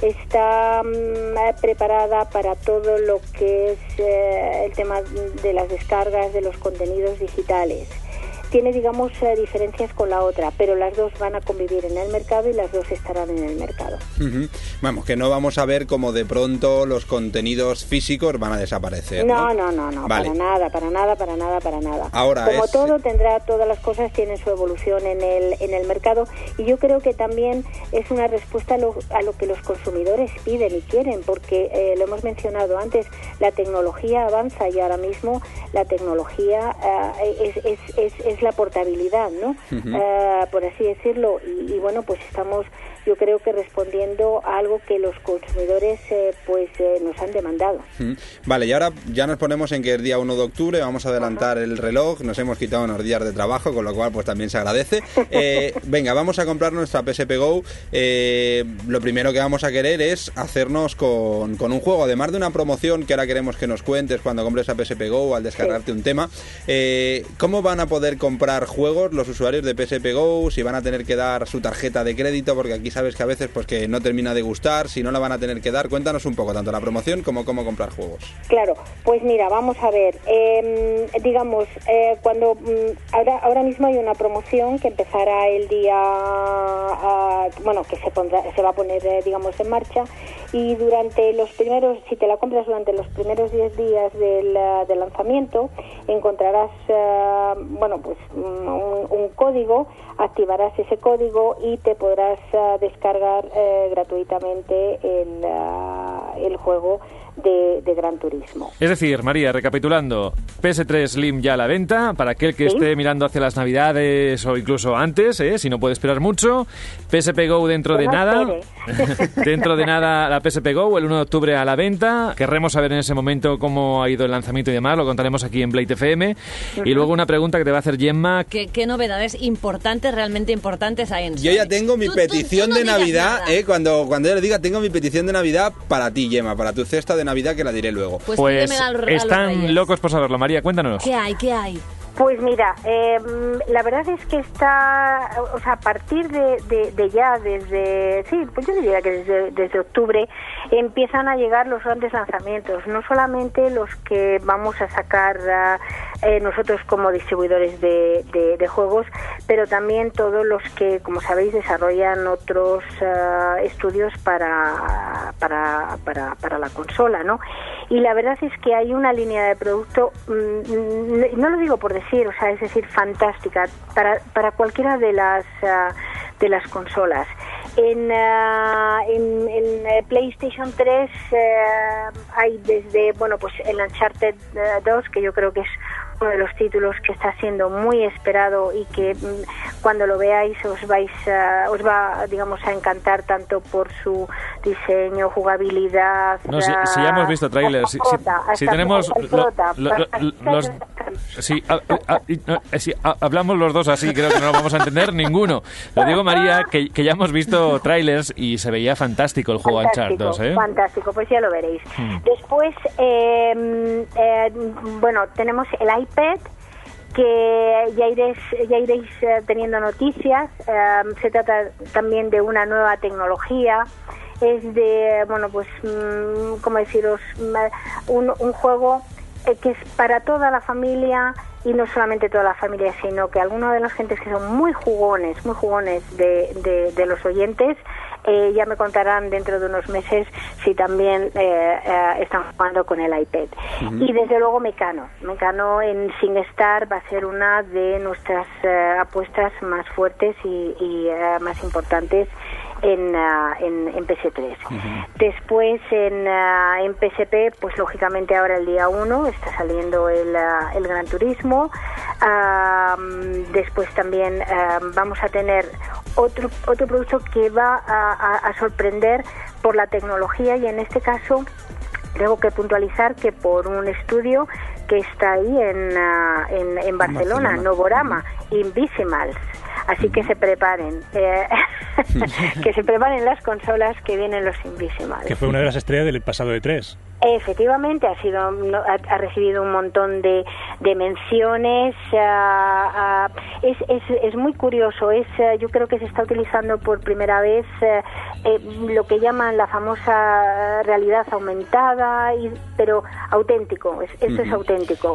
Está um, preparada para todo lo que es eh, el tema de las descargas de los contenidos digitales. Tiene, digamos, eh, diferencias con la otra, pero las dos van a convivir en el mercado y las dos estarán en el mercado. Uh-huh. Vamos, que no vamos a ver como de pronto los contenidos físicos van a desaparecer, ¿no? No, no, no, no, vale. para nada, para nada, para nada, para nada. Ahora como es... todo, tendrá, todas las cosas tienen su evolución en el, en el mercado y yo creo que también es una respuesta a lo, a lo que los consumidores piden y quieren, porque eh, lo hemos mencionado antes, la tecnología avanza y ahora mismo la tecnología uh, es, es, es, es la portabilidad, ¿no? Uh-huh. Uh, por así decirlo, y, y bueno, pues estamos, yo creo que respondiendo a algo que los consumidores eh, pues eh, nos han demandado. Uh-huh. Vale, y ahora ya nos ponemos en que es día uno de octubre, vamos a adelantar uh-huh. el reloj, nos hemos quitado unos días de trabajo, con lo cual pues también se agradece. Eh, venga, vamos a comprar nuestra P S P Go. Eh, lo primero que vamos a querer es hacernos con, con un juego, además de una promoción que ahora queremos que nos cuentes cuando compres la P S P Go o al descargarte sí. un tema. Eh, ¿Cómo van a poder comprar juegos los usuarios de P S P Go? Si van a tener que dar su tarjeta de crédito, porque aquí sabes que a veces pues que no termina de gustar, si no la van a tener que dar. Cuéntanos un poco, tanto la promoción como cómo comprar juegos. Claro, pues mira, vamos a ver, eh, digamos, eh, cuando mm, ahora, ahora mismo hay una promoción que empezará el día, uh, bueno, que se pondrá, se va a poner, eh, digamos, en marcha, y durante los primeros, si te la compras durante los primeros diez días del, uh, del lanzamiento, encontrarás, uh, bueno, pues un, un código, activarás ese código y te podrás uh, descargar uh, gratuitamente el, uh, el juego de, de Gran Turismo. Es decir, María, recapitulando, P S tres Slim ya a la venta, para aquel que ¿Sí? esté mirando hacia las Navidades o incluso antes, ¿eh? Si no puede esperar mucho. P S P Go dentro Que de no nada. espere. Dentro de nada la P S P Go, el uno de octubre a la venta. Querremos saber en ese momento cómo ha ido el lanzamiento y demás, lo contaremos aquí en Blade F M. Y luego una pregunta que te va a hacer Gemma. ¿Qué, qué novedades importantes, realmente importantes hay en Yo ya tengo mi Tú- tú- petición tú no de digas Navidad, nada. eh, cuando, cuando yo le diga, tengo mi petición de Navidad para ti, Gemma, para tu cesta de Navidad, que la diré luego. Pues Pues pídemela a los- a los están Reyes. locos por saberlo. María, cuéntanos. ¿Qué hay? ¿Qué hay? Pues mira, eh, la verdad es que está, o sea, a partir de, de, de ya, desde, sí, pues yo diría que desde, desde octubre empiezan a llegar los grandes lanzamientos, no solamente los que vamos a sacar uh, eh, nosotros como distribuidores de, de, de juegos, pero también todos los que, como sabéis, desarrollan otros uh, estudios para, para, para, para la consola, ¿no? Y la verdad es que hay una línea de producto, mmm, no lo digo por decir, o sea, es decir, fantástica para, para cualquiera de las uh, de las consolas. En, uh, en, en uh, PlayStation tres uh, hay desde, bueno, pues el Uncharted uh, dos, que yo creo que es uno de los títulos que está siendo muy esperado y que mm, cuando lo veáis os vais uh, os va, digamos, a encantar tanto por su diseño, jugabilidad. No, si, si ya hemos visto trailers, si, si- Hasta si tenemos hasta lo- flota, lo- lo- hasta- los, si, a- a- y- no, eh, si a- hablamos los dos así, creo que no lo vamos a entender ninguno. Lo digo, María, que, que ya hemos visto trailers y se veía fantástico el juego Uncharted Fantástico, dos, ¿eh? fantástico, pues ya lo veréis. Hmm. Después, eh, eh, bueno, tenemos el iPad, que ya iréis, ya iréis eh, teniendo noticias. Eh, se trata también de una nueva tecnología. Es de, bueno, pues, mm, ¿cómo deciros? Mm, Un, un juego eh, que es para toda la familia, y no solamente toda la familia, sino que algunos de las gentes que son muy jugones, muy jugones de, de, de los oyentes, eh, ya me contarán dentro de unos meses si también eh, eh, están jugando con el iPad. Ujú. Y desde luego Mecano. Mecano en SingStar va a ser una de nuestras eh, apuestas más fuertes y, y eh, más importantes en, uh, en, en P S tres. Después en, uh, en P S P, pues lógicamente ahora el día uno está saliendo el, uh, el Gran Turismo. Uh, después también uh, vamos a tener otro otro producto que va a, a, a sorprender por la tecnología, y en este caso tengo que puntualizar que por un estudio que está ahí en, uh, en, en Barcelona, Barcelona. Novorama, Invisimals. Así que se preparen, eh, que se preparen las consolas que vienen los Invisimals. Que fue una de las estrellas del pasado E tres. Efectivamente, ha sido no, ha, ha recibido un montón de, de menciones. Uh, uh, es, es, es muy curioso. Es uh, yo creo que se está utilizando por primera vez uh, eh, lo que llaman la famosa realidad aumentada, y, pero auténtico. Es, esto es Ujú. auténtico.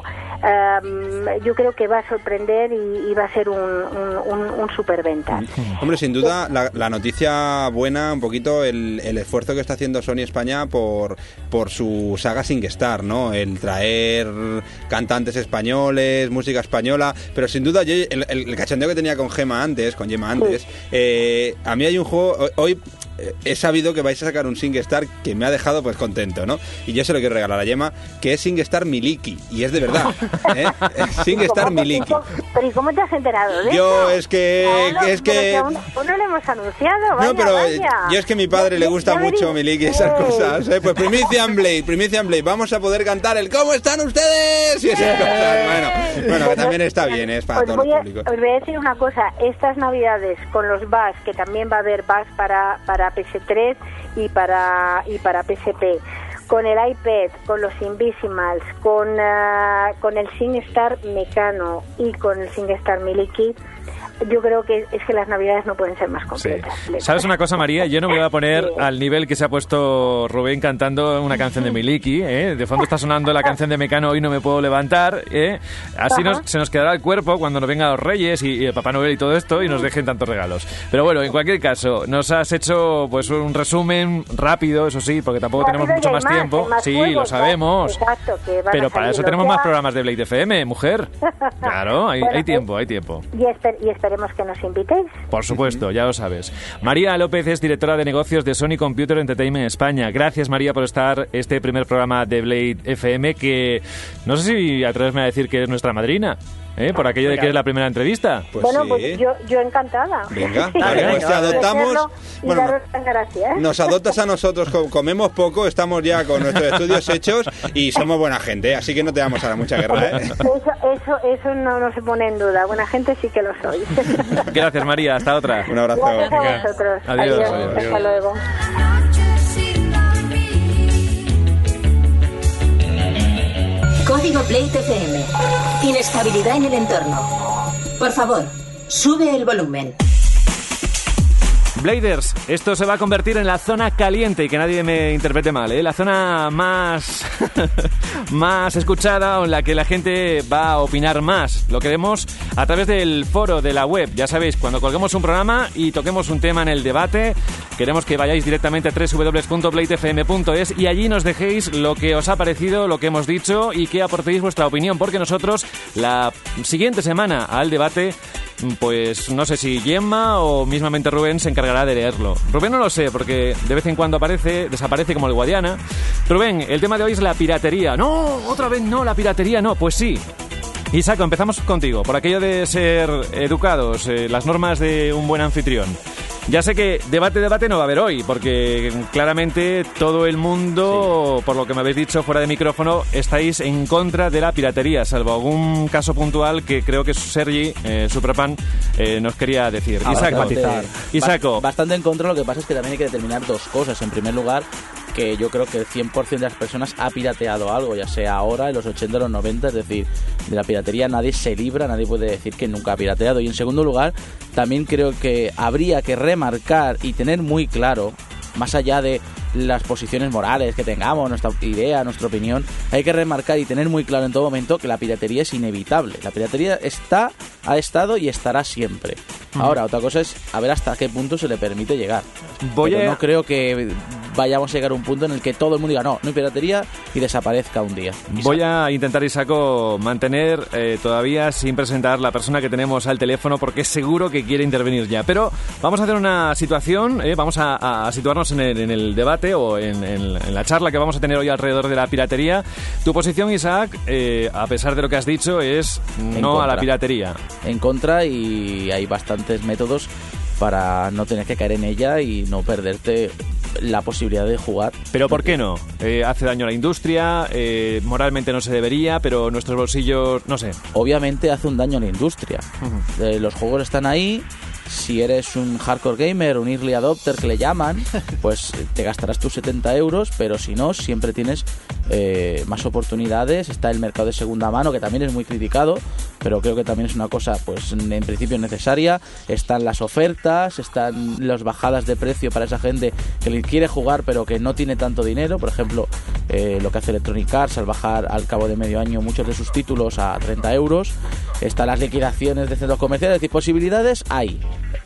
Um, yo creo que va a sorprender y, y va a ser un, un, un, un superventa. Hombre, sin duda, la, la noticia buena, un poquito el, el esfuerzo que está haciendo Sony España por, por su saga SingStar, ¿no? El traer cantantes españoles, música española, pero sin duda yo, el, el, el cachondeo que tenía con Gemma antes, con Gemma antes, eh, a mí hay un juego, hoy eh, he sabido que vais a sacar un SingStar que me ha dejado pues contento, ¿no? Y yo se lo quiero regalar a Gemma, que es SingStar Miliki, y es de verdad, ¿eh? SingStar Miliki. Pero ¿y cómo te has enterado de Yo eso? es que, No, que es pero que... aún, aún no lo hemos anunciado, vaya, No, pero eh, vaya. yo es que a mi padre le gusta Ya mucho veréis. Miliki y esas Ey. cosas, ¿eh? Pues Primicia en Blade, Primicia en Blade, vamos a poder cantar el ¿cómo están ustedes? Y esas cosas, bueno, bueno, que también está bien, es para Os todos voy, los a, públicos. os voy a decir una cosa, estas navidades con los B A S, que también va a haber B A S para, para P S tres y para, y para P S P, con el iPad, con los Invisimals, con, uh, con el SingStar Mecano y con el SingStar Miliki, yo creo que es que las navidades no pueden ser más completas. ¿Sabes una cosa, María? Yo no me voy a poner Sí. al nivel que se ha puesto Rubén cantando una canción de Miliki, ¿eh? De fondo está sonando la canción de Mecano, Hoy no me puedo levantar, ¿eh? Así nos, se nos quedará el cuerpo cuando nos vengan los Reyes y, y el Papá Noel y todo esto y nos dejen tantos regalos. Pero bueno, en cualquier caso, nos has hecho pues un resumen rápido, eso sí, porque tampoco Rápido, tenemos mucho y hay más, más, tiempo. hay más Sí, juegos, lo sabemos. exacto, que van Pero a para salir eso los tenemos ya. más programas de Blade F M, mujer. Claro, hay, Bueno, hay tiempo, hay tiempo. Y, esper- y esperemos que nos invitéis. Por supuesto, ya lo sabes. María López es directora de negocios de Sony Computer Entertainment España. Gracias, María, por estar este primer programa de Blade F M, que no sé si atreverme a decir que es nuestra madrina. ¿Eh? Por aquello de que es la primera entrevista. Pues bueno, sí. pues yo, yo encantada. Venga, vale, pues te adoptamos. Y bueno, daros las gracias. Nos adoptas a nosotros, comemos poco, estamos ya con nuestros estudios hechos y somos buena gente, así que no te vamos a dar mucha guerra, ¿eh? Eso, eso, eso no, no se pone en duda. Buena gente sí que lo soy. Gracias, María. Hasta otra. Un abrazo. Gracias a vosotros. Adiós. Adiós. Adiós. Hasta luego. Código Blade F M. Inestabilidad en el entorno. Por favor, sube el volumen. Bladers, esto se va a convertir en la zona caliente, y que nadie me interprete mal, ¿eh? La zona más más escuchada, o en la que la gente va a opinar más. Lo queremos a través del foro de la web. Ya sabéis, cuando colguemos un programa y toquemos un tema en el debate, queremos que vayáis directamente a doble u doble u doble u punto blade f m punto es y allí nos dejéis lo que os ha parecido, lo que hemos dicho, y que aportéis vuestra opinión, porque nosotros la siguiente semana al debate, pues no sé si Gemma o mismamente Rubén se encargará de leerlo. Rubén no lo sé, porque de vez en cuando aparece, desaparece como el Guadiana. Rubén, el tema de hoy es la piratería. No, otra vez no, la piratería no, pues sí. Isaco, empezamos contigo, por aquello de ser educados, eh, las normas de un buen anfitrión. Ya sé que debate, debate no va a haber hoy, porque claramente todo el mundo, sí, por lo que me habéis dicho fuera de micrófono, estáis en contra de la piratería, salvo algún caso puntual que creo que Sergi, eh, Superpan, eh, nos quería decir. Ah, Isaco, bastante, Isaco. Bastante en contra, lo que pasa es que también hay que determinar dos cosas. En primer lugar, que yo creo que el cien por ciento de las personas ha pirateado algo, ya sea ahora, en los ochenta, en los noventa, es decir, de la piratería nadie se libra, nadie puede decir que nunca ha pirateado. Y en segundo lugar, también creo que habría que remarcar y tener muy claro, más allá de las posiciones morales que tengamos, nuestra idea, nuestra opinión, hay que remarcar y tener muy claro en todo momento que la piratería es inevitable. La piratería está, ha estado y estará siempre. Ahora, otra cosa es a ver hasta qué punto se le permite llegar. Voy Pero a... no creo que vayamos a llegar a un punto en el que todo el mundo diga no, no hay piratería y desaparezca un día. Voy a intentar, Isaco, mantener eh, todavía sin presentar la persona que tenemos al teléfono, porque es seguro que quiere intervenir ya. Pero vamos a hacer una situación, eh, vamos a, a situarnos en el, en el debate o en, en, en la charla que vamos a tener hoy alrededor de la piratería. Tu posición, Isaac, eh, a pesar de lo que has dicho, es no a la piratería. En contra, y hay bastantes métodos para no tener que caer en ella y no perderte la posibilidad de jugar. ¿Pero por qué no? Eh, hace daño a la industria, eh, moralmente no se debería, pero nuestros bolsillos, no sé. Obviamente hace un daño a la industria. Uh-huh. Eh, los juegos están ahí. Si eres un hardcore gamer, un early adopter que le llaman, pues te gastarás tus setenta euros, pero si no, siempre tienes eh, más oportunidades. Está el mercado de segunda mano, que también es muy criticado, pero creo que también es una cosa, pues en principio necesaria. Están las ofertas, están las bajadas de precio para esa gente que le quiere jugar, pero que no tiene tanto dinero. Por ejemplo, eh, lo que hace Electronic Arts al bajar al cabo de medio año muchos de sus títulos a treinta euros. Están las liquidaciones de centros comerciales, es decir, posibilidades hay.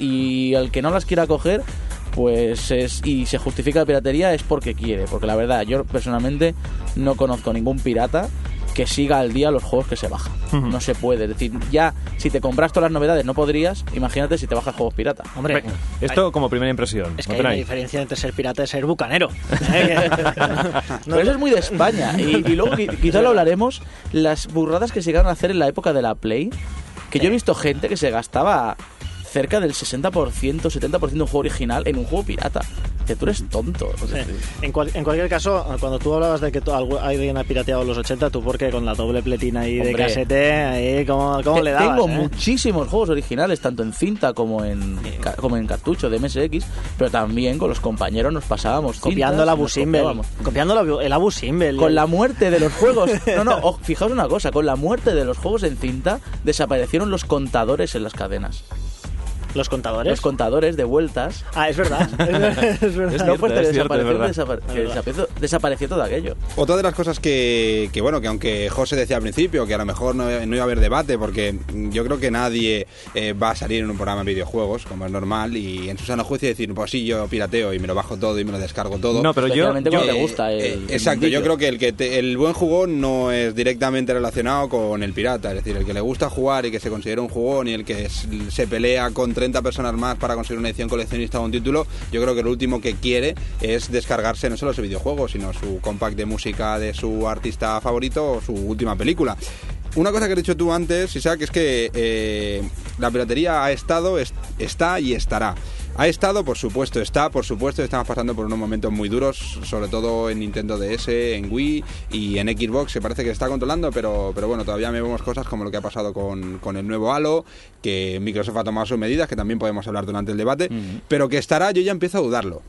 Y el que no las quiera coger, pues es, y se justifica la piratería, es porque quiere. Porque la verdad, yo personalmente no conozco ningún pirata que siga al día los juegos que se bajan. Uh-huh. No se puede. Es decir, ya si te compras todas las novedades no podrías, imagínate si te bajas juegos pirata. Hombre, esto hay, como primera impresión. Es que hay una diferencia entre ser pirata y ser bucanero. no, Pero eso es muy de España. Y, y luego quizá lo hablaremos, las burradas que se llegaron a hacer en la época de la Play, que yo he visto gente que se gastaba cerca del sesenta por ciento, setenta por ciento de un juego original en un juego pirata. Que tú eres tonto. Sí. En, cual, en cualquier caso, cuando tú hablabas de que tú, alguien ha pirateado los ochenta, tú porque con la doble pletina ahí Hombre, de casete, ahí, ¿cómo, cómo le dabas? Tengo eh? muchísimos juegos originales, tanto en cinta como en, sí. ca, como en cartucho de M S X, pero también con los compañeros nos pasábamos copiando el Abu Simbel. Copiando el Abu Simbel. Con la muerte de los juegos. No, no, oh, fijaos una cosa, con la muerte de los juegos en cinta, desaparecieron los contadores en las cadenas. ¿Los contadores? Los contadores de vueltas. Ah, es verdad. es verdad. Es no fuerte, desapareció, desapare- que desapareció, desapareció todo aquello. Otra de las cosas que, que, bueno, que aunque José decía al principio, que a lo mejor no, no iba a haber debate, porque yo creo que nadie eh, va a salir en un programa de videojuegos, como es normal, y en su sano juicio decir, pues sí, yo pirateo y me lo bajo todo y me lo descargo todo. No, pero yo... yo eh, te gusta el, eh, Exacto, el yo creo que el, que te, el buen jugón no es directamente relacionado con el pirata, es decir, el que le gusta jugar y que se considera un jugón y el que es, se pelea con treinta personas más para conseguir una edición coleccionista o un título, yo creo que lo último que quiere es descargarse no solo ese videojuego, sino su compact de música de su artista favorito o su última película. Una cosa que has dicho tú antes, Isaac, es que eh, la piratería ha estado, est- está y estará. Ha estado, por supuesto, está, por supuesto, estamos pasando por unos momentos muy duros, sobre todo en Nintendo D S, en Wii y en Xbox, se parece que se está controlando, pero, pero bueno, todavía vemos cosas como lo que ha pasado con, con el nuevo Halo, que Microsoft ha tomado sus medidas, que también podemos hablar durante el debate, uh-huh. pero que estará, yo ya empiezo a dudarlo.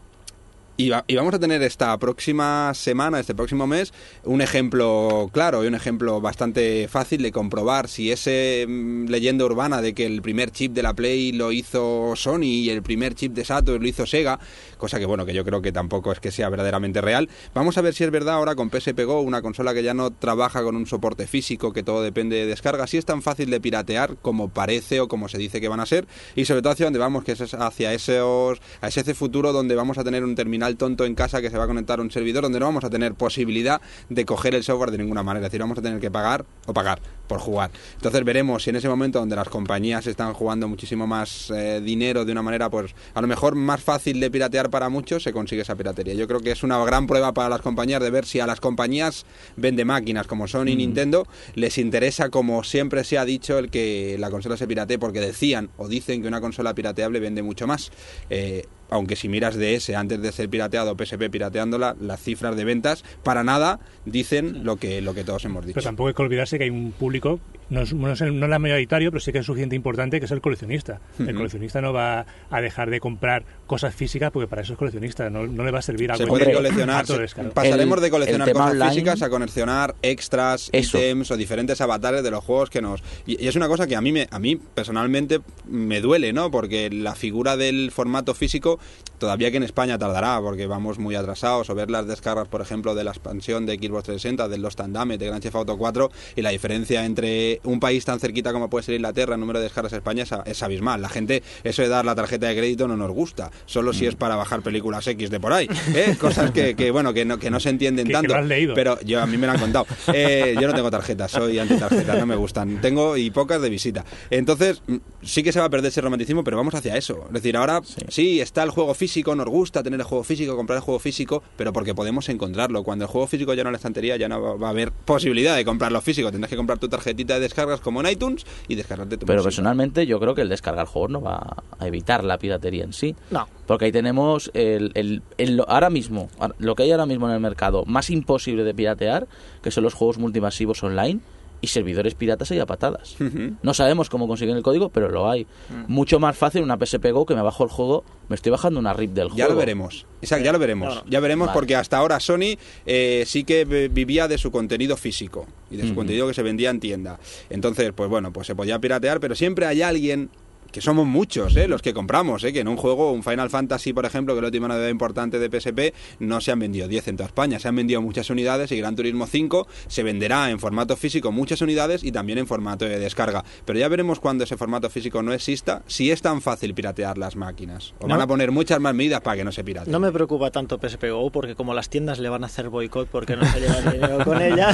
Y, va, y vamos a tener esta próxima semana, este próximo mes, un ejemplo claro y un ejemplo bastante fácil de comprobar si ese mmm, leyenda urbana de que el primer chip de la Play lo hizo Sony y el primer chip de Saturn lo hizo Sega, cosa que bueno, que yo creo que tampoco es que sea verdaderamente real. Vamos a ver si es verdad ahora con P S P Go, una consola que ya no trabaja con un soporte físico, que todo depende de descarga, si es tan fácil de piratear como parece o como se dice que van a ser, y sobre todo hacia donde vamos, que es hacia esos, a ese futuro donde vamos a tener un terminal tonto en casa que se va a conectar a un servidor donde no vamos a tener posibilidad de coger el software de ninguna manera, es decir, vamos a tener que pagar o pagar por jugar. Entonces veremos si en ese momento donde las compañías están jugando muchísimo más eh, dinero de una manera, pues a lo mejor más fácil de piratear para muchos, se consigue esa piratería. Yo creo que es una gran prueba para las compañías de ver si a las compañías vende máquinas como Sony y mm. Nintendo les interesa, como siempre se ha dicho, el que la consola se piratee, porque decían o dicen que una consola pirateable vende mucho más. Eh, aunque si miras D S antes de ser pirateado, P S P pirateándola, las cifras de ventas para nada dicen lo que lo que todos hemos dicho. Pero tampoco hay que olvidarse que hay un público, no es, no es el no es la mayoritario, pero sí que es suficiente importante, que es el coleccionista. Uh-huh. El coleccionista no va a dejar de comprar cosas físicas porque para eso es coleccionista, no, no le va a servir algo. Se puede coleccionar, se, pasaremos el, de coleccionar cosas online, físicas a coleccionar extras, eso. ítems o diferentes avatares de los juegos que nos... Y, y es una cosa que a mí, me, a mí personalmente me duele, ¿no? Porque la figura del formato físico todavía que en España tardará, porque vamos muy atrasados, o ver las descargas, por ejemplo, de la expansión de Xbox trescientos sesenta, de Lost and Damned, de Grand Theft Auto cuatro, y la diferencia entre un país tan cerquita como puede ser Inglaterra, el número de descargas a España es, es abismal. La gente, eso de dar la tarjeta de crédito no nos gusta, solo si es para bajar películas X de por ahí, ¿eh? Cosas que, que, bueno, que no, que no se entienden que, tanto, que lo has leído. Pero yo, a mí me lo han contado. Eh, yo no tengo tarjetas, soy antitarjetas, no me gustan. Tengo y pocas de visita. Entonces, sí que se va a perder ese romanticismo, pero vamos hacia eso. Es decir, ahora sí, sí está el juego físico, nos gusta tener el juego físico, comprar el juego físico, pero porque podemos encontrarlo. Cuando el juego físico ya no en la estantería, ya no va a haber posibilidad de comprarlo físico. Tendrás que comprar tu tarjetita de descargas como en iTunes y descargarte tu Pero música. Personalmente yo creo que el descargar juegos no va a evitar la piratería en sí. No. Porque ahí tenemos el, el, el, ahora mismo, lo que hay ahora mismo en el mercado más imposible de piratear, que son los juegos multimasivos online, y servidores piratas hay a patadas. Uh-huh. No sabemos cómo consiguen el código, pero lo hay. Uh-huh. Mucho más fácil una P S P Go, que me bajo el juego, me estoy bajando una R I P del ya juego. Ya lo veremos. Exacto, ya lo veremos. No, no. Ya veremos, vale. Porque hasta ahora Sony eh, sí que vivía de su contenido físico y de su uh-huh. contenido que se vendía en tienda. Entonces, pues bueno, pues se podía piratear, pero siempre hay alguien... que somos muchos, ¿eh? Los que compramos, ¿eh? Que en un juego, un Final Fantasy, por ejemplo, que es la última novedad importante de P S P, no se han vendido diez en toda España, se han vendido muchas unidades, y Gran Turismo cinco se venderá en formato físico muchas unidades y también en formato de descarga. Pero ya veremos cuando ese formato físico no exista, si es tan fácil piratear las máquiquinas. O no. Van a poner muchas más medidas para que no se pirateen. No me preocupa tanto P S P Go, porque como las tiendas le van a hacer boicot porque no se lleva dinero con ella.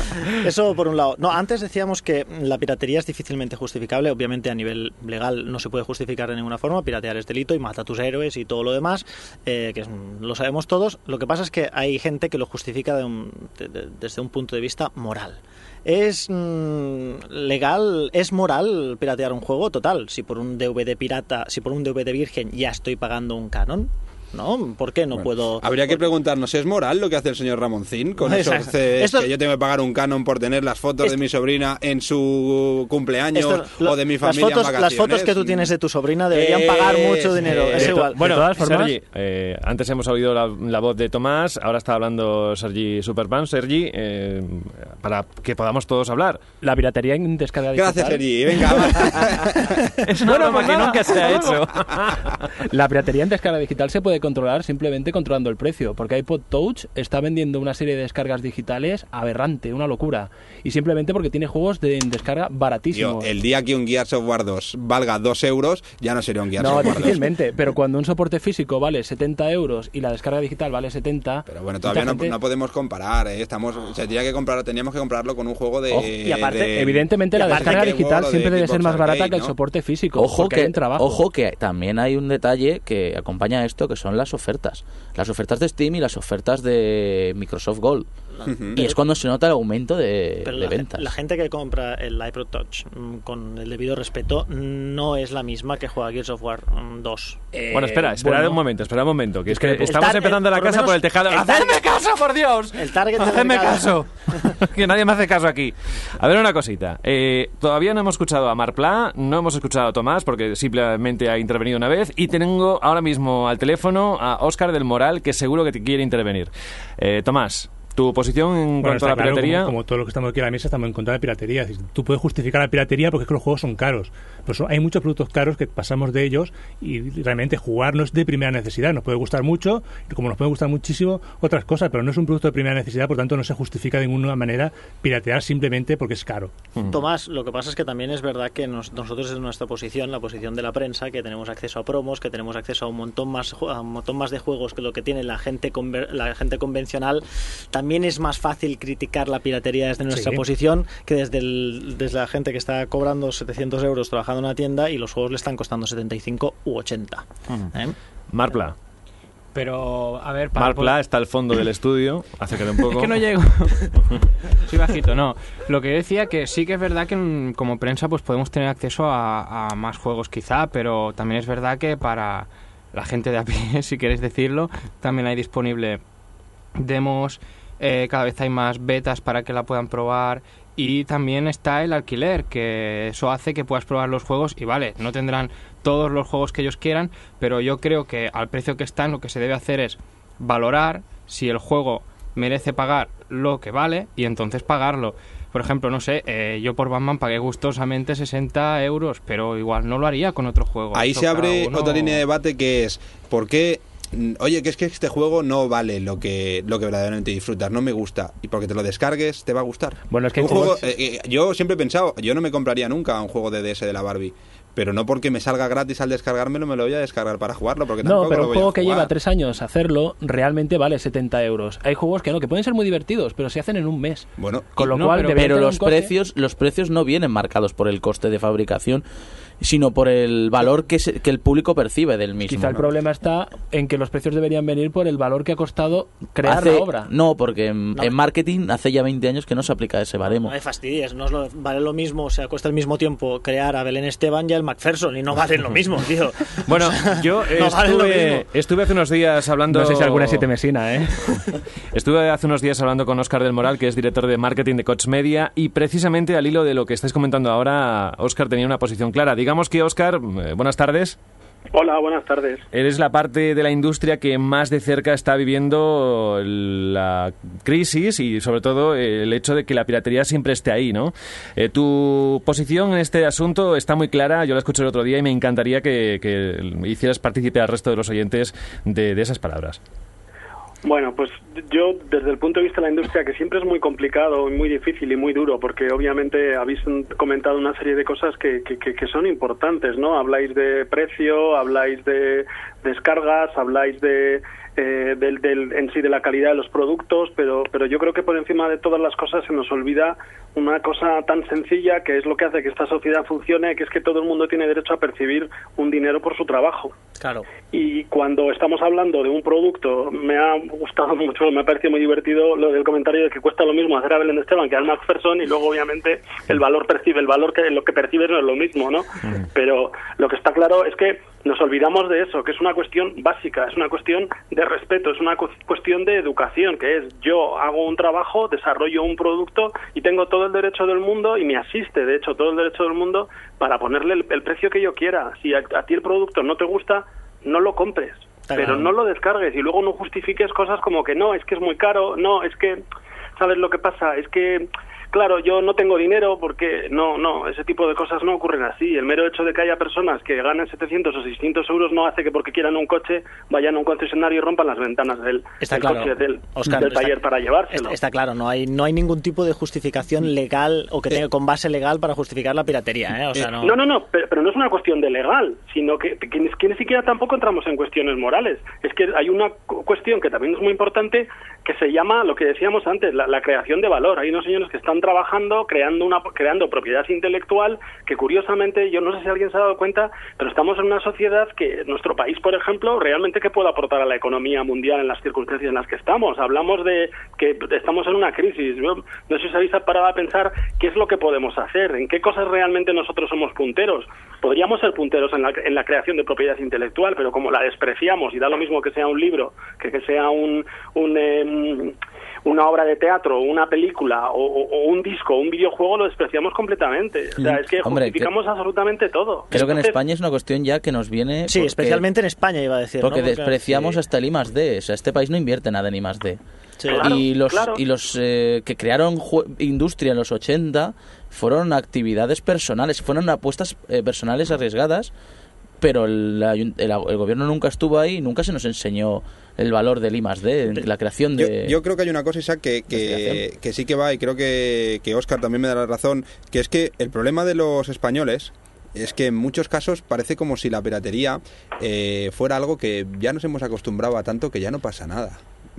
Eso por un lado. No, antes decíamos que la piratería es difícilmente justificable, obviamente a nivel legal no se puede justificar de ninguna forma, piratear es delito y mata a tus héroes y todo lo demás, eh, que es, lo sabemos todos. Lo que pasa es que hay gente que lo justifica de un, de, de, desde un punto de vista moral. ¿Es mmm, legal, es moral piratear un juego? Total, si por un D V D pirata, si por un D V D virgen ya estoy pagando un canon, ¿no? ¿Por qué no bueno, puedo...? Habría que preguntarnos, ¿es moral lo que hace el señor Ramoncín con esos C Ds? Esto... que yo tengo que pagar un canon por tener las fotos esto... de mi sobrina en su cumpleaños Esto, lo, o de mi familia las fotos, en vacaciones. Las fotos que tú tienes de tu sobrina deberían eh, pagar mucho dinero, eh, es igual. Bueno, de todas formas, Sergi, eh, antes hemos oído la, la voz de Tomás, ahora está hablando Sergi Superman. Sergi, eh, para que podamos todos hablar. La piratería en descarga digital. Gracias, Sergi. Venga, es una broma que nunca se ha hecho. La piratería en descarga digital se puede controlar simplemente controlando el precio, porque iPod Touch está vendiendo una serie de descargas digitales aberrante, una locura. Y simplemente porque tiene juegos de en descarga baratísimos. Yo, el día que un Gears of War dos valga dos euros, ya no sería un Gears no, of War dos. No, difícilmente, pero cuando un soporte físico vale setenta euros y la descarga digital vale setenta... Pero bueno, todavía no, gente... no podemos comparar, ¿eh? Estamos, se tendría que comprar, teníamos que comprarlo con un juego de... Oh, y aparte, de, evidentemente, la descarga digital siempre de debe ser más Arcade, barata que el ¿no? soporte físico. Ojo que, hay un trabajo. ojo que también hay un detalle que acompaña a esto, que son las ofertas. Las ofertas de Steam y las ofertas de Microsoft Gold. Uh-huh. Y es cuando se nota el aumento de, Pero de la, ventas. La gente que compra el iPod Touch, con el debido respeto, no es la misma que juega Gears of War dos. Eh, bueno, espera, espera bueno, un momento, espera un momento, que es que estamos tar- empezando el, la casa por el tejado. El ¡Hacedme caso, por Dios! El target ¡Hacedme caso! Que nadie me hace caso aquí. A ver, una cosita. Eh, todavía no hemos escuchado a Marpla, no hemos escuchado a Tomás, porque simplemente ha intervenido una vez, y tengo ahora mismo al teléfono a Óscar del Moral, que seguro que te quiere intervenir. Eh, Tomás, ¿tu posición en bueno, cuanto a la claro, piratería? Como, como todos los que estamos aquí a la mesa estamos en contra de la piratería. Tú puedes justificar la piratería porque es que los juegos son caros. Pues hay muchos productos caros que pasamos de ellos y realmente jugar no es de primera necesidad. Nos puede gustar mucho, como nos puede gustar muchísimo otras cosas, pero no es un producto de primera necesidad, por tanto no se justifica de ninguna manera piratear simplemente porque es caro. Tomás, lo que pasa es que también es verdad que nos, nosotros en nuestra posición, la posición de la prensa, que tenemos acceso a promos, que tenemos acceso a un montón más, a un montón más de juegos que lo que tiene la gente, conver, la gente convencional, también es más fácil criticar la piratería desde nuestra sí. posición que desde, el, desde la gente que está cobrando setecientos euros trabajando en una tienda y los juegos le están costando setenta y cinco u ochenta. Uh-huh. ¿Eh? Marpla. Pero, a ver... Para Marpla está al fondo del estudio, acércate un poco. Es que no llego. Soy bajito, no. Lo que decía que sí que es verdad que como prensa pues podemos tener acceso a, a más juegos quizá, pero también es verdad que para la gente de a pie, si queréis decirlo, también hay disponible demos... Eh, cada vez hay más betas para que la puedan probar y también está el alquiler, que eso hace que puedas probar los juegos y vale, no tendrán todos los juegos que ellos quieran, pero yo creo que al precio que están lo que se debe hacer es valorar si el juego merece pagar lo que vale y entonces pagarlo. Por ejemplo, no sé, eh, yo por Batman pagué gustosamente sesenta euros, pero igual no lo haría con otro juego. Ahí Eso se abre uno... otra línea de debate que es ¿por qué? Oye, que es que este juego no vale lo que lo que verdaderamente disfrutas, no me gusta. Y porque te lo descargues, te va a gustar. Bueno, es que un juego, juego, eh, eh, yo siempre he pensado, yo no me compraría nunca un juego de D S de la Barbie. Pero no porque me salga gratis al descargármelo, me lo voy a descargar para jugarlo. Porque no, tampoco pero lo un voy juego a que jugar. lleva tres años hacerlo realmente vale setenta euros. Hay juegos que no, que pueden ser muy divertidos, pero se hacen en un mes. Bueno, con lo no, cual, pero, pero los precios, los precios no vienen marcados por el coste de fabricación, sino por el valor que, se, que el público percibe del mismo. Quizá el ¿no? problema está en que los precios deberían venir por el valor que ha costado crear hace, la obra. No, porque en, no. en marketing hace ya veinte años que no se aplica ese baremo. No me fastidies, no es lo, vale lo mismo, o sea, cuesta el mismo tiempo crear a Belén Esteban y al McPherson y no valen lo mismo, tío. Bueno, yo no estuve, vale estuve hace unos días hablando... No sé si alguna siete mesina, ¿eh? Estuve hace unos días hablando con Óscar del Moral, que es director de marketing de Koch Media, y precisamente al hilo de lo que estáis comentando ahora, Óscar tenía una posición clara. Digamos que, Óscar, eh, buenas tardes. Hola, buenas tardes. Eres la parte de la industria que más de cerca está viviendo la crisis y sobre todo el hecho de que la piratería siempre esté ahí, ¿no? Eh, tu posición en este asunto está muy clara, yo la escuché el otro día y me encantaría que, que hicieras partícipe al resto de los oyentes de, de esas palabras. Bueno, pues yo desde el punto de vista de la industria, que siempre es muy complicado, muy difícil y muy duro, porque obviamente habéis comentado una serie de cosas que, que, que son importantes, ¿no? Habláis de precio, habláis de descargas, habláis de eh, del, del, en sí de la calidad de los productos, pero, pero yo creo que por encima de todas las cosas se nos olvida una cosa tan sencilla que es lo que hace que esta sociedad funcione, que es que todo el mundo tiene derecho a percibir un dinero por su trabajo. Claro. Y cuando estamos hablando de un producto, me ha gustado mucho, me ha parecido muy divertido lo del comentario de que cuesta lo mismo hacer a Belén Esteban que a McPherson, y luego obviamente el valor percibe, el valor que lo que percibes no es lo mismo, ¿no? Mm. Pero lo que está claro es que nos olvidamos de eso, que es una cuestión básica, es una cuestión de respeto, es una cu- cuestión de educación, que es yo hago un trabajo, desarrollo un producto y tengo todo el derecho del mundo, y me asiste, de hecho, todo el derecho del mundo para ponerle el, el precio que yo quiera. Si a, a ti el producto no te gusta, no lo compres, pero claro, no lo descargues y luego no justifiques cosas como que no, es que es muy caro, no, es que, ¿sabes lo que pasa? Es que... Claro, yo no tengo dinero porque no, no, ese tipo de cosas no ocurren así. El mero hecho de que haya personas que ganen setecientos o seiscientos euros no hace que porque quieran un coche vayan a un concesionario y rompan las ventanas del, está del claro, coche del, Oscar, del taller está, para llevárselo. Está, está claro, no hay no hay ningún tipo de justificación legal o que tenga con base legal para justificar la piratería, ¿eh? O sea, no... no, no, no, pero, pero no es una cuestión de legal, sino que, que, que, que ni siquiera tampoco entramos en cuestiones morales. Es que hay una cuestión que también es muy importante, que se llama, lo que decíamos antes, la, la creación de valor. Hay unos señores que están trabajando, creando Creando, una, creando propiedad intelectual que, curiosamente, yo no sé si alguien se ha dado cuenta, pero estamos en una sociedad que nuestro país, por ejemplo, realmente ¿qué puede aportar a la economía mundial en las circunstancias en las que estamos? Hablamos de que estamos en una crisis. Yo no sé si habéis parado a pensar qué es lo que podemos hacer, en qué cosas realmente nosotros somos punteros. Podríamos ser punteros en la, en la creación de propiedad intelectual, pero como la despreciamos y da lo mismo que sea un libro, que que sea un... un eh, una obra de teatro, una película o, o, o un disco, un videojuego, lo despreciamos completamente. O sea, es que Hombre, justificamos que, absolutamente todo. Creo Entonces, que en España es una cuestión ya que nos viene... Sí, porque, especialmente en España, iba a decir. Porque, ¿no? porque despreciamos sí. hasta el I más D. O sea, este país no invierte nada en I más D. Sí. Claro, y los, claro. y los eh, que crearon ju- industria en los ochenta fueron actividades personales, fueron apuestas eh, personales arriesgadas, pero el, el, el gobierno nunca estuvo ahí, nunca se nos enseñó el valor del I más D, la creación de... Yo, yo creo que hay una cosa, Isaac, que, que, que sí que va, y creo que, que Óscar también me da la razón, que es que el problema de los españoles es que en muchos casos parece como si la piratería eh, fuera algo que ya nos hemos acostumbrado a tanto que ya no pasa nada.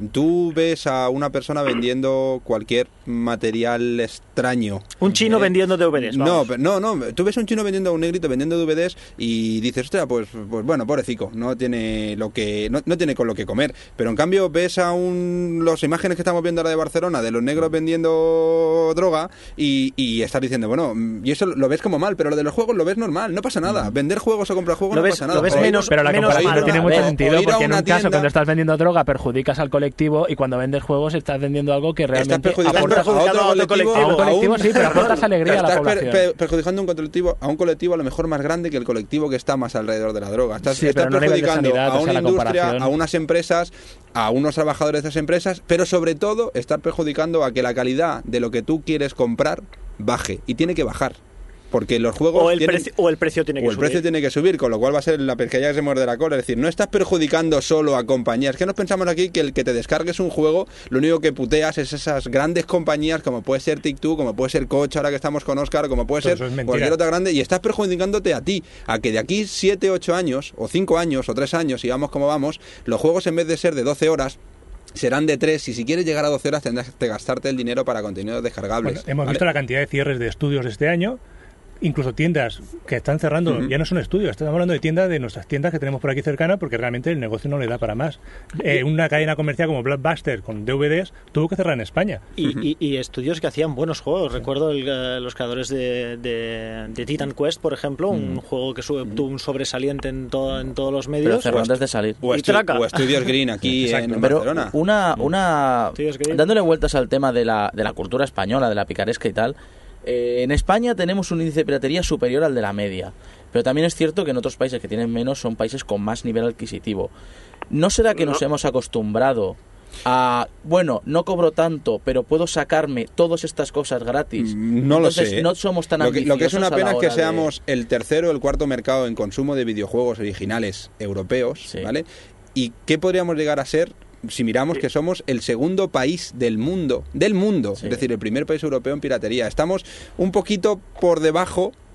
Tú ves a una persona vendiendo cualquier material extraño. Un chino eh, vendiendo D V Ds. No, no, no. Tú ves a un chino vendiendo a un negrito vendiendo D V Ds y dices, ostras, pues, pues bueno, pobrecito, no tiene lo que no, no tiene con lo que comer. Pero en cambio ves a un las imágenes que estamos viendo ahora de Barcelona de los negros vendiendo droga y, y estás diciendo, bueno, y eso lo ves como mal, pero lo de los juegos lo ves normal, no pasa nada. Mm. Vender juegos o comprar juegos lo no ves, pasa nada. Lo ves o menos, ir, pero la menos comparación no tiene mucho o, sentido, o porque en un tienda, caso cuando estás vendiendo droga perjudicas al colectivo, y cuando vendes juegos estás vendiendo algo que realmente estás perjudicando aportas a otro colectivo, colectivo, a un colectivo, sí, pero aportas alegría a la estás población. Per, per, perjudicando un colectivo, a un colectivo a lo mejor más grande que el colectivo que está más alrededor de la droga. Estás, sí, estás no perjudicando sanidad, a una o sea, industria, a unas empresas, a unos trabajadores de esas empresas, pero sobre todo estás perjudicando a que la calidad de lo que tú quieres comprar baje, y tiene que bajar. Porque los juegos o el, tienen, precio, o el precio tiene que o el subir. precio tiene que subir, con lo cual va a ser la pescadilla que se muerde la cola. Es decir, no estás perjudicando solo a compañías. Que nos pensamos aquí que el que te descargues un juego, lo único que puteas es esas grandes compañías como puede ser TikTok, como puede ser Coach, ahora que estamos con Óscar, como puede Todo ser cualquier otra grande, y estás perjudicándote a ti, a que de aquí siete, ocho años, o cinco años, o tres años, y vamos como vamos, los juegos en vez de ser de doce horas, serán de tres, y si quieres llegar a doce horas tendrás que gastarte el dinero para contenidos descargables. Bueno, hemos ¿vale? visto la cantidad de cierres de estudios este año. Incluso tiendas que están cerrando, uh-huh. ya no son estudios, estamos hablando de tiendas, de nuestras tiendas que tenemos por aquí cercanas, porque realmente el negocio no le da para más. Eh, una cadena comercial como Blockbuster con D V Ds tuvo que cerrar en España. Y, uh-huh. y, y estudios que hacían buenos juegos. Sí. Recuerdo el, uh, los creadores de, de, de Titan Quest, por ejemplo, uh-huh. un juego que sube, tuvo un sobresaliente en, todo, en todos los medios. Pero cerró antes de salir. O, estu- o Estudios Green aquí en, en Pero Barcelona. Una, una dándole vueltas al tema de la, de la cultura española, de la picaresca y tal. Eh, en España tenemos un índice de piratería superior al de la media, pero también es cierto que en otros países que tienen menos son países con más nivel adquisitivo. ¿No será que no. nos hemos acostumbrado a, bueno, no cobro tanto, pero puedo sacarme todas estas cosas gratis? No Entonces, lo sé. no somos tan lo que, lo que es una pena es que de... seamos el tercero o el cuarto mercado en consumo de videojuegos originales europeos, sí. ¿vale? ¿Y qué podríamos llegar a ser si miramos que somos el segundo país del mundo, del mundo, sí. es decir, el primer país europeo en piratería? Estamos un poquito por debajo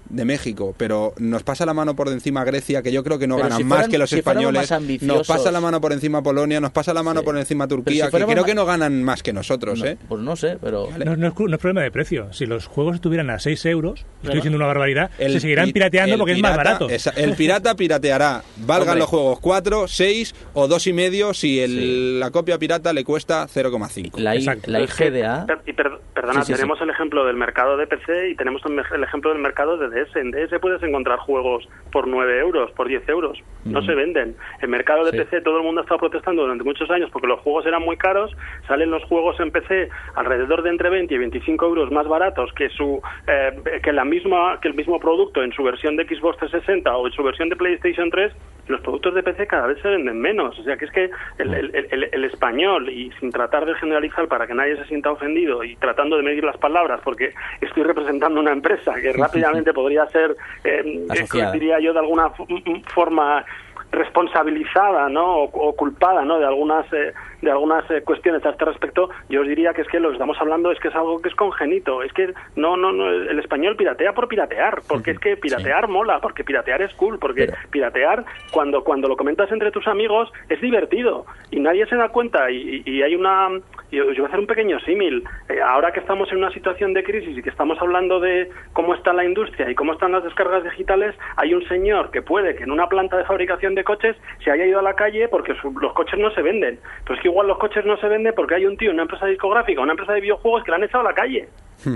de México, pero nos pasa la mano por encima Grecia, que yo creo que no Pero ganan si más fueran- que los si fuéramos españoles. más ambiciosos. Nos pasa la mano por encima Polonia, nos pasa la mano Sí. por encima Pero Turquía, si que fuéramos creo ma- que no ganan más que nosotros, ¿eh? Pues no sé, pero... No, no es, cu- no es problema de precio. Si los juegos estuvieran a seis euros, estoy Claro. diciendo una barbaridad, El se seguirán pi- pirateando el porque es más pirata- barato. esa- el pirata pirateará, valgan Hombre. los juegos cuatro, seis o dos y medio si el, la copia pirata le cuesta cero coma cinco. La, I- la I G D A... Per- y per- perdona, Sí, sí, tenemos sí. el ejemplo del mercado de P C y tenemos el, me- el ejemplo del mercado de D S. En D S puedes encontrar juegos por nueve euros, por diez euros. No Mm. se venden. El mercado de Sí. P C, todo el mundo ha estado protestando durante muchos años porque los juegos eran muy caros. Salen los juegos en P C alrededor de entre veinte y veinticinco euros más baratos que su eh, que la misma que el mismo producto en su versión de Xbox trescientos sesenta o en su versión de PlayStation tres. Los productos de P C cada vez se venden menos. O sea que es que el, el, el, el español, y sin tratar de generalizar para que nadie se sienta ofendido y tratando de medir las palabras, porque estoy representando una empresa que rápidamente podría ser, eh, Asociada. diría yo, de alguna f- forma responsabilizada, ¿no? O, o culpada, ¿no? De algunas eh, de algunas eh, cuestiones a este respecto. Yo os diría que es que lo que estamos hablando es que es algo que es congénito. Es que no no no el español piratea por piratear, porque es que piratear mola, porque piratear es cool, porque piratear cuando cuando lo comentas entre tus amigos es divertido y nadie se da cuenta y, y, y hay una yo, yo voy a hacer un pequeño símil. Eh, ahora que estamos en una situación de crisis y que estamos hablando de cómo está la industria y cómo están las descargas digitales, hay un señor que puede que en una planta de fabricación de coches se haya ido a la calle porque su- los coches no se venden. Pero es que igual los coches no se venden porque hay un tío en una empresa discográfica, una empresa de videojuegos que le han echado a la calle.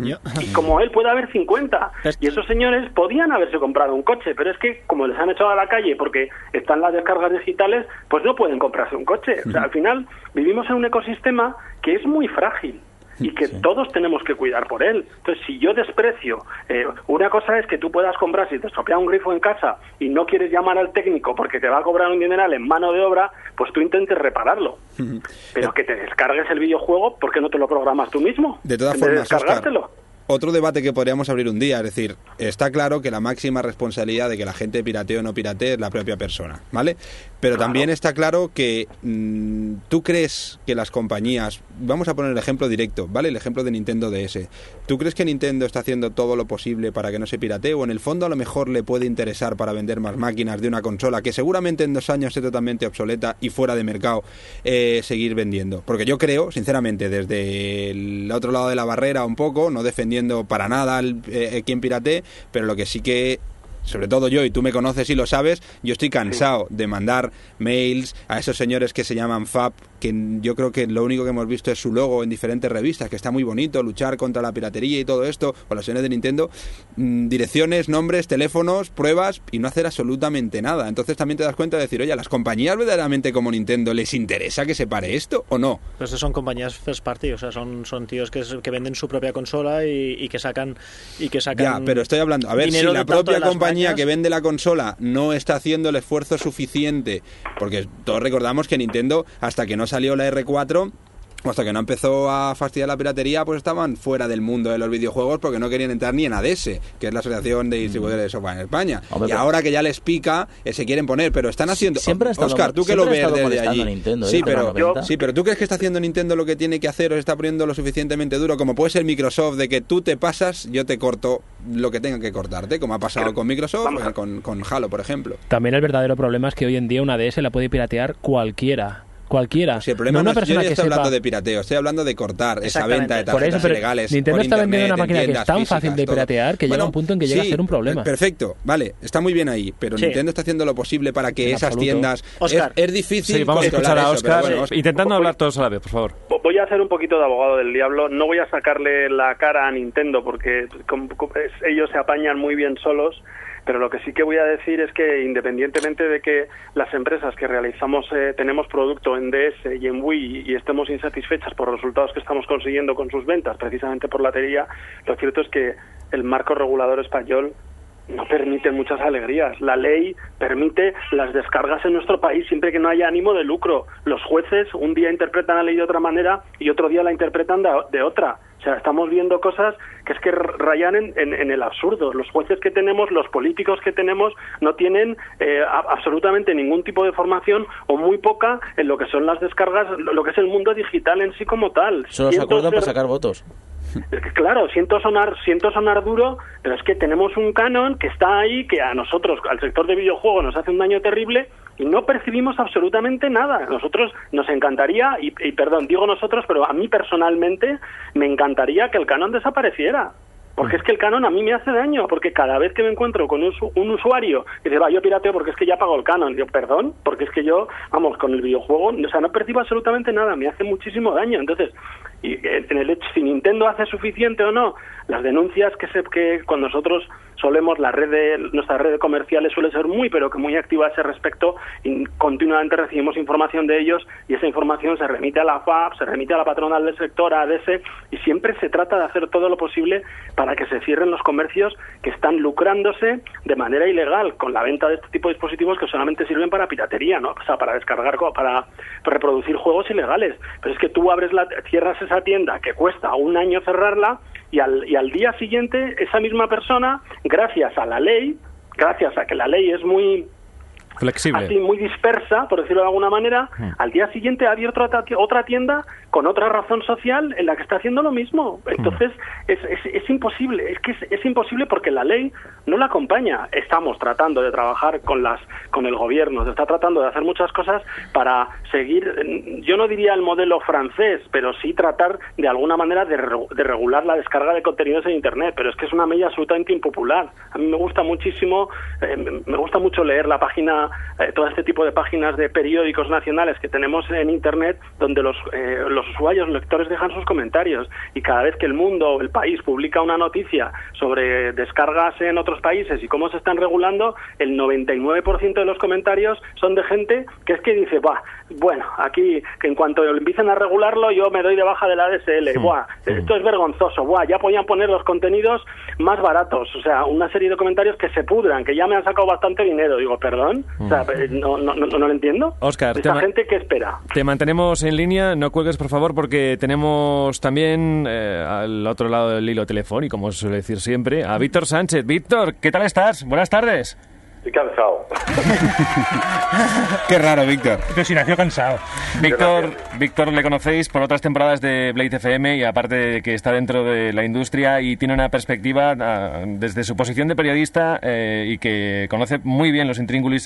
Y como él puede haber cincuenta. Y esos señores podían haberse comprado un coche, pero es que como les han echado a la calle porque están las descargas digitales, pues no pueden comprarse un coche. O sea, al final vivimos en un ecosistema que es muy frágil y que todos tenemos que cuidar por él. Entonces, si yo desprecio, eh, una cosa es que tú puedas comprar, si te estropea un grifo en casa y no quieres llamar al técnico porque te va a cobrar un dineral en mano de obra, pues tú intentes repararlo. Pero que te descargues el videojuego, ¿por qué no te lo programas tú mismo? De todas En vez de formas, Óscar, descargártelo. otro debate que podríamos abrir un día, es decir, está claro que la máxima responsabilidad de que la gente piratee o no piratee es la propia persona, ¿vale? Pero también está claro que mmm, tú crees que las compañías, vamos a poner el ejemplo directo, ¿vale? El ejemplo de Nintendo D S. ¿Tú crees que Nintendo está haciendo todo lo posible para que no se piratee o en el fondo a lo mejor le puede interesar para vender más máquinas de una consola que seguramente en dos años esté totalmente obsoleta y fuera de mercado eh, seguir vendiendo? Porque yo creo, sinceramente, desde el otro lado de la barrera un poco, no defendiendo para nada el, eh, quien piratee, pero lo que sí que sobre todo yo, y tú me conoces y lo sabes, yo estoy cansado de mandar mails a esos señores que se llaman F A P, que yo creo que lo único que hemos visto es su logo en diferentes revistas, que está muy bonito, luchar contra la piratería y todo esto, o las señores de Nintendo, mmm, direcciones, nombres, teléfonos, pruebas, y no hacer absolutamente nada. Entonces también te das cuenta de decir, oye, ¿a las compañías verdaderamente como Nintendo les interesa que se pare esto o no? Pues son compañías first party, o sea, son, son tíos que, que venden su propia consola y, y que sacan y que sacan Ya, pero estoy hablando, a ver, si dinero la de tanto propia de las compañía mañas. que vende la consola no está haciendo el esfuerzo suficiente, porque todos recordamos que Nintendo, hasta que no salió la R cuatro, o hasta que no empezó a fastidiar la piratería, pues estaban fuera del mundo de los videojuegos porque no querían entrar ni en A D S, que es la Asociación de Distribuidores de Software en España. Hombre, y pero- ahora que ya les pica, eh, se quieren poner, pero están haciendo... Siempre ha estado Oscar, mo- tú que siempre lo ha ves estado desde molestando allí. a Nintendo, sí, ¿eh? pero, Los noventa. sí, pero ¿tú crees que está haciendo Nintendo lo que tiene que hacer o se está poniendo lo suficientemente duro? Como puede ser Microsoft, de que tú te pasas, yo te corto lo que tenga que cortarte, como ha pasado con Microsoft, eh, con, con Halo, por ejemplo. También el verdadero problema es que hoy en día una D S la puede piratear cualquiera. Cualquiera. Sí, el problema no no, una es, yo persona no que estoy sepa... hablando de pirateo, estoy hablando de cortar esa venta de Por tarjetas eso, pero ilegales. Nintendo por está vendiendo internet, una máquina en que es tiendas tan físicas, fácil de todo. piratear que llega Bueno, un punto en que llega sí, a ser un problema. Perfecto, vale, está muy bien ahí, pero Sí. Nintendo está haciendo lo posible para que En esas absoluto. tiendas... Oscar. Es, es difícil Sí, vamos a escuchar controlar a eso, pero Oscar, bueno, intentando hablar todos a la vez, por favor. Voy a hacer un poquito de abogado del diablo. No voy a sacarle la cara a Nintendo porque com- com- es- ellos se apañan muy bien solos. Pero lo que sí que voy a decir es que independientemente de que las empresas que realizamos eh, tenemos producto en D S y en Wii y estemos insatisfechas por los resultados que estamos consiguiendo con sus ventas, precisamente por la teoría, lo cierto es que el marco regulador español no permite muchas alegrías. La ley permite las descargas en nuestro país siempre que no haya ánimo de lucro. Los jueces un día interpretan la ley de otra manera y otro día la interpretan de, de otra. O sea, estamos viendo cosas que es que rayan en, en, en el absurdo. Los jueces que tenemos, los políticos que tenemos, no tienen eh, a, absolutamente ningún tipo de formación o muy poca en lo que son las descargas, lo que es el mundo digital en sí como tal. Solo se Cientos acuerdan de- para sacar votos. Es que, claro, siento sonar, siento sonar duro, pero es que tenemos un canon que está ahí, que a nosotros, al sector de videojuegos, nos hace un daño terrible y no percibimos absolutamente nada. Nosotros nos encantaría, y, y perdón, digo nosotros, pero a mí personalmente me encantaría que el canon desapareciera. Porque es que el canon a mí me hace daño, porque cada vez que me encuentro con un, un usuario que dice, va, yo pirateo porque es que ya pago el canon, yo, perdón, porque es que yo, vamos, con el videojuego, o sea, no percibo absolutamente nada, me hace muchísimo daño. Entonces, y en el hecho, si Nintendo hace suficiente o no, las denuncias que se que con nosotros solemos, la red de, nuestra red de comerciales suele ser muy, pero que muy activa a ese respecto, y continuamente recibimos información de ellos, y esa información se remite a la F A P, se remite a la patronal del sector, a A D S, y siempre se trata de hacer todo lo posible para que se cierren los comercios que están lucrándose de manera ilegal con la venta de este tipo de dispositivos que solamente sirven para piratería, ¿no? O sea, para descargar, para reproducir juegos ilegales. Pero es que tú abres la, cierras esa tienda que cuesta un año cerrarla, y al, y al día siguiente esa misma persona, gracias a la ley, gracias a que la ley es muy flexible, así muy dispersa, por decirlo de alguna manera, hmm. al día siguiente ha abierto otra tienda con otra razón social en la que está haciendo lo mismo. Entonces hmm. es, es, es imposible, es que es, es imposible porque la ley no la acompaña. Estamos tratando de trabajar con las con el gobierno, se está tratando de hacer muchas cosas para seguir, yo no diría el modelo francés, pero sí tratar de alguna manera de, de regular la descarga de contenidos en Internet, pero es que es una medida absolutamente impopular. A mí me gusta muchísimo, eh, me gusta mucho leer la página, eh, todo este tipo de páginas de periódicos nacionales que tenemos en Internet, donde los, eh, los usuarios, los lectores dejan sus comentarios, y cada vez que el mundo o el país publica una noticia sobre descargas en otros países y cómo se están regulando, el noventa y nueve por ciento de los comentarios son de gente que es que dice, bah, bueno, aquí, que en cuanto empiecen a regularlo, yo me doy de baja de la A D S L, sí, buah, sí. esto es vergonzoso, buah, ya podían poner los contenidos más baratos, o sea, una serie de comentarios que se pudran, que ya me han sacado bastante dinero, digo, perdón, mm. o sea, no, no, no, no lo entiendo. Óscar, esa gente que espera. Te mantenemos en línea, no cuelgues por favor, porque tenemos también eh, al otro lado del hilo telefónico, como se suele decir siempre, a Víctor Sánchez. Víctor, ¿qué tal estás? Buenas tardes. Estoy cansado. Qué raro, Víctor. Pero si nació cansado. Víctor, Víctor le conocéis por otras temporadas de Blade F M, y aparte de que está dentro de la industria y tiene una perspectiva uh, desde su posición de periodista eh, y que conoce muy bien los intríngulis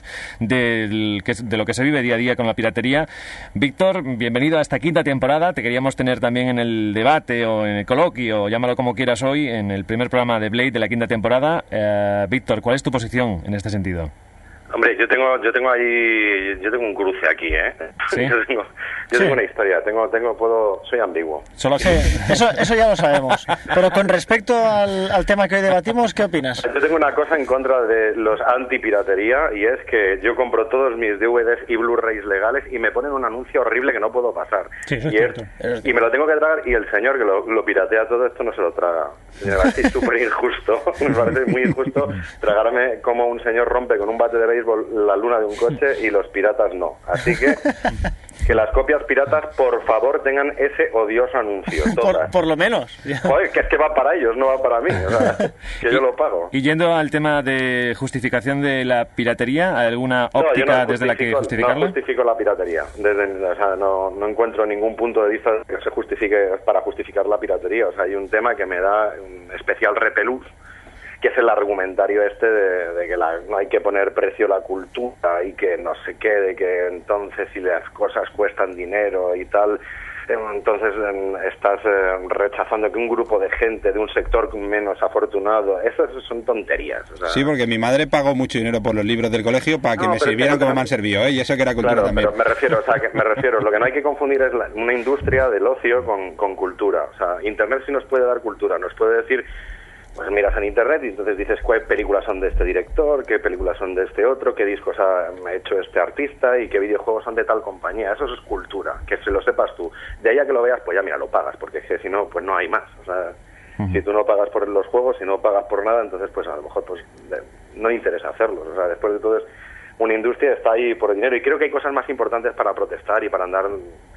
del, que, de lo que se vive día a día con la piratería. Víctor, bienvenido a esta quinta temporada. Te queríamos tener también en el debate o en el coloquio, llámalo como quieras hoy, en el primer programa de Blade de la quinta temporada. Uh, Víctor, ¿cuál es tu posición en este sentido? Hombre, yo tengo, yo tengo ahí, yo tengo un cruce aquí, ¿eh? ¿Sí? Yo tengo, yo Sí. tengo una historia, tengo, tengo, puedo, soy ambiguo. Solo Sí, eso, eso ya lo sabemos. Pero con respecto al, al tema que hoy debatimos, ¿qué opinas? Yo tengo una cosa en contra de los anti-piratería, y es que yo compro todos mis D V Ds y Blu-rays legales y me ponen un anuncio horrible que no puedo pasar. Sí, eso es y, cierto. y me lo tengo que tragar, y el señor que lo, lo piratea todo esto no se lo traga. Me parece súper injusto, me parece muy injusto tragarme como un señor rompe con un bate de béisbol la luna de un coche y los piratas no. Así que que las copias piratas, por favor, tengan ese odioso anuncio. Por, por lo menos. Joder, que es que va para ellos, no va para mí. O sea, que yo lo pago. Y yendo al tema de justificación de la piratería, ¿hay alguna óptica no, yo no desde la que justificarla? No justifico la piratería. Desde, o sea, no, no encuentro ningún punto de vista que se justifique para justificar la piratería. O sea, hay un tema que me da un especial repelús, que es el argumentario este de, de que la, no hay que poner precio a la cultura y que no sé qué, de que entonces si las cosas cuestan dinero y tal, entonces estás rechazando que un grupo de gente de un sector menos afortunado, esas son tonterías. O sea, sí, porque mi madre pagó mucho dinero por los libros del colegio para que no, me sirvieran como me han servido, ¿eh? Y eso que era cultura claro, también. Pero me refiero, o sea, que me refiero, lo que no hay que confundir es la, una industria del ocio con, con cultura. O sea, Internet sí nos puede dar cultura, nos puede decir, pues miras en Internet y entonces dices qué películas son de este director, qué películas son de este otro, qué discos ha hecho este artista y qué videojuegos son de tal compañía. Eso es cultura, que se lo sepas tú. De ahí a que lo veas, pues ya mira, lo pagas, porque es que si no, pues no hay más. O sea, uh-huh. si tú no pagas por los juegos, si no pagas por nada, entonces pues a lo mejor pues no interesa hacerlos. O sea, después de todo es una industria, está ahí por el dinero, y creo que hay cosas más importantes para protestar y para andar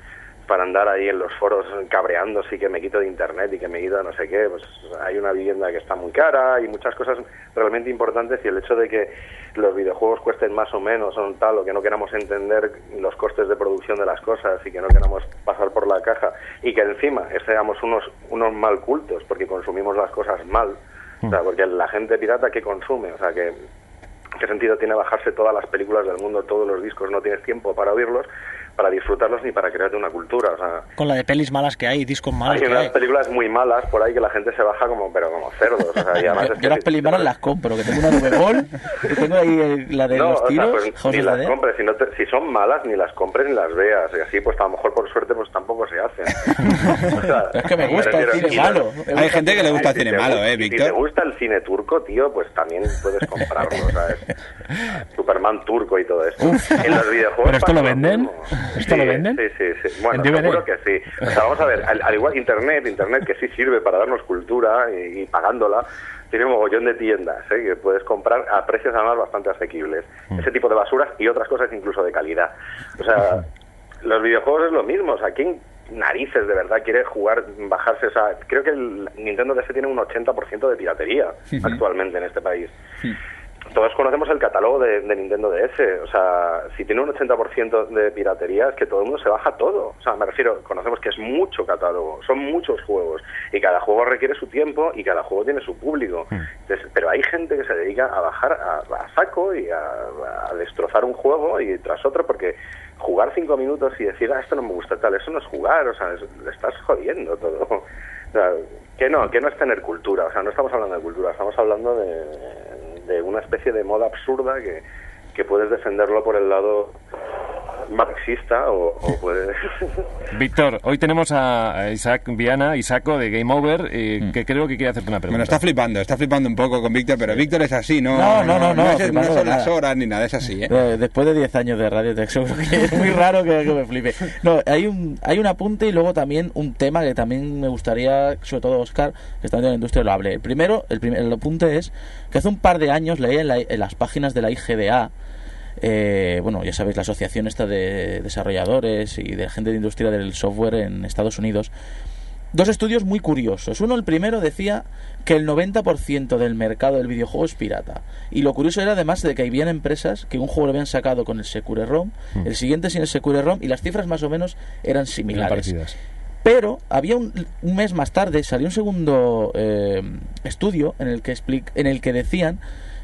para andar ahí en los foros cabreándose y que me quito de internet y que me quito de no sé qué. Pues hay una vivienda que está muy cara y muchas cosas realmente importantes, y el hecho de que los videojuegos cuesten más o menos o tal, o que no queramos entender los costes de producción de las cosas y que no queramos pasar por la caja, y que encima seamos unos, unos mal cultos porque consumimos las cosas mal, o sea, porque la gente pirata que consume, o sea, que ¿qué sentido tiene bajarse todas las películas del mundo, todos los discos? No tienes tiempo para oírlos, para disfrutarlos ni para crearte una cultura, o sea... Con la de pelis malas que hay, discos malos hay que unas hay. películas muy malas por ahí que la gente se baja como, pero como cerdos, o sea, y además yo, es que yo las si- pelis malas las compro, que tengo una de Bebol, que tengo ahí eh, la de no, los o sea, tiros, pues, House ni of the las Dead. compres, si, no te- si son malas ni las compres ni las veas, y así pues a lo mejor por suerte pues tampoco se hacen. O sea, Es que me gusta me el refiero, cine y no- malo. Hay gente que le gusta el si cine te malo, gusta- ¿eh, y Si te Víctor? gusta el cine turco, tío, pues también puedes comprarlo, ¿sabes? Superman turco y todo esto. En los videojuegos ¿Pero esto lo pasa venden? mismo. ¿Esto Sí, lo venden? Sí, sí, sí. Bueno, ¿En D V D? seguro que sí. O sea, vamos a ver, al, al igual que Internet, Internet que sí sirve para darnos cultura y, y pagándola, tiene un mogollón de tiendas, ¿eh? Que puedes comprar a precios además bastante asequibles. Ese tipo de basuras y otras cosas incluso de calidad. O sea, los videojuegos es lo mismo. O sea, ¿quién narices de verdad quiere jugar, bajarse? O sea, creo que el Nintendo D S tiene un ochenta por ciento de piratería actualmente en este país. Todos conocemos el catálogo de, de Nintendo D S, o sea, si tiene un ochenta por ciento de piratería es que todo el mundo se baja todo, o sea, me refiero, conocemos que es mucho catálogo, son muchos juegos, y cada juego requiere su tiempo y cada juego tiene su público. Entonces, pero hay gente que se dedica a bajar a, a saco y a, a destrozar un juego y tras otro, porque jugar cinco minutos y decir, ah, esto no me gusta tal, eso no es jugar, o sea, es- le estás jodiendo todo. O sea, que no, que no es tener cultura, o sea, no estamos hablando de cultura, estamos hablando de, de una especie de moda absurda que, que puedes defenderlo por el lado marxista o, o puedes... Víctor, hoy tenemos a Isaac Viana, Isaco de Game Over, eh, que creo que quiere hacerte una pregunta. Bueno, está flipando, está flipando un poco con Víctor, pero Víctor es así, ¿no? No, no, no, no, es- no flipando son de las nada. horas ni nada, es así, ¿eh? Eh, Después de diez años de radio, te seguro que es muy raro que, que me flipe. No, hay un, hay un apunte y luego también un tema que también me gustaría, sobre todo Oscar, que está dentro de la industria, lo hable. El primero, el, primer, el apunte es que hace un par de años leí en, la- en las páginas de la I G D A, eh, bueno, ya sabéis, la asociación esta de desarrolladores y de gente de industria del software en Estados Unidos, dos estudios muy curiosos. Uno, el primero, decía que el noventa por ciento del mercado del videojuego es pirata. Y lo curioso era además de que habían empresas que un juego lo habían sacado con el Secure ROM, Mm. el siguiente sin el Secure ROM, y las cifras más o menos eran Eran similares. parecidas. Pero había un, un mes más tarde salió un segundo eh, estudio en el que explic- en el que decían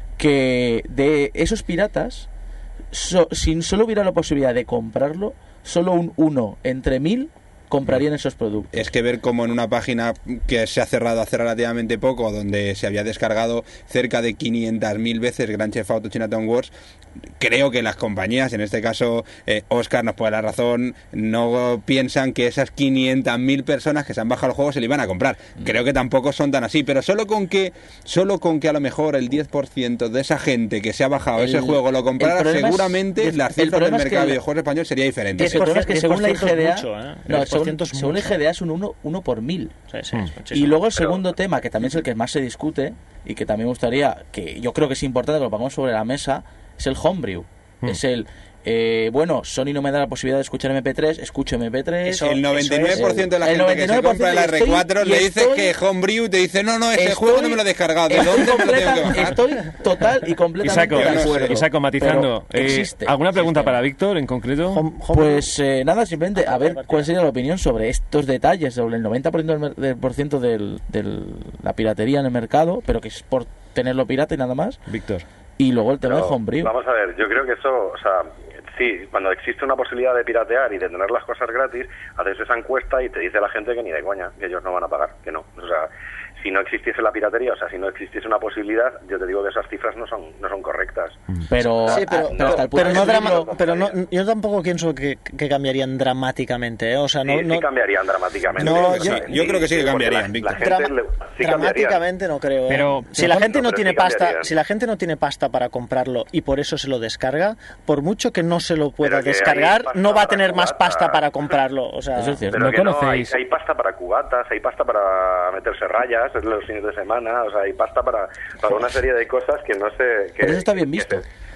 que de esos piratas, so- si solo hubiera la posibilidad de comprarlo, solo un uno entre mil comprarían esos productos. Es que ver como en una página que se ha cerrado hace relativamente poco, donde se había descargado cerca de quinientas mil veces Grand Theft Auto Chinatown Wars, creo que las compañías, en este caso eh, Oscar nos puede dar la razón, no piensan que esas quinientas mil personas que se han bajado el juego se lo iban a comprar. Creo que tampoco son tan así, pero solo con que solo con que a lo mejor el diez por ciento de esa gente que se ha bajado El- ese juego lo el comprara, problema es- seguramente el- las el cifras del problema es que mercado de el- videojuegos español sería diferente. El problema es que según la I G D A, mucho, ¿eh? no, diez por según, ciento es según la I mucho. G D A es un uno, uno por mil. Sí, sí, es muchísimo. Y luego el Pero- segundo tema, que también es el que más se discute y que también me gustaría, que yo creo que es importante que lo pongamos sobre la mesa, es el homebrew. Mm. Es el, eh, bueno, Sony no me da la posibilidad de escuchar M P tres, escucho M P tres. el noventa y nueve por ciento de la El gente que se noventa y nueve por ciento compra la estoy- R cuatro y le dices estoy- que Homebrew, te dice, no, no, ese estoy- juego no me lo he descargado, ¿de estoy dónde me lo tengo que completa- bajar? Estoy total y completamente Isaco, de acuerdo. Isaco, matizando, Pero eh, existe. ¿alguna pregunta para Víctor en concreto? Pues eh, nada, simplemente a ver cuál sería la opinión sobre estos detalles, sobre el noventa por ciento del, mer- del, por ciento del, del- la piratería en el mercado, pero que es por tenerlo pirata y nada más. Víctor. Y luego el tema Pero, de homebrew. Vamos a ver, yo creo que eso, o sea, sí, cuando existe una posibilidad de piratear y de tener las cosas gratis, haces esa encuesta y te dice la gente que ni de coña, que ellos no van a pagar, que no. O sea, si no existiese la piratería, o sea, si no existiese una posibilidad, yo te digo que esas cifras no son no son correctas. Pero, Sí, pero, ah, pero, hasta el punto pero de no drama- decirlo- pero no, yo tampoco pienso que, que cambiarían dramáticamente, ¿eh? O sea, no, sí, no sí cambiarían dramáticamente. No, Sí, yo- sí, yo creo que sí que porque cambiarían, la- Víctor. La gente Drama- le- sí cambiarían. dramáticamente no creo. ¿eh? Pero- si la gente no, no, pero tiene sí pasta, cambiarían. si la gente no tiene pasta para comprarlo y por eso se lo descarga, por mucho que no se lo pueda Pero que hay descargar, pasta no va a para tener más cubata. pasta para comprarlo. O sea, Pero ¿No que no, hay, conocéis? hay pasta para cubatas, hay pasta para meterse rayas los fines de semana, o sea, hay pasta para, para una serie de cosas que no sé... Que, Pero eso está bien que visto. se-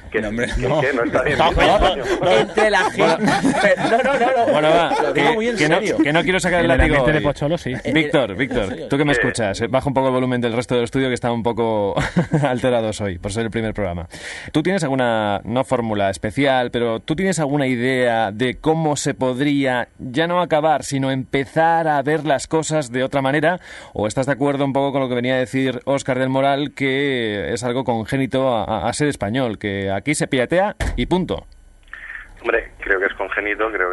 Que, no, hombre, que, no. que no está bien. No, no, no, entre la gente. No, no, no, no. Bueno, va, Lo que, digo muy en que no, serio. que no quiero sacar el En el látigo ambiente de hoy. Pocholo, sí. Víctor, Víctor, tú que me Eh. escuchas, eh, baja un poco el volumen del resto del estudio que está un poco alterados hoy, por ser el primer programa. ¿Tú tienes alguna, no fórmula especial, pero tú tienes alguna idea de cómo se podría ya no acabar, sino empezar a ver las cosas de otra manera? ¿O estás de acuerdo un poco con lo que venía a decir Óscar del Moral, que es algo congénito a, a ser español, que aquí se piratea y punto? Hombre, creo que es congénito, creo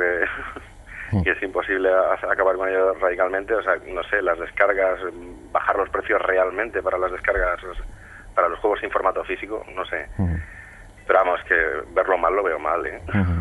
que, que es imposible a- acabar con ello radicalmente. O sea, no sé, las descargas, bajar los precios realmente para las descargas, o sea, para los juegos sin formato físico, no sé. Pero vamos, que verlo mal lo veo mal, ¿eh?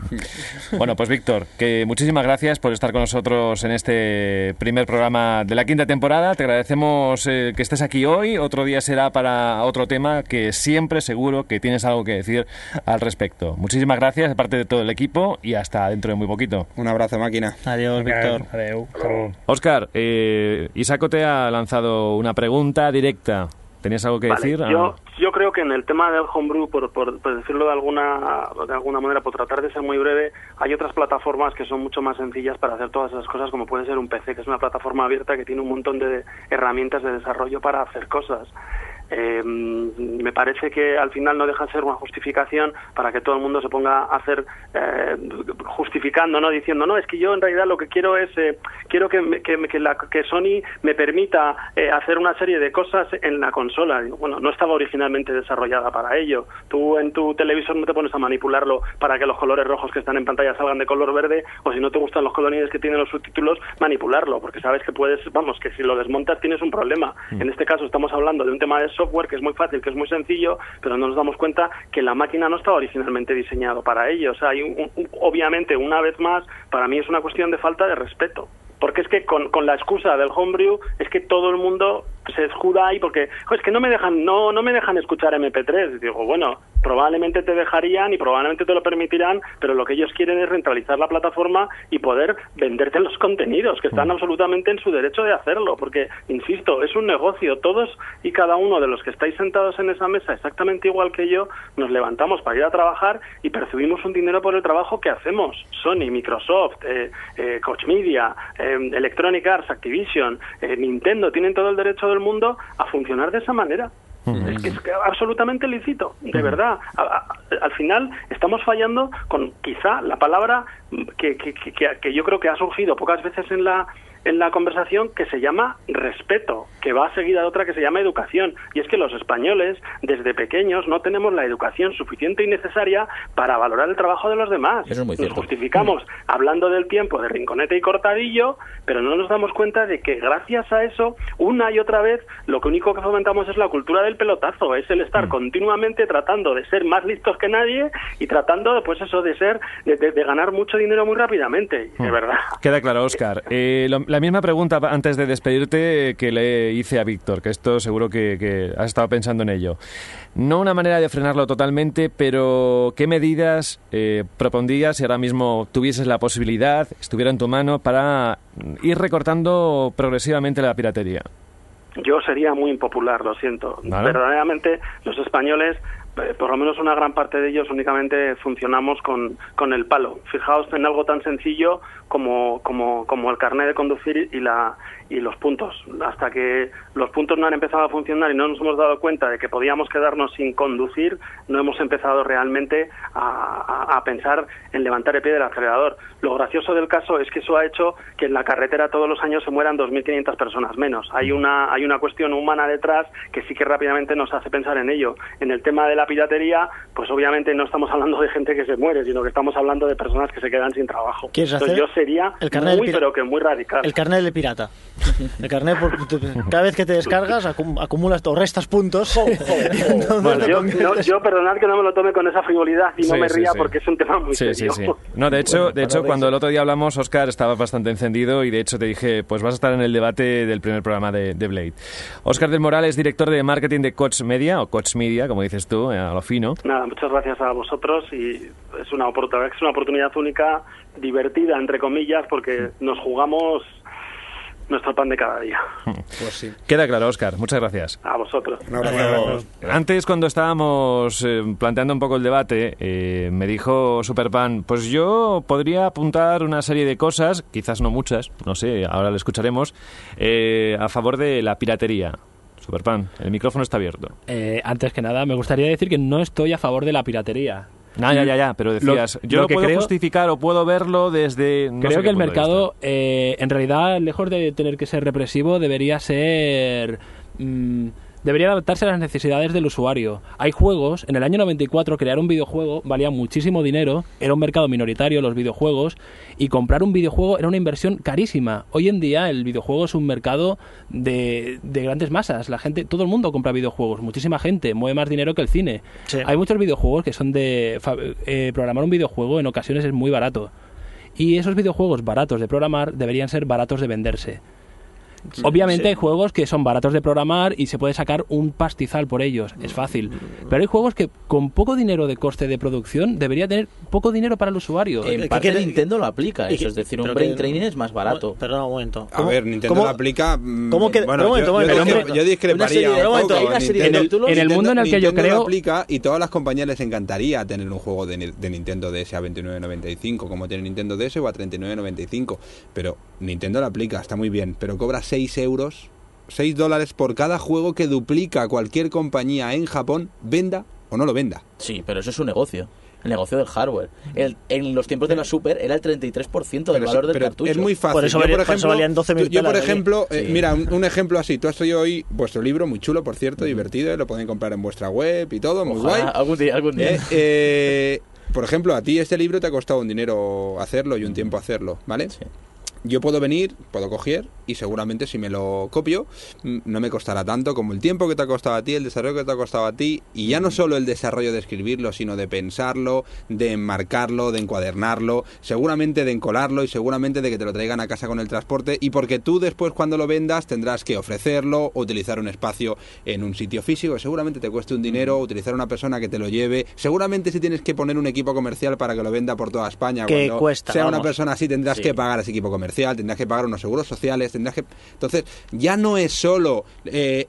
Bueno, pues Víctor, que muchísimas gracias por estar con nosotros en este primer programa de la quinta temporada. Te agradecemos eh, que estés aquí hoy. Otro día será para otro tema que siempre seguro que tienes algo que decir al respecto. Muchísimas gracias de parte de todo el equipo y hasta dentro de muy poquito. Un abrazo, máquina. Adiós, Víctor. Adeu. Óscar, eh, Isaco te ha lanzado una pregunta directa. ¿Tenías algo que Vale, decir? Yo, yo creo que en el tema del homebrew, por, por, por decirlo de alguna de alguna manera, por tratar de ser muy breve, hay otras plataformas que son mucho más sencillas para hacer todas esas cosas, como puede ser un P C, que es una plataforma abierta que tiene un montón de herramientas de desarrollo para hacer cosas. Eh, me parece que al final no deja de ser una justificación para que todo el mundo se ponga a hacer eh, justificando, no diciendo no, es que yo en realidad lo que quiero es eh, quiero que, me- que, me- que, la, que Sony me permita eh, hacer una serie de cosas en la consola. Digo, bueno, no estaba originalmente desarrollada para ello. Tú en tu televisor no te pones a manipularlo para que los colores rojos que están en pantalla salgan de color verde, o si no te gustan los colorines que tienen los subtítulos, manipularlo, porque sabes que puedes, vamos, que si lo desmontas tienes un problema. En este caso estamos hablando de un tema de software que es muy fácil, que es muy sencillo, pero no nos damos cuenta que la máquina no estaba originalmente diseñado para ello. O sea, hay un- un- obviamente, una vez más, para mí es una cuestión de falta de respeto. Porque es que con, con la excusa del homebrew es que todo el mundo se escuda ahí porque "Jo, es que no me dejan no no me dejan escuchar eme pe tres". Y digo, bueno, probablemente te dejarían y probablemente te lo permitirán, pero lo que ellos quieren es centralizar la plataforma y poder venderte los contenidos, que están absolutamente en su derecho de hacerlo, porque, insisto, es un negocio. Todos y cada uno de los que estáis sentados en esa mesa, exactamente igual que yo, nos levantamos para ir a trabajar y percibimos un dinero por el trabajo que hacemos. Sony, Microsoft, eh, eh, Koch Media, eh, Electronic Arts, Activision, eh, Nintendo, tienen todo el derecho del mundo a funcionar de esa manera. Es que es que absolutamente lícito, de verdad. A- a- al final estamos fallando con quizá la palabra que, que, que, que yo creo que ha surgido pocas veces en la en la conversación, que se llama respeto, que va seguida de otra que se llama educación. Y es que los españoles, desde pequeños, no tenemos la educación suficiente y necesaria para valorar el trabajo de los demás. Eso es muy Nos cierto. justificamos hablando del tiempo de Rinconete y Cortadillo, pero no nos damos cuenta de que gracias a eso, una y otra vez, lo que único que fomentamos es la cultura del pelotazo, es el estar continuamente tratando de ser más listos que nadie y tratando, pues eso, de ser, de, de- de ganar mucho dinero muy rápidamente, de verdad. Queda claro, Óscar. Eh, lo- la misma pregunta pa- antes de despedirte eh, que le hice a Víctor, que esto seguro que, que has estado pensando en ello. No una manera de frenarlo totalmente, pero ¿qué medidas eh, propondrías si ahora mismo tuvieses la posibilidad, estuviera en tu mano, para ir recortando progresivamente la piratería? Yo sería muy impopular, lo siento. Vale. Verdaderamente, los españoles, eh, por lo menos una gran parte de ellos, únicamente funcionamos con, con el palo. Fijaos en algo tan sencillo como, como, como el carnet de conducir y la y los puntos. Hasta que los puntos no han empezado a funcionar y no nos hemos dado cuenta de que podíamos quedarnos sin conducir, no hemos empezado realmente a, a, a pensar en levantar el pie del acelerador. Lo gracioso del caso es que eso ha hecho que en la carretera todos los años se mueran dos mil quinientas personas menos. Hay una, hay una cuestión humana detrás que sí que rápidamente nos hace pensar en ello. En el tema de la piratería, pues obviamente no estamos hablando de gente que se muere, sino que estamos hablando de personas que se quedan sin trabajo. ¿Quieres Entonces hacer yo sería el carnet muy, del pira- pero que muy radical. El carnet de pirata. El carnet, por- cada vez que te descargas, acum- acumulas o restas puntos. Y entonces Bueno, lo yo, conviertes- no- yo perdonad que no me lo tome con esa frivolidad y no Sí, me sí, ría sí. porque es un tema muy Sí, sí, serio. sí. No, de hecho, de hecho cuando el otro día hablamos, Óscar estaba bastante encendido y de hecho te dije, pues vas a estar en el debate del primer programa de, de Blade. Óscar del Moral es director de marketing de Koch Media, o Koch Media, como dices tú, eh, a lo fino. Nada, muchas gracias a vosotros y es una oportunidad, es una oportunidad única, divertida, entre comillas, porque nos jugamos nuestro pan de cada día. Pues sí. Queda claro, Óscar. Muchas gracias. A vosotros. Un abrazo. Antes, cuando estábamos eh, planteando un poco el debate, eh, me dijo Superpan, pues yo podría apuntar una serie de cosas, quizás no muchas, no sé, ahora lo escucharemos, eh, a favor de la piratería. Superpan, el micrófono está abierto. Eh, antes que nada, me gustaría decir que no estoy a favor de la piratería. No, ya, ya, ya, pero decías, lo, yo lo lo que puedo creo, justificar o puedo verlo desde... No creo sé que qué el punto de mercado, eh, en realidad, lejos de tener que ser represivo, debería ser... Mmm, debería adaptarse a las necesidades del usuario. Hay juegos, en el año noventa y cuatro crear un videojuego valía muchísimo dinero, era un mercado minoritario los videojuegos, y comprar un videojuego era una inversión carísima. Hoy en día el videojuego es un mercado de, de grandes masas, la gente, todo el mundo compra videojuegos, muchísima gente, mueve más dinero que el cine. Sí. Hay muchos videojuegos que son de... Eh, programar un videojuego en ocasiones es muy barato. Y esos videojuegos baratos de programar deberían ser baratos de venderse. Obviamente sí. Hay juegos que son baratos de programar y se puede sacar un pastizal por ellos, es fácil. Pero hay juegos que con poco dinero de coste de producción debería tener poco dinero para el usuario. En parte Nintendo lo aplica eso, es decir, un brain training es más barato. Perdón, un momento. A ver, Nintendo lo aplica... ¿Cómo que? Bueno, momento, yo, momento, yo, hombre, discre, yo discreparía un poco. En el, en el mundo en el que Nintendo yo creo... lo aplica y todas las compañías les encantaría tener un juego de, de Nintendo D S a veintinueve noventa y cinco, como tiene Nintendo D S o a treinta y nueve noventa y cinco. Pero Nintendo lo aplica, está muy bien, pero cobra seis euros... seis dólares por cada juego que duplica cualquier compañía en Japón, venda o no lo venda. Sí, pero eso es un negocio. El negocio del hardware. El, en los tiempos de la Super era el treinta y tres por ciento del pero valor sí, del pero cartucho. Es muy fácil. Por eso, yo, valía, por ejemplo, por eso valían doce mil yo, por ejemplo, sí. eh, mira, un, un ejemplo así. Tú has traído hoy vuestro libro, muy chulo, por cierto, uh-huh. divertido, eh, lo pueden comprar en vuestra web y todo, muy Ojalá, guay. Algún día, algún día. Eh, eh, por ejemplo, a ti este libro te ha costado un dinero hacerlo y un tiempo hacerlo, ¿vale? Sí. Yo puedo venir, puedo coger y seguramente si me lo copio no me costará tanto como el tiempo que te ha costado a ti, el desarrollo que te ha costado a ti, y ya no solo el desarrollo de escribirlo, sino de pensarlo, de enmarcarlo, de encuadernarlo, seguramente de encolarlo y seguramente de que te lo traigan a casa con el transporte, y porque tú después cuando lo vendas tendrás que ofrecerlo o utilizar un espacio en un sitio físico, seguramente te cueste un dinero, utilizar una persona que te lo lleve, seguramente si tienes que poner un equipo comercial para que lo venda por toda España, que cuando cuesta, sea vamos. Una persona así tendrás sí. que pagar ese equipo comercial, tendrás que pagar unos seguros sociales, tendrás que... Entonces, ya no es solo eh,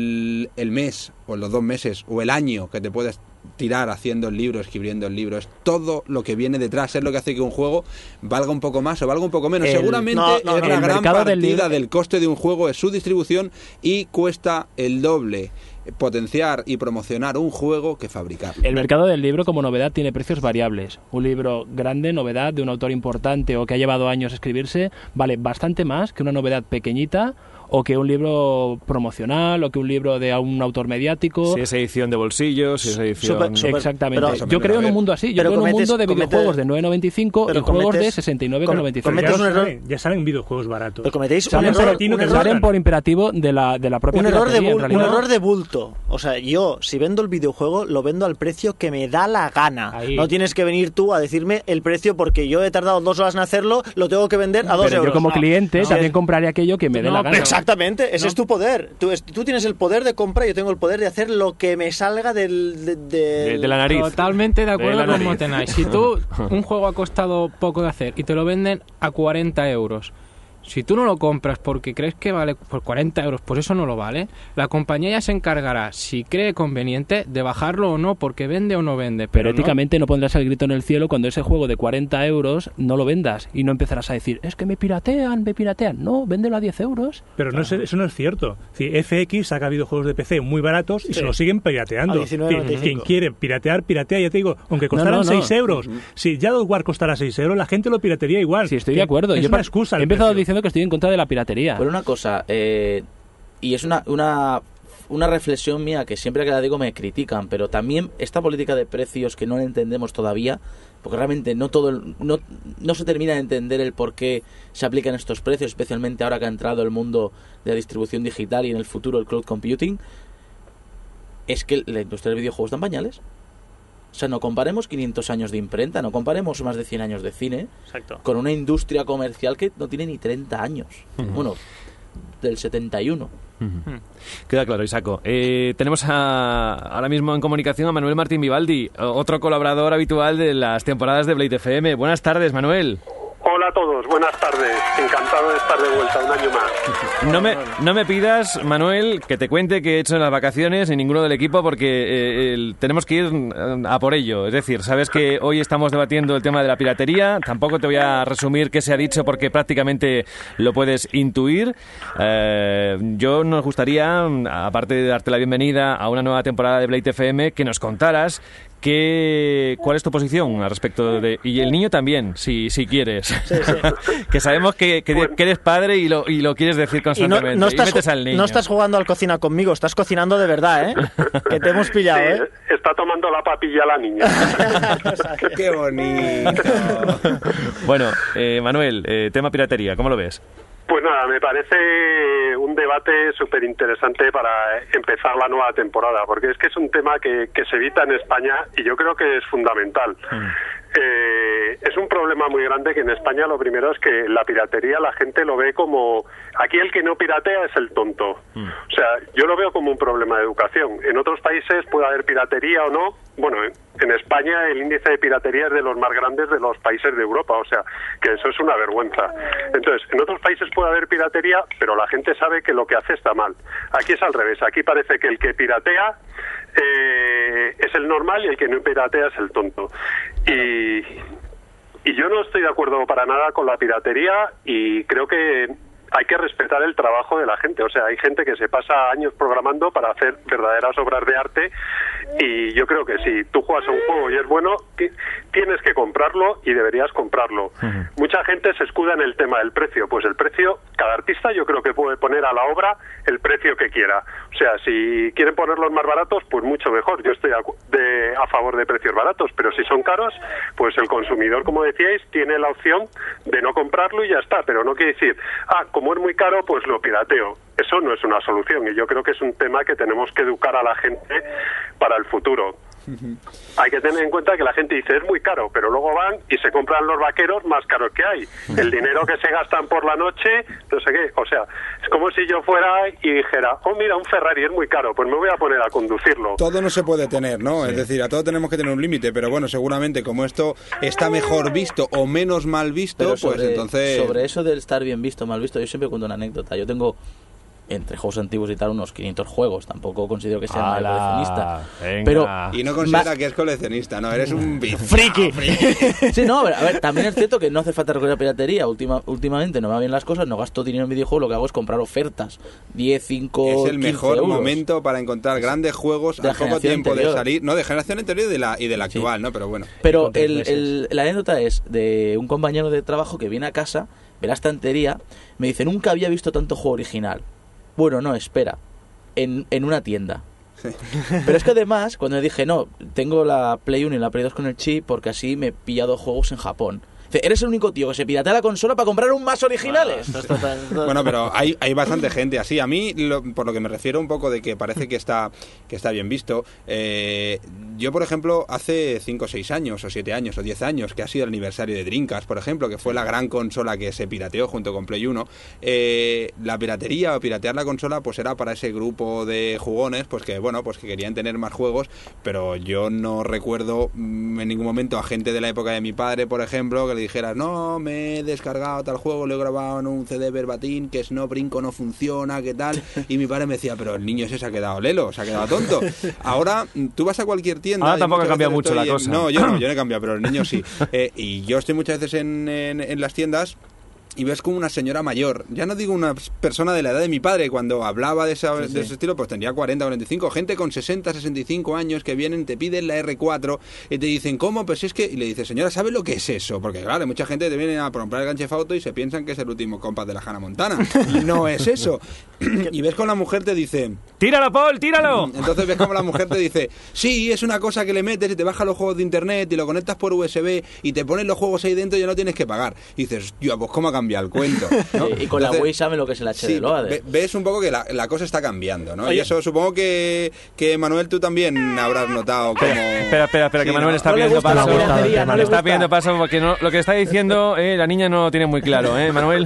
el mes, o los dos meses, o el año que te puedes tirar haciendo el libro, escribiendo el libro, es todo lo que viene detrás, es lo que hace que un juego valga un poco más o valga un poco menos. El, Seguramente no, no, es no, la gran partida del, libro... del coste de un juego, es su distribución, y cuesta el doble potenciar y promocionar un juego que fabricarlo. El mercado del libro como novedad tiene precios variables. Un libro grande, novedad, de un autor importante o que ha llevado años escribirse, vale bastante más que una novedad pequeñita o que un libro promocional o que un libro de un autor mediático. Si es edición de bolsillo, si es edición... Super, super, Exactamente. Pero, yo creo en un mundo así. Yo creo en un mundo de videojuegos de nueve noventa y cinco y juegos de sesenta y nueve noventa y cinco. Ya, salen, ya salen videojuegos baratos. Pero cometéis salen un error, por, un error, salen por imperativo de la, de la propia un error de, bulto, un error de bulto. O sea, yo, si vendo el videojuego, lo vendo al precio que me da la gana. Ahí. No tienes que venir tú a decirme el precio porque yo he tardado dos horas en hacerlo, lo tengo que vender a dos Pero euros. Yo como no, cliente no. también compraré aquello que me dé no, la gana. Exactamente, ese no. es tu poder. Tú, tú tienes el poder de compra, yo tengo el poder de hacer lo que me salga del, de, de... De, de la nariz. Totalmente de acuerdo con Motenay. Si tú, un juego ha costado poco de hacer y te lo venden a cuarenta euros, si tú no lo compras porque crees que vale por cuarenta euros, pues eso no lo vale. La compañía ya se encargará, si cree conveniente, de bajarlo o no, porque vende o no vende. Pero, pero éticamente no. no pondrás el grito en el cielo cuando ese juego de cuarenta euros no lo vendas y no empezarás a decir, es que me piratean, me piratean. No, véndelo a diez euros. Pero no es, eso no es cierto. Si F X saca videojuegos de P C muy baratos y sí. se lo siguen pirateando. diecinueve, quien quiere piratear, piratea, ya te digo, aunque costaran no, no, no. seis euros. Uh-huh. Si ya God of War costara seis euros, la gente lo piratearía igual. Sí, estoy de acuerdo. Es Yo una excusa. He empezado diciendo que estoy en contra de la piratería. Pero una cosa, eh, y es una, una, una reflexión mía que siempre que la digo me critican, pero también esta política de precios que no entendemos todavía, porque realmente no todo el, no, no se termina de entender el por qué se aplican estos precios, especialmente ahora que ha entrado el mundo de la distribución digital y en el futuro el cloud computing, es que la industria del videojuego está en pañales. O sea, no comparemos quinientos años de imprenta, no comparemos más de cien años de cine Exacto. con una industria comercial que no tiene ni treinta años. Uh-huh. Bueno, del setenta y uno. Uh-huh. Queda claro, Isaco. Eh, tenemos a, ahora mismo en comunicación a Manuel Martín Vivaldi, otro colaborador habitual de las temporadas de Blade F M. Buenas tardes, Manuel. Hola a todos, buenas tardes. Encantado de estar de vuelta un año más. No me, no me pidas, Manuel, que te cuente qué he hecho en las vacaciones y ninguno del equipo porque eh, el, tenemos que ir a por ello. Es decir, sabes que hoy estamos debatiendo el tema de la piratería. Tampoco te voy a resumir qué se ha dicho porque prácticamente lo puedes intuir. Eh, yo nos gustaría, aparte de darte la bienvenida a una nueva temporada de Blade F M, que nos contaras ¿Qué, ¿Cuál es tu posición al respecto de...? Y el niño también, si, si quieres. Sí, sí. Que sabemos que, que, que eres padre y lo, y lo quieres decir constantemente. Y no, no, estás, y metes al niño. No estás jugando al cocina conmigo, estás cocinando de verdad, ¿eh? Que te hemos pillado, sí, ¿eh? Está tomando la papilla la niña. ¡Qué bonito! Bueno, eh, Manuel, eh, tema piratería, ¿cómo lo ves? Pues nada, me parece un debate súper interesante para empezar la nueva temporada, porque es que es un tema que, que se evita en España y yo creo que es fundamental. Mm. Eh, es un problema muy grande que en España lo primero es que la piratería la gente lo ve como... Aquí el que no piratea es el tonto. Mm. O sea, yo lo veo como un problema de educación. En otros países puede haber piratería o no. Bueno, en España el índice de piratería es de los más grandes de los países de Europa, o sea, que eso es una vergüenza. Entonces, en otros países puede haber piratería, pero la gente sabe que lo que hace está mal. Aquí es al revés, aquí parece que el que piratea eh, es el normal y el que no piratea es el tonto. Y, y yo no estoy de acuerdo para nada con la piratería y creo que hay que respetar el trabajo de la gente. O sea, hay gente que se pasa años programando para hacer verdaderas obras de arte y yo creo que si tú juegas a un juego y es bueno, tienes que comprarlo y deberías comprarlo. Uh-huh. Mucha gente se escuda en el tema del precio. Pues el precio, cada artista yo creo que puede poner a la obra el precio que quiera. O sea, si quieren ponerlos más baratos, pues mucho mejor. Yo estoy a, de, a favor de precios baratos, pero si son caros, pues el consumidor, como decíais, tiene la opción de no comprarlo y ya está. Pero no quiere decir, ah, como es muy caro, pues lo pirateo. Eso no es una solución y yo creo que es un tema que tenemos que educar a la gente para el futuro. Uh-huh. Hay que tener en cuenta que la gente dice es muy caro, pero luego van y se compran los vaqueros más caros que hay. Uh-huh. El dinero que se gastan por la noche, no sé qué. O sea, es como si yo fuera y dijera, oh mira, un Ferrari es muy caro, pues me voy a poner a conducirlo. Todo no se puede tener, ¿no? Sí. Es decir, a todo tenemos que tener un límite, pero bueno, seguramente como esto está mejor visto o menos mal visto, sobre, pues entonces... Sobre eso del estar bien visto o mal visto, yo siempre cuento una anécdota. Yo tengo... entre juegos antiguos y tal, unos quinientos juegos. Tampoco considero que sea un coleccionista. Pero y no considera que es coleccionista, no, eres un friki. Sí, no, a ver, a ver, también es cierto que no hace falta recurrir a piratería. Última, últimamente no me va bien las cosas, no gasto dinero en videojuegos, lo que hago es comprar ofertas. diez, cinco, es el mejor euros. momento para encontrar grandes juegos de a poco tiempo anterior. de salir. No, de generación anterior y de la, y de la actual, sí. ¿no? Pero bueno. Pero el, el, la anécdota es de un compañero de trabajo que viene a casa, ve la estantería, me dice, nunca había visto tanto juego original. Bueno, no, espera, en, en una tienda. Sí. Pero es que además, cuando le dije, no, tengo la Play uno y la Play dos con el chip porque así me he pillado juegos en Japón. Eres el único tío que se piratea la consola para comprar un más originales. Ah, bueno, pero hay, hay bastante gente así. A mí, lo, por lo que me refiero un poco de que parece que está que está bien visto, eh, yo, por ejemplo, hace cinco o seis años, o siete años, o diez años, que ha sido el aniversario de Dreamcast, por ejemplo, que fue la gran consola que se pirateó junto con Play uno, eh, la piratería o piratear la consola pues era para ese grupo de jugones pues que, bueno, pues que querían tener más juegos, pero yo no recuerdo mmm, en ningún momento a gente de la época de mi padre, por ejemplo, que le dijeras, no, me he descargado tal juego, lo he grabado en un C D verbatim, que es no brinco, no funciona, qué tal, y mi padre me decía, pero el niño ese se ha quedado lelo, se ha quedado tonto. Ahora, tú vas a cualquier tienda... Ahora tampoco ha cambiado mucho la cosa. En, no, yo no, yo no he cambiado, pero el niño sí. Eh, y yo estoy muchas veces en, en, en las tiendas... y ves como una señora mayor, ya no digo una persona de la edad de mi padre, cuando hablaba de, esa, sí, sí. de ese estilo, pues tendría cuarenta, cuarenta y cinco, gente con sesenta, sesenta y cinco años que vienen, te piden la erre cuatro y te dicen, ¿cómo? Pues es que, y le dices, señora, ¿sabe lo que es eso? Porque claro, mucha gente te viene a comprar el ganche Fauto y se piensan que es el último compás de la Hannah Montana, y no es eso. Y ves con la mujer te dice, ¡tíralo, Paul, tíralo! Entonces ves como la mujer te dice, sí, es una cosa que le metes y te baja los juegos de internet y lo conectas por U S B y te pones los juegos ahí dentro y ya no tienes que pagar. Y dices, yo, pues ¿cómo ha cambiado el cuento? ¿no? Y con Entonces, la Wii sabe lo que es el H D sí, Loader. Ves un poco que la, la cosa está cambiando, ¿no? Oye. Y eso supongo que, que Manuel, tú también habrás notado como... Espera, espera, espera, sí, que Manuel ¿no? está no pidiendo paso. No no está pidiendo paso porque no, lo que está diciendo eh, la niña no lo tiene muy claro, ¿eh, Manuel?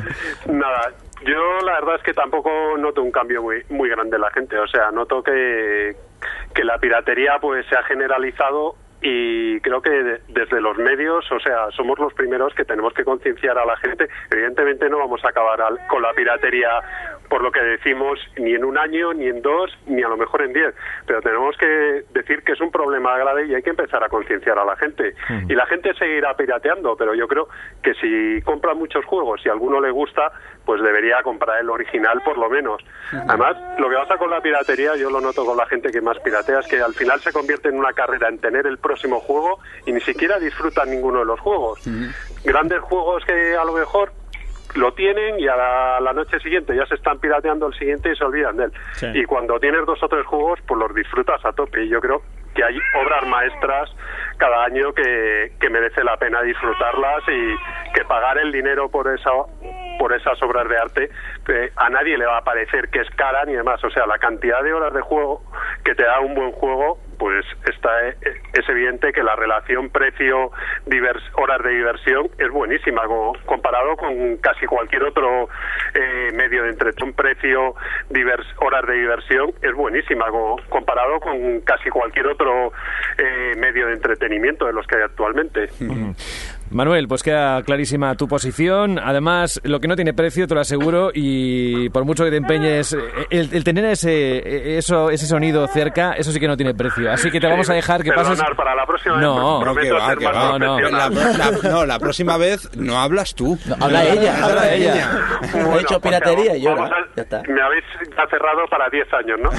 Nada, yo la verdad es que tampoco noto un cambio muy muy grande en la gente. O sea, noto que, que la piratería pues se ha generalizado y creo que de, desde los medios, o sea, somos los primeros que tenemos que concienciar a la gente. Evidentemente no vamos a acabar al, con la piratería por lo que decimos ni en un año, ni en dos, ni a lo mejor en diez, pero tenemos que decir que es un problema grave y hay que empezar a concienciar a la gente. Uh-huh. Y la gente seguirá pirateando, pero yo creo que si compra muchos juegos y a alguno le gusta, pues debería comprar el original por lo menos. Uh-huh. Además, lo que pasa con la piratería, yo lo noto con la gente que más piratea, es que al final se convierte en una carrera en tener el próximo juego y ni siquiera disfrutan ninguno de los juegos. Uh-huh. Grandes juegos que a lo mejor lo tienen y a la, a la noche siguiente ya se están pirateando el siguiente y se olvidan de él. Sí. Y cuando tienes dos o tres juegos, pues los disfrutas a tope. Y yo creo que hay obras maestras cada año que, que merece la pena disfrutarlas y que pagar el dinero por esa por esas obras de arte eh, a nadie le va a parecer que es cara ni demás. O sea, la cantidad de horas de juego que te da un buen juego, pues está es evidente que la relación precio divers, horas de diversión es buenísima como, comparado con casi cualquier otro eh, medio de entretenimiento. Precio divers, horas de diversión es buenísima como, comparado con casi cualquier otro eh, medio de entretenimiento de los que hay actualmente. Mm-hmm. Manuel, pues queda clarísima tu posición. Además, lo que no tiene precio, te lo aseguro, y por mucho que te empeñes, el, el tener ese eso ese sonido cerca, eso sí que no tiene precio. Así que te vamos a dejar que pases... para la próxima no, vez, prometo va, ser más va, no, no, la, la, no, la próxima vez no hablas tú. No, habla ella, habla, habla ella. ella. Bueno, he hecho piratería y yo. Ya está. Me habéis cerrado para diez años, ¿no?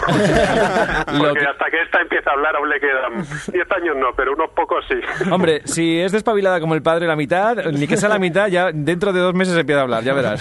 Porque que... hasta que esta empieza a hablar aún le quedan diez años, no, pero unos pocos sí. Hombre, si es despabilada como el padre la mitad, ni que sea la mitad, ya dentro de dos meses empieza a hablar, ya verás.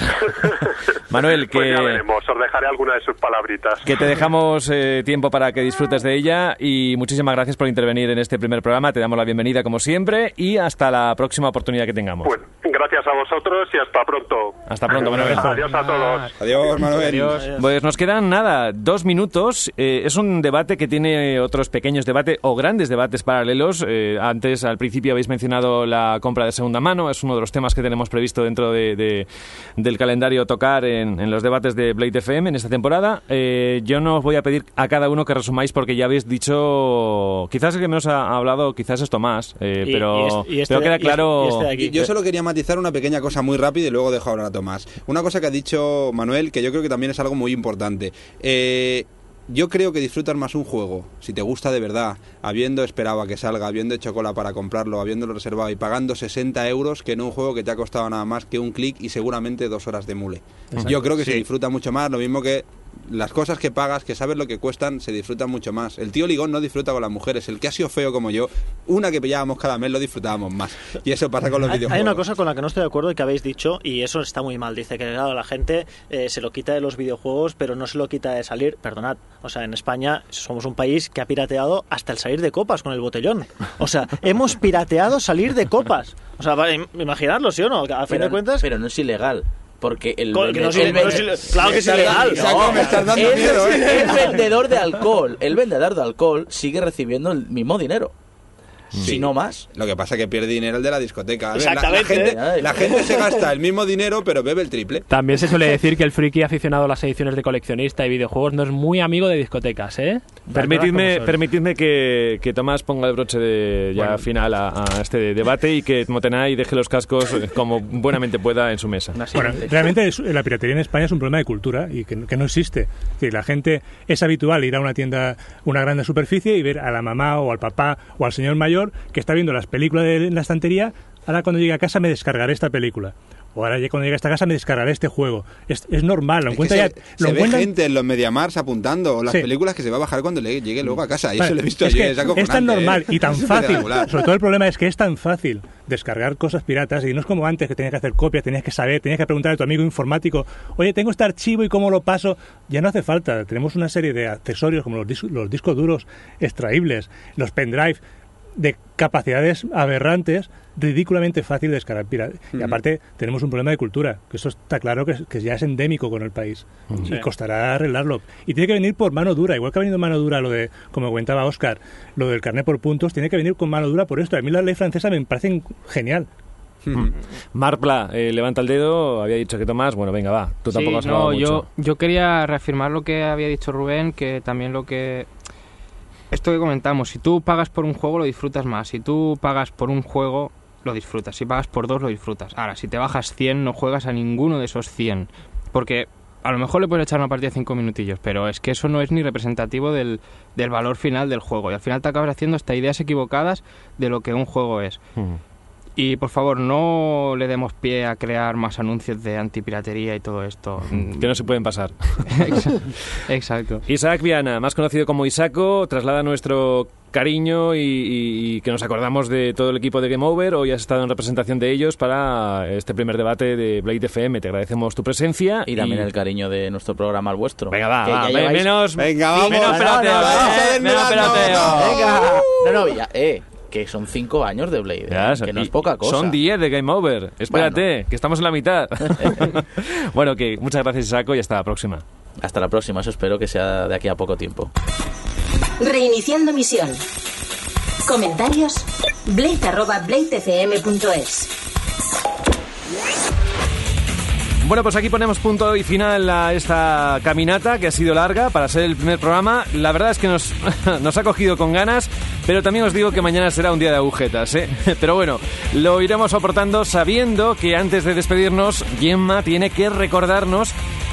Manuel, que... Pues ya veremos, os dejaré alguna de sus palabritas. Que te dejamos eh, tiempo para que disfrutes de ella y muchísimas gracias por intervenir en este primer programa. Te damos la bienvenida como siempre y hasta la próxima oportunidad que tengamos. Pues gracias a vosotros y hasta pronto. Hasta pronto, Manuel. Adiós a todos. Adiós, Manuel. Adiós. Pues nos quedan nada, dos minutos. Eh, es un debate que tiene otros pequeños debates o grandes debates paralelos. Eh, antes, al principio, habéis mencionado la compra de segunda mano. Es uno de los temas que tenemos previsto dentro de, de, del calendario tocar en, en los debates de Blade F M en esta temporada. Eh, yo no os voy a pedir a cada uno que resumáis porque ya habéis dicho... Quizás el que menos ha hablado, quizás es Tomás, eh, y, pero, y este, y este, pero queda claro... Y este de aquí, yo solo quería matizar una pequeña cosa muy rápida y luego dejo hablar a Tomás. Una cosa que ha dicho Manuel, que yo creo que también es algo muy importante. Eh... Yo creo que disfrutas más un juego, si te gusta de verdad, habiendo esperado a que salga, habiendo hecho cola para comprarlo, habiéndolo reservado y pagando sesenta euros, que en un juego que te ha costado nada más que un clic y seguramente dos horas de mule. Exacto. Yo creo que sí. Se disfruta mucho más, lo mismo que las cosas que pagas, que sabes lo que cuestan, se disfrutan mucho más. El tío Ligón no disfruta con las mujeres, el que ha sido feo como yo, una que pillábamos cada mes lo disfrutábamos más. Y eso pasa con los hay, videojuegos. Hay una cosa con la que no estoy de acuerdo y que habéis dicho, y eso está muy mal. Dice que claro, la gente eh, se lo quita de los videojuegos, pero no se lo quita de salir. Perdonad, o sea, en España somos un país que ha pirateado hasta el salir de copas con el botellón. O sea, hemos pirateado salir de copas. O sea, imaginadlo, ¿sí o no? A fin pero, de cuentas... Pero no es ilegal. Porque el, el, el, no, el, no, el claro que es ilegal. No, me estás dando el, miedo, ¿eh? El vendedor de alcohol, el vendedor de alcohol sigue recibiendo el mismo dinero. Sí. Si no más. Lo que pasa es que pierde dinero el de la discoteca. A ver, Exactamente. La, la, gente, la gente se gasta el mismo dinero, pero bebe el triple. También se suele decir que el friki aficionado a las ediciones de coleccionista y videojuegos no es muy amigo de discotecas, ¿eh? Permitidme, permitidme que, que Tomás ponga el broche de ya bueno. final a, a este debate y que Motenay deje los cascos como buenamente pueda en su mesa. Bueno, realmente es, la piratería en España es un problema de cultura y que, que no existe. Es decir, la gente es habitual ir a una tienda, una gran superficie y ver a la mamá o al papá o al señor mayor que está viendo las películas de, en la estantería. Ahora cuando llegue a casa me descargaré esta película. O ahora cuando llegue a esta casa me descargaré este juego. Es, es normal, lo encuentra ya... Se, lo se encuentran... ve gente en los MediaMarks apuntando las sí. películas que se va a bajar cuando le llegue luego a casa. Y vale, eso lo he visto es yo. Que es, es tan normal ¿eh? Y tan fácil. Sobre todo el problema es que es tan fácil descargar cosas piratas y no es como antes que tenías que hacer copias, tenías que saber, tenías que preguntar a tu amigo informático, oye, tengo este archivo y cómo lo paso. Ya no hace falta. Tenemos una serie de accesorios como los, dis los discos duros extraíbles, los pendrive de capacidades aberrantes, ridículamente fácil de descargar. Mm. Y aparte tenemos un problema de cultura, que eso está claro que, que ya es endémico con el país. Mm. Y sí. costará arreglarlo. Y tiene que venir por mano dura, igual que ha venido mano dura lo de, como comentaba Óscar, lo del carnet por puntos, tiene que venir con mano dura por esto. A mí la ley francesa me parece genial. Mm. Marpla, eh, levanta el dedo, había dicho que Tomás, bueno, venga, va, tú tampoco sí, has hablado no, mucho. Yo, yo quería reafirmar lo que había dicho Rubén, que también lo que... esto que comentamos, si tú pagas por un juego lo disfrutas más, si tú pagas por un juego lo disfrutas, si pagas por dos lo disfrutas. Ahora, si te bajas cien no juegas a ninguno de esos cien, porque a lo mejor le puedes echar una partida de cinco minutillos, pero es que eso no es ni representativo del, del valor final del juego, y al final te acabas haciendo hasta ideas equivocadas de lo que un juego es. Mm. Y por favor, no le demos pie a crear más anuncios de antipiratería y todo esto. Que no se pueden pasar. Exacto. Isaac Viana, más conocido como Isaco, traslada nuestro cariño y, y, y que nos acordamos de todo el equipo de Game Over. Hoy has estado en representación de ellos para este primer debate de Blade F M. Te agradecemos tu presencia. Y también y... el cariño de nuestro programa al vuestro. Venga, va, va lleváis... menos, Venga, vamos, menos peloteo. No, no, eh, menos peloteo. Venga. No, no, ya, eh. Que son cinco años de Blade, ya, ¿eh? Que no es poca cosa. Son diez de Game Over. Espérate, bueno. Que estamos en la mitad. Bueno, que muchas gracias, Isaco, y hasta la próxima. Hasta la próxima, eso espero que sea de aquí a poco tiempo. Reiniciando misión. Comentarios: blade arroba blade f m punto es. Bueno, pues aquí ponemos punto y final a esta caminata, que ha sido larga para ser el primer programa. La verdad es que nos, nos ha cogido con ganas, pero también os digo que mañana será un día de agujetas, ¿eh? Pero bueno, lo iremos soportando sabiendo que antes de despedirnos, Gemma tiene que recordarnos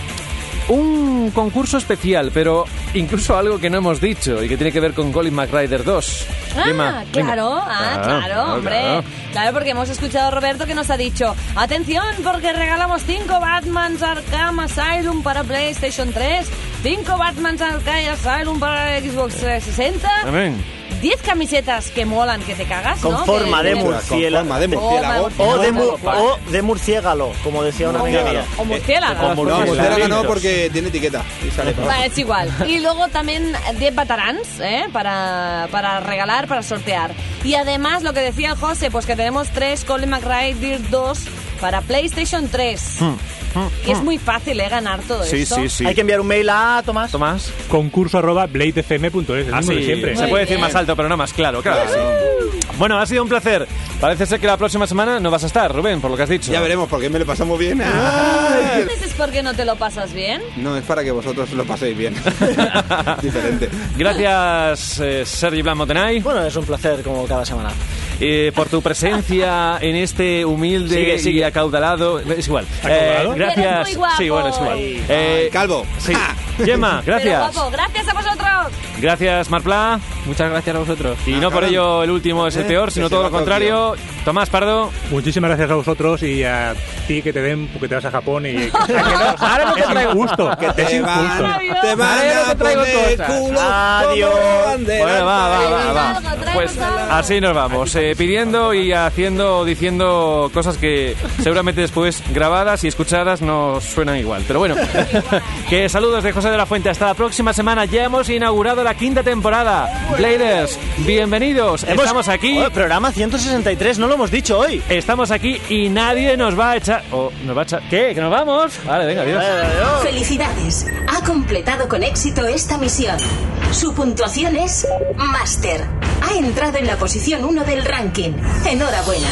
un concurso especial, pero incluso algo que no hemos dicho y que tiene que ver con Colin McRaider dos. Ah, Gemma, claro, ah, ah, claro, claro, hombre. claro. Claro, porque hemos escuchado a Roberto que nos ha dicho: atención, porque regalamos cinco Batmans Arkham Asylum para PlayStation tres, cinco Batmans Arkham Asylum para Xbox trescientos sesenta. Amén. diez camisetas que molan que te cagas, con ¿no? Forma que, de murciélago. Con forma de murciélago. O de, mu o de murciégalo, como decía una amiga mía. O murciélago. No, murciélago no, porque tiene etiqueta. Y sale vale, es igual. Y luego también diez Batarans, ¿eh? Para, para regalar, para sortear. Y además, lo que decía el José, pues que tenemos tres Colin McRaider dos para PlayStation tres. Hmm. Y es muy fácil, ¿eh? Ganar todo sí, esto. Sí, sí. Hay que enviar un mail a Tomás. Tomás. Concurso arroba blade f m punto es. Ah, sí, siempre. Se puede decir más alto, pero no más claro. Claro. Sí. Bueno, ha sido un placer. Parece ser que la próxima semana no vas a estar, Rubén, por lo que has dicho. Ya veremos, porque me lo pasamos bien. ¿Entonces es porque no te lo pasas bien? No, es para que vosotros lo paséis bien. Diferente. Gracias, eh, Sergi Blanc Montenay. Bueno, es un placer como cada semana. Eh, por tu presencia en este humilde sigue, sigue. y acaudalado. Es igual. Eh, gracias. Sí, bueno, es igual. Eh, Calvo. Sí. Gemma, gracias. Pero, guapo, gracias a vosotros. Gracias, Marpla. Muchas gracias a vosotros. Y ah, no por ello el último es el peor, sino todo lo contrario. Tomás Pardo. Muchísimas gracias a vosotros y a ti que te den porque te vas a Japón y que, que no, ahora no te es traigo injusto, que te es injusto. Te van a poner culo. Adiós. Bueno, va, va, va, va. Pues así nos vamos, eh, pidiendo y haciendo o diciendo cosas que seguramente después grabadas y escuchadas no suenan igual. Pero bueno, que saludos de José de la Fuente. Hasta la próxima semana. Ya hemos inaugurado la quinta temporada. Bladers, bienvenidos. Hemos, Estamos aquí. Oh, programa ciento sesenta y tres, no lo hemos dicho hoy. Estamos aquí y nadie nos va a echar... Oh, ¿nos va a echar? ¿Qué? ¿Que nos vamos? Vale, venga, adiós. adiós. Felicidades. Ha completado con éxito esta misión. Su puntuación es Master. Ha entrado en la posición uno del ranking. Enhorabuena.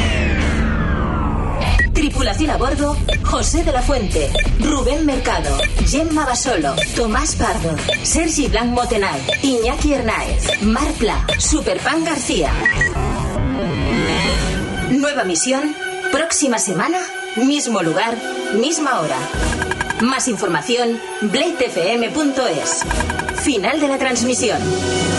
Tripulación a bordo: José de la Fuente, Rubén Mercado, Gemma Basolo, Tomás Pardo, Sergi Blanc Motenay, Iñaki Hernáez, Marpla, Superpan García. Nueva misión, próxima semana, mismo lugar, misma hora. Más información, blade f m punto es. Final de la transmisión.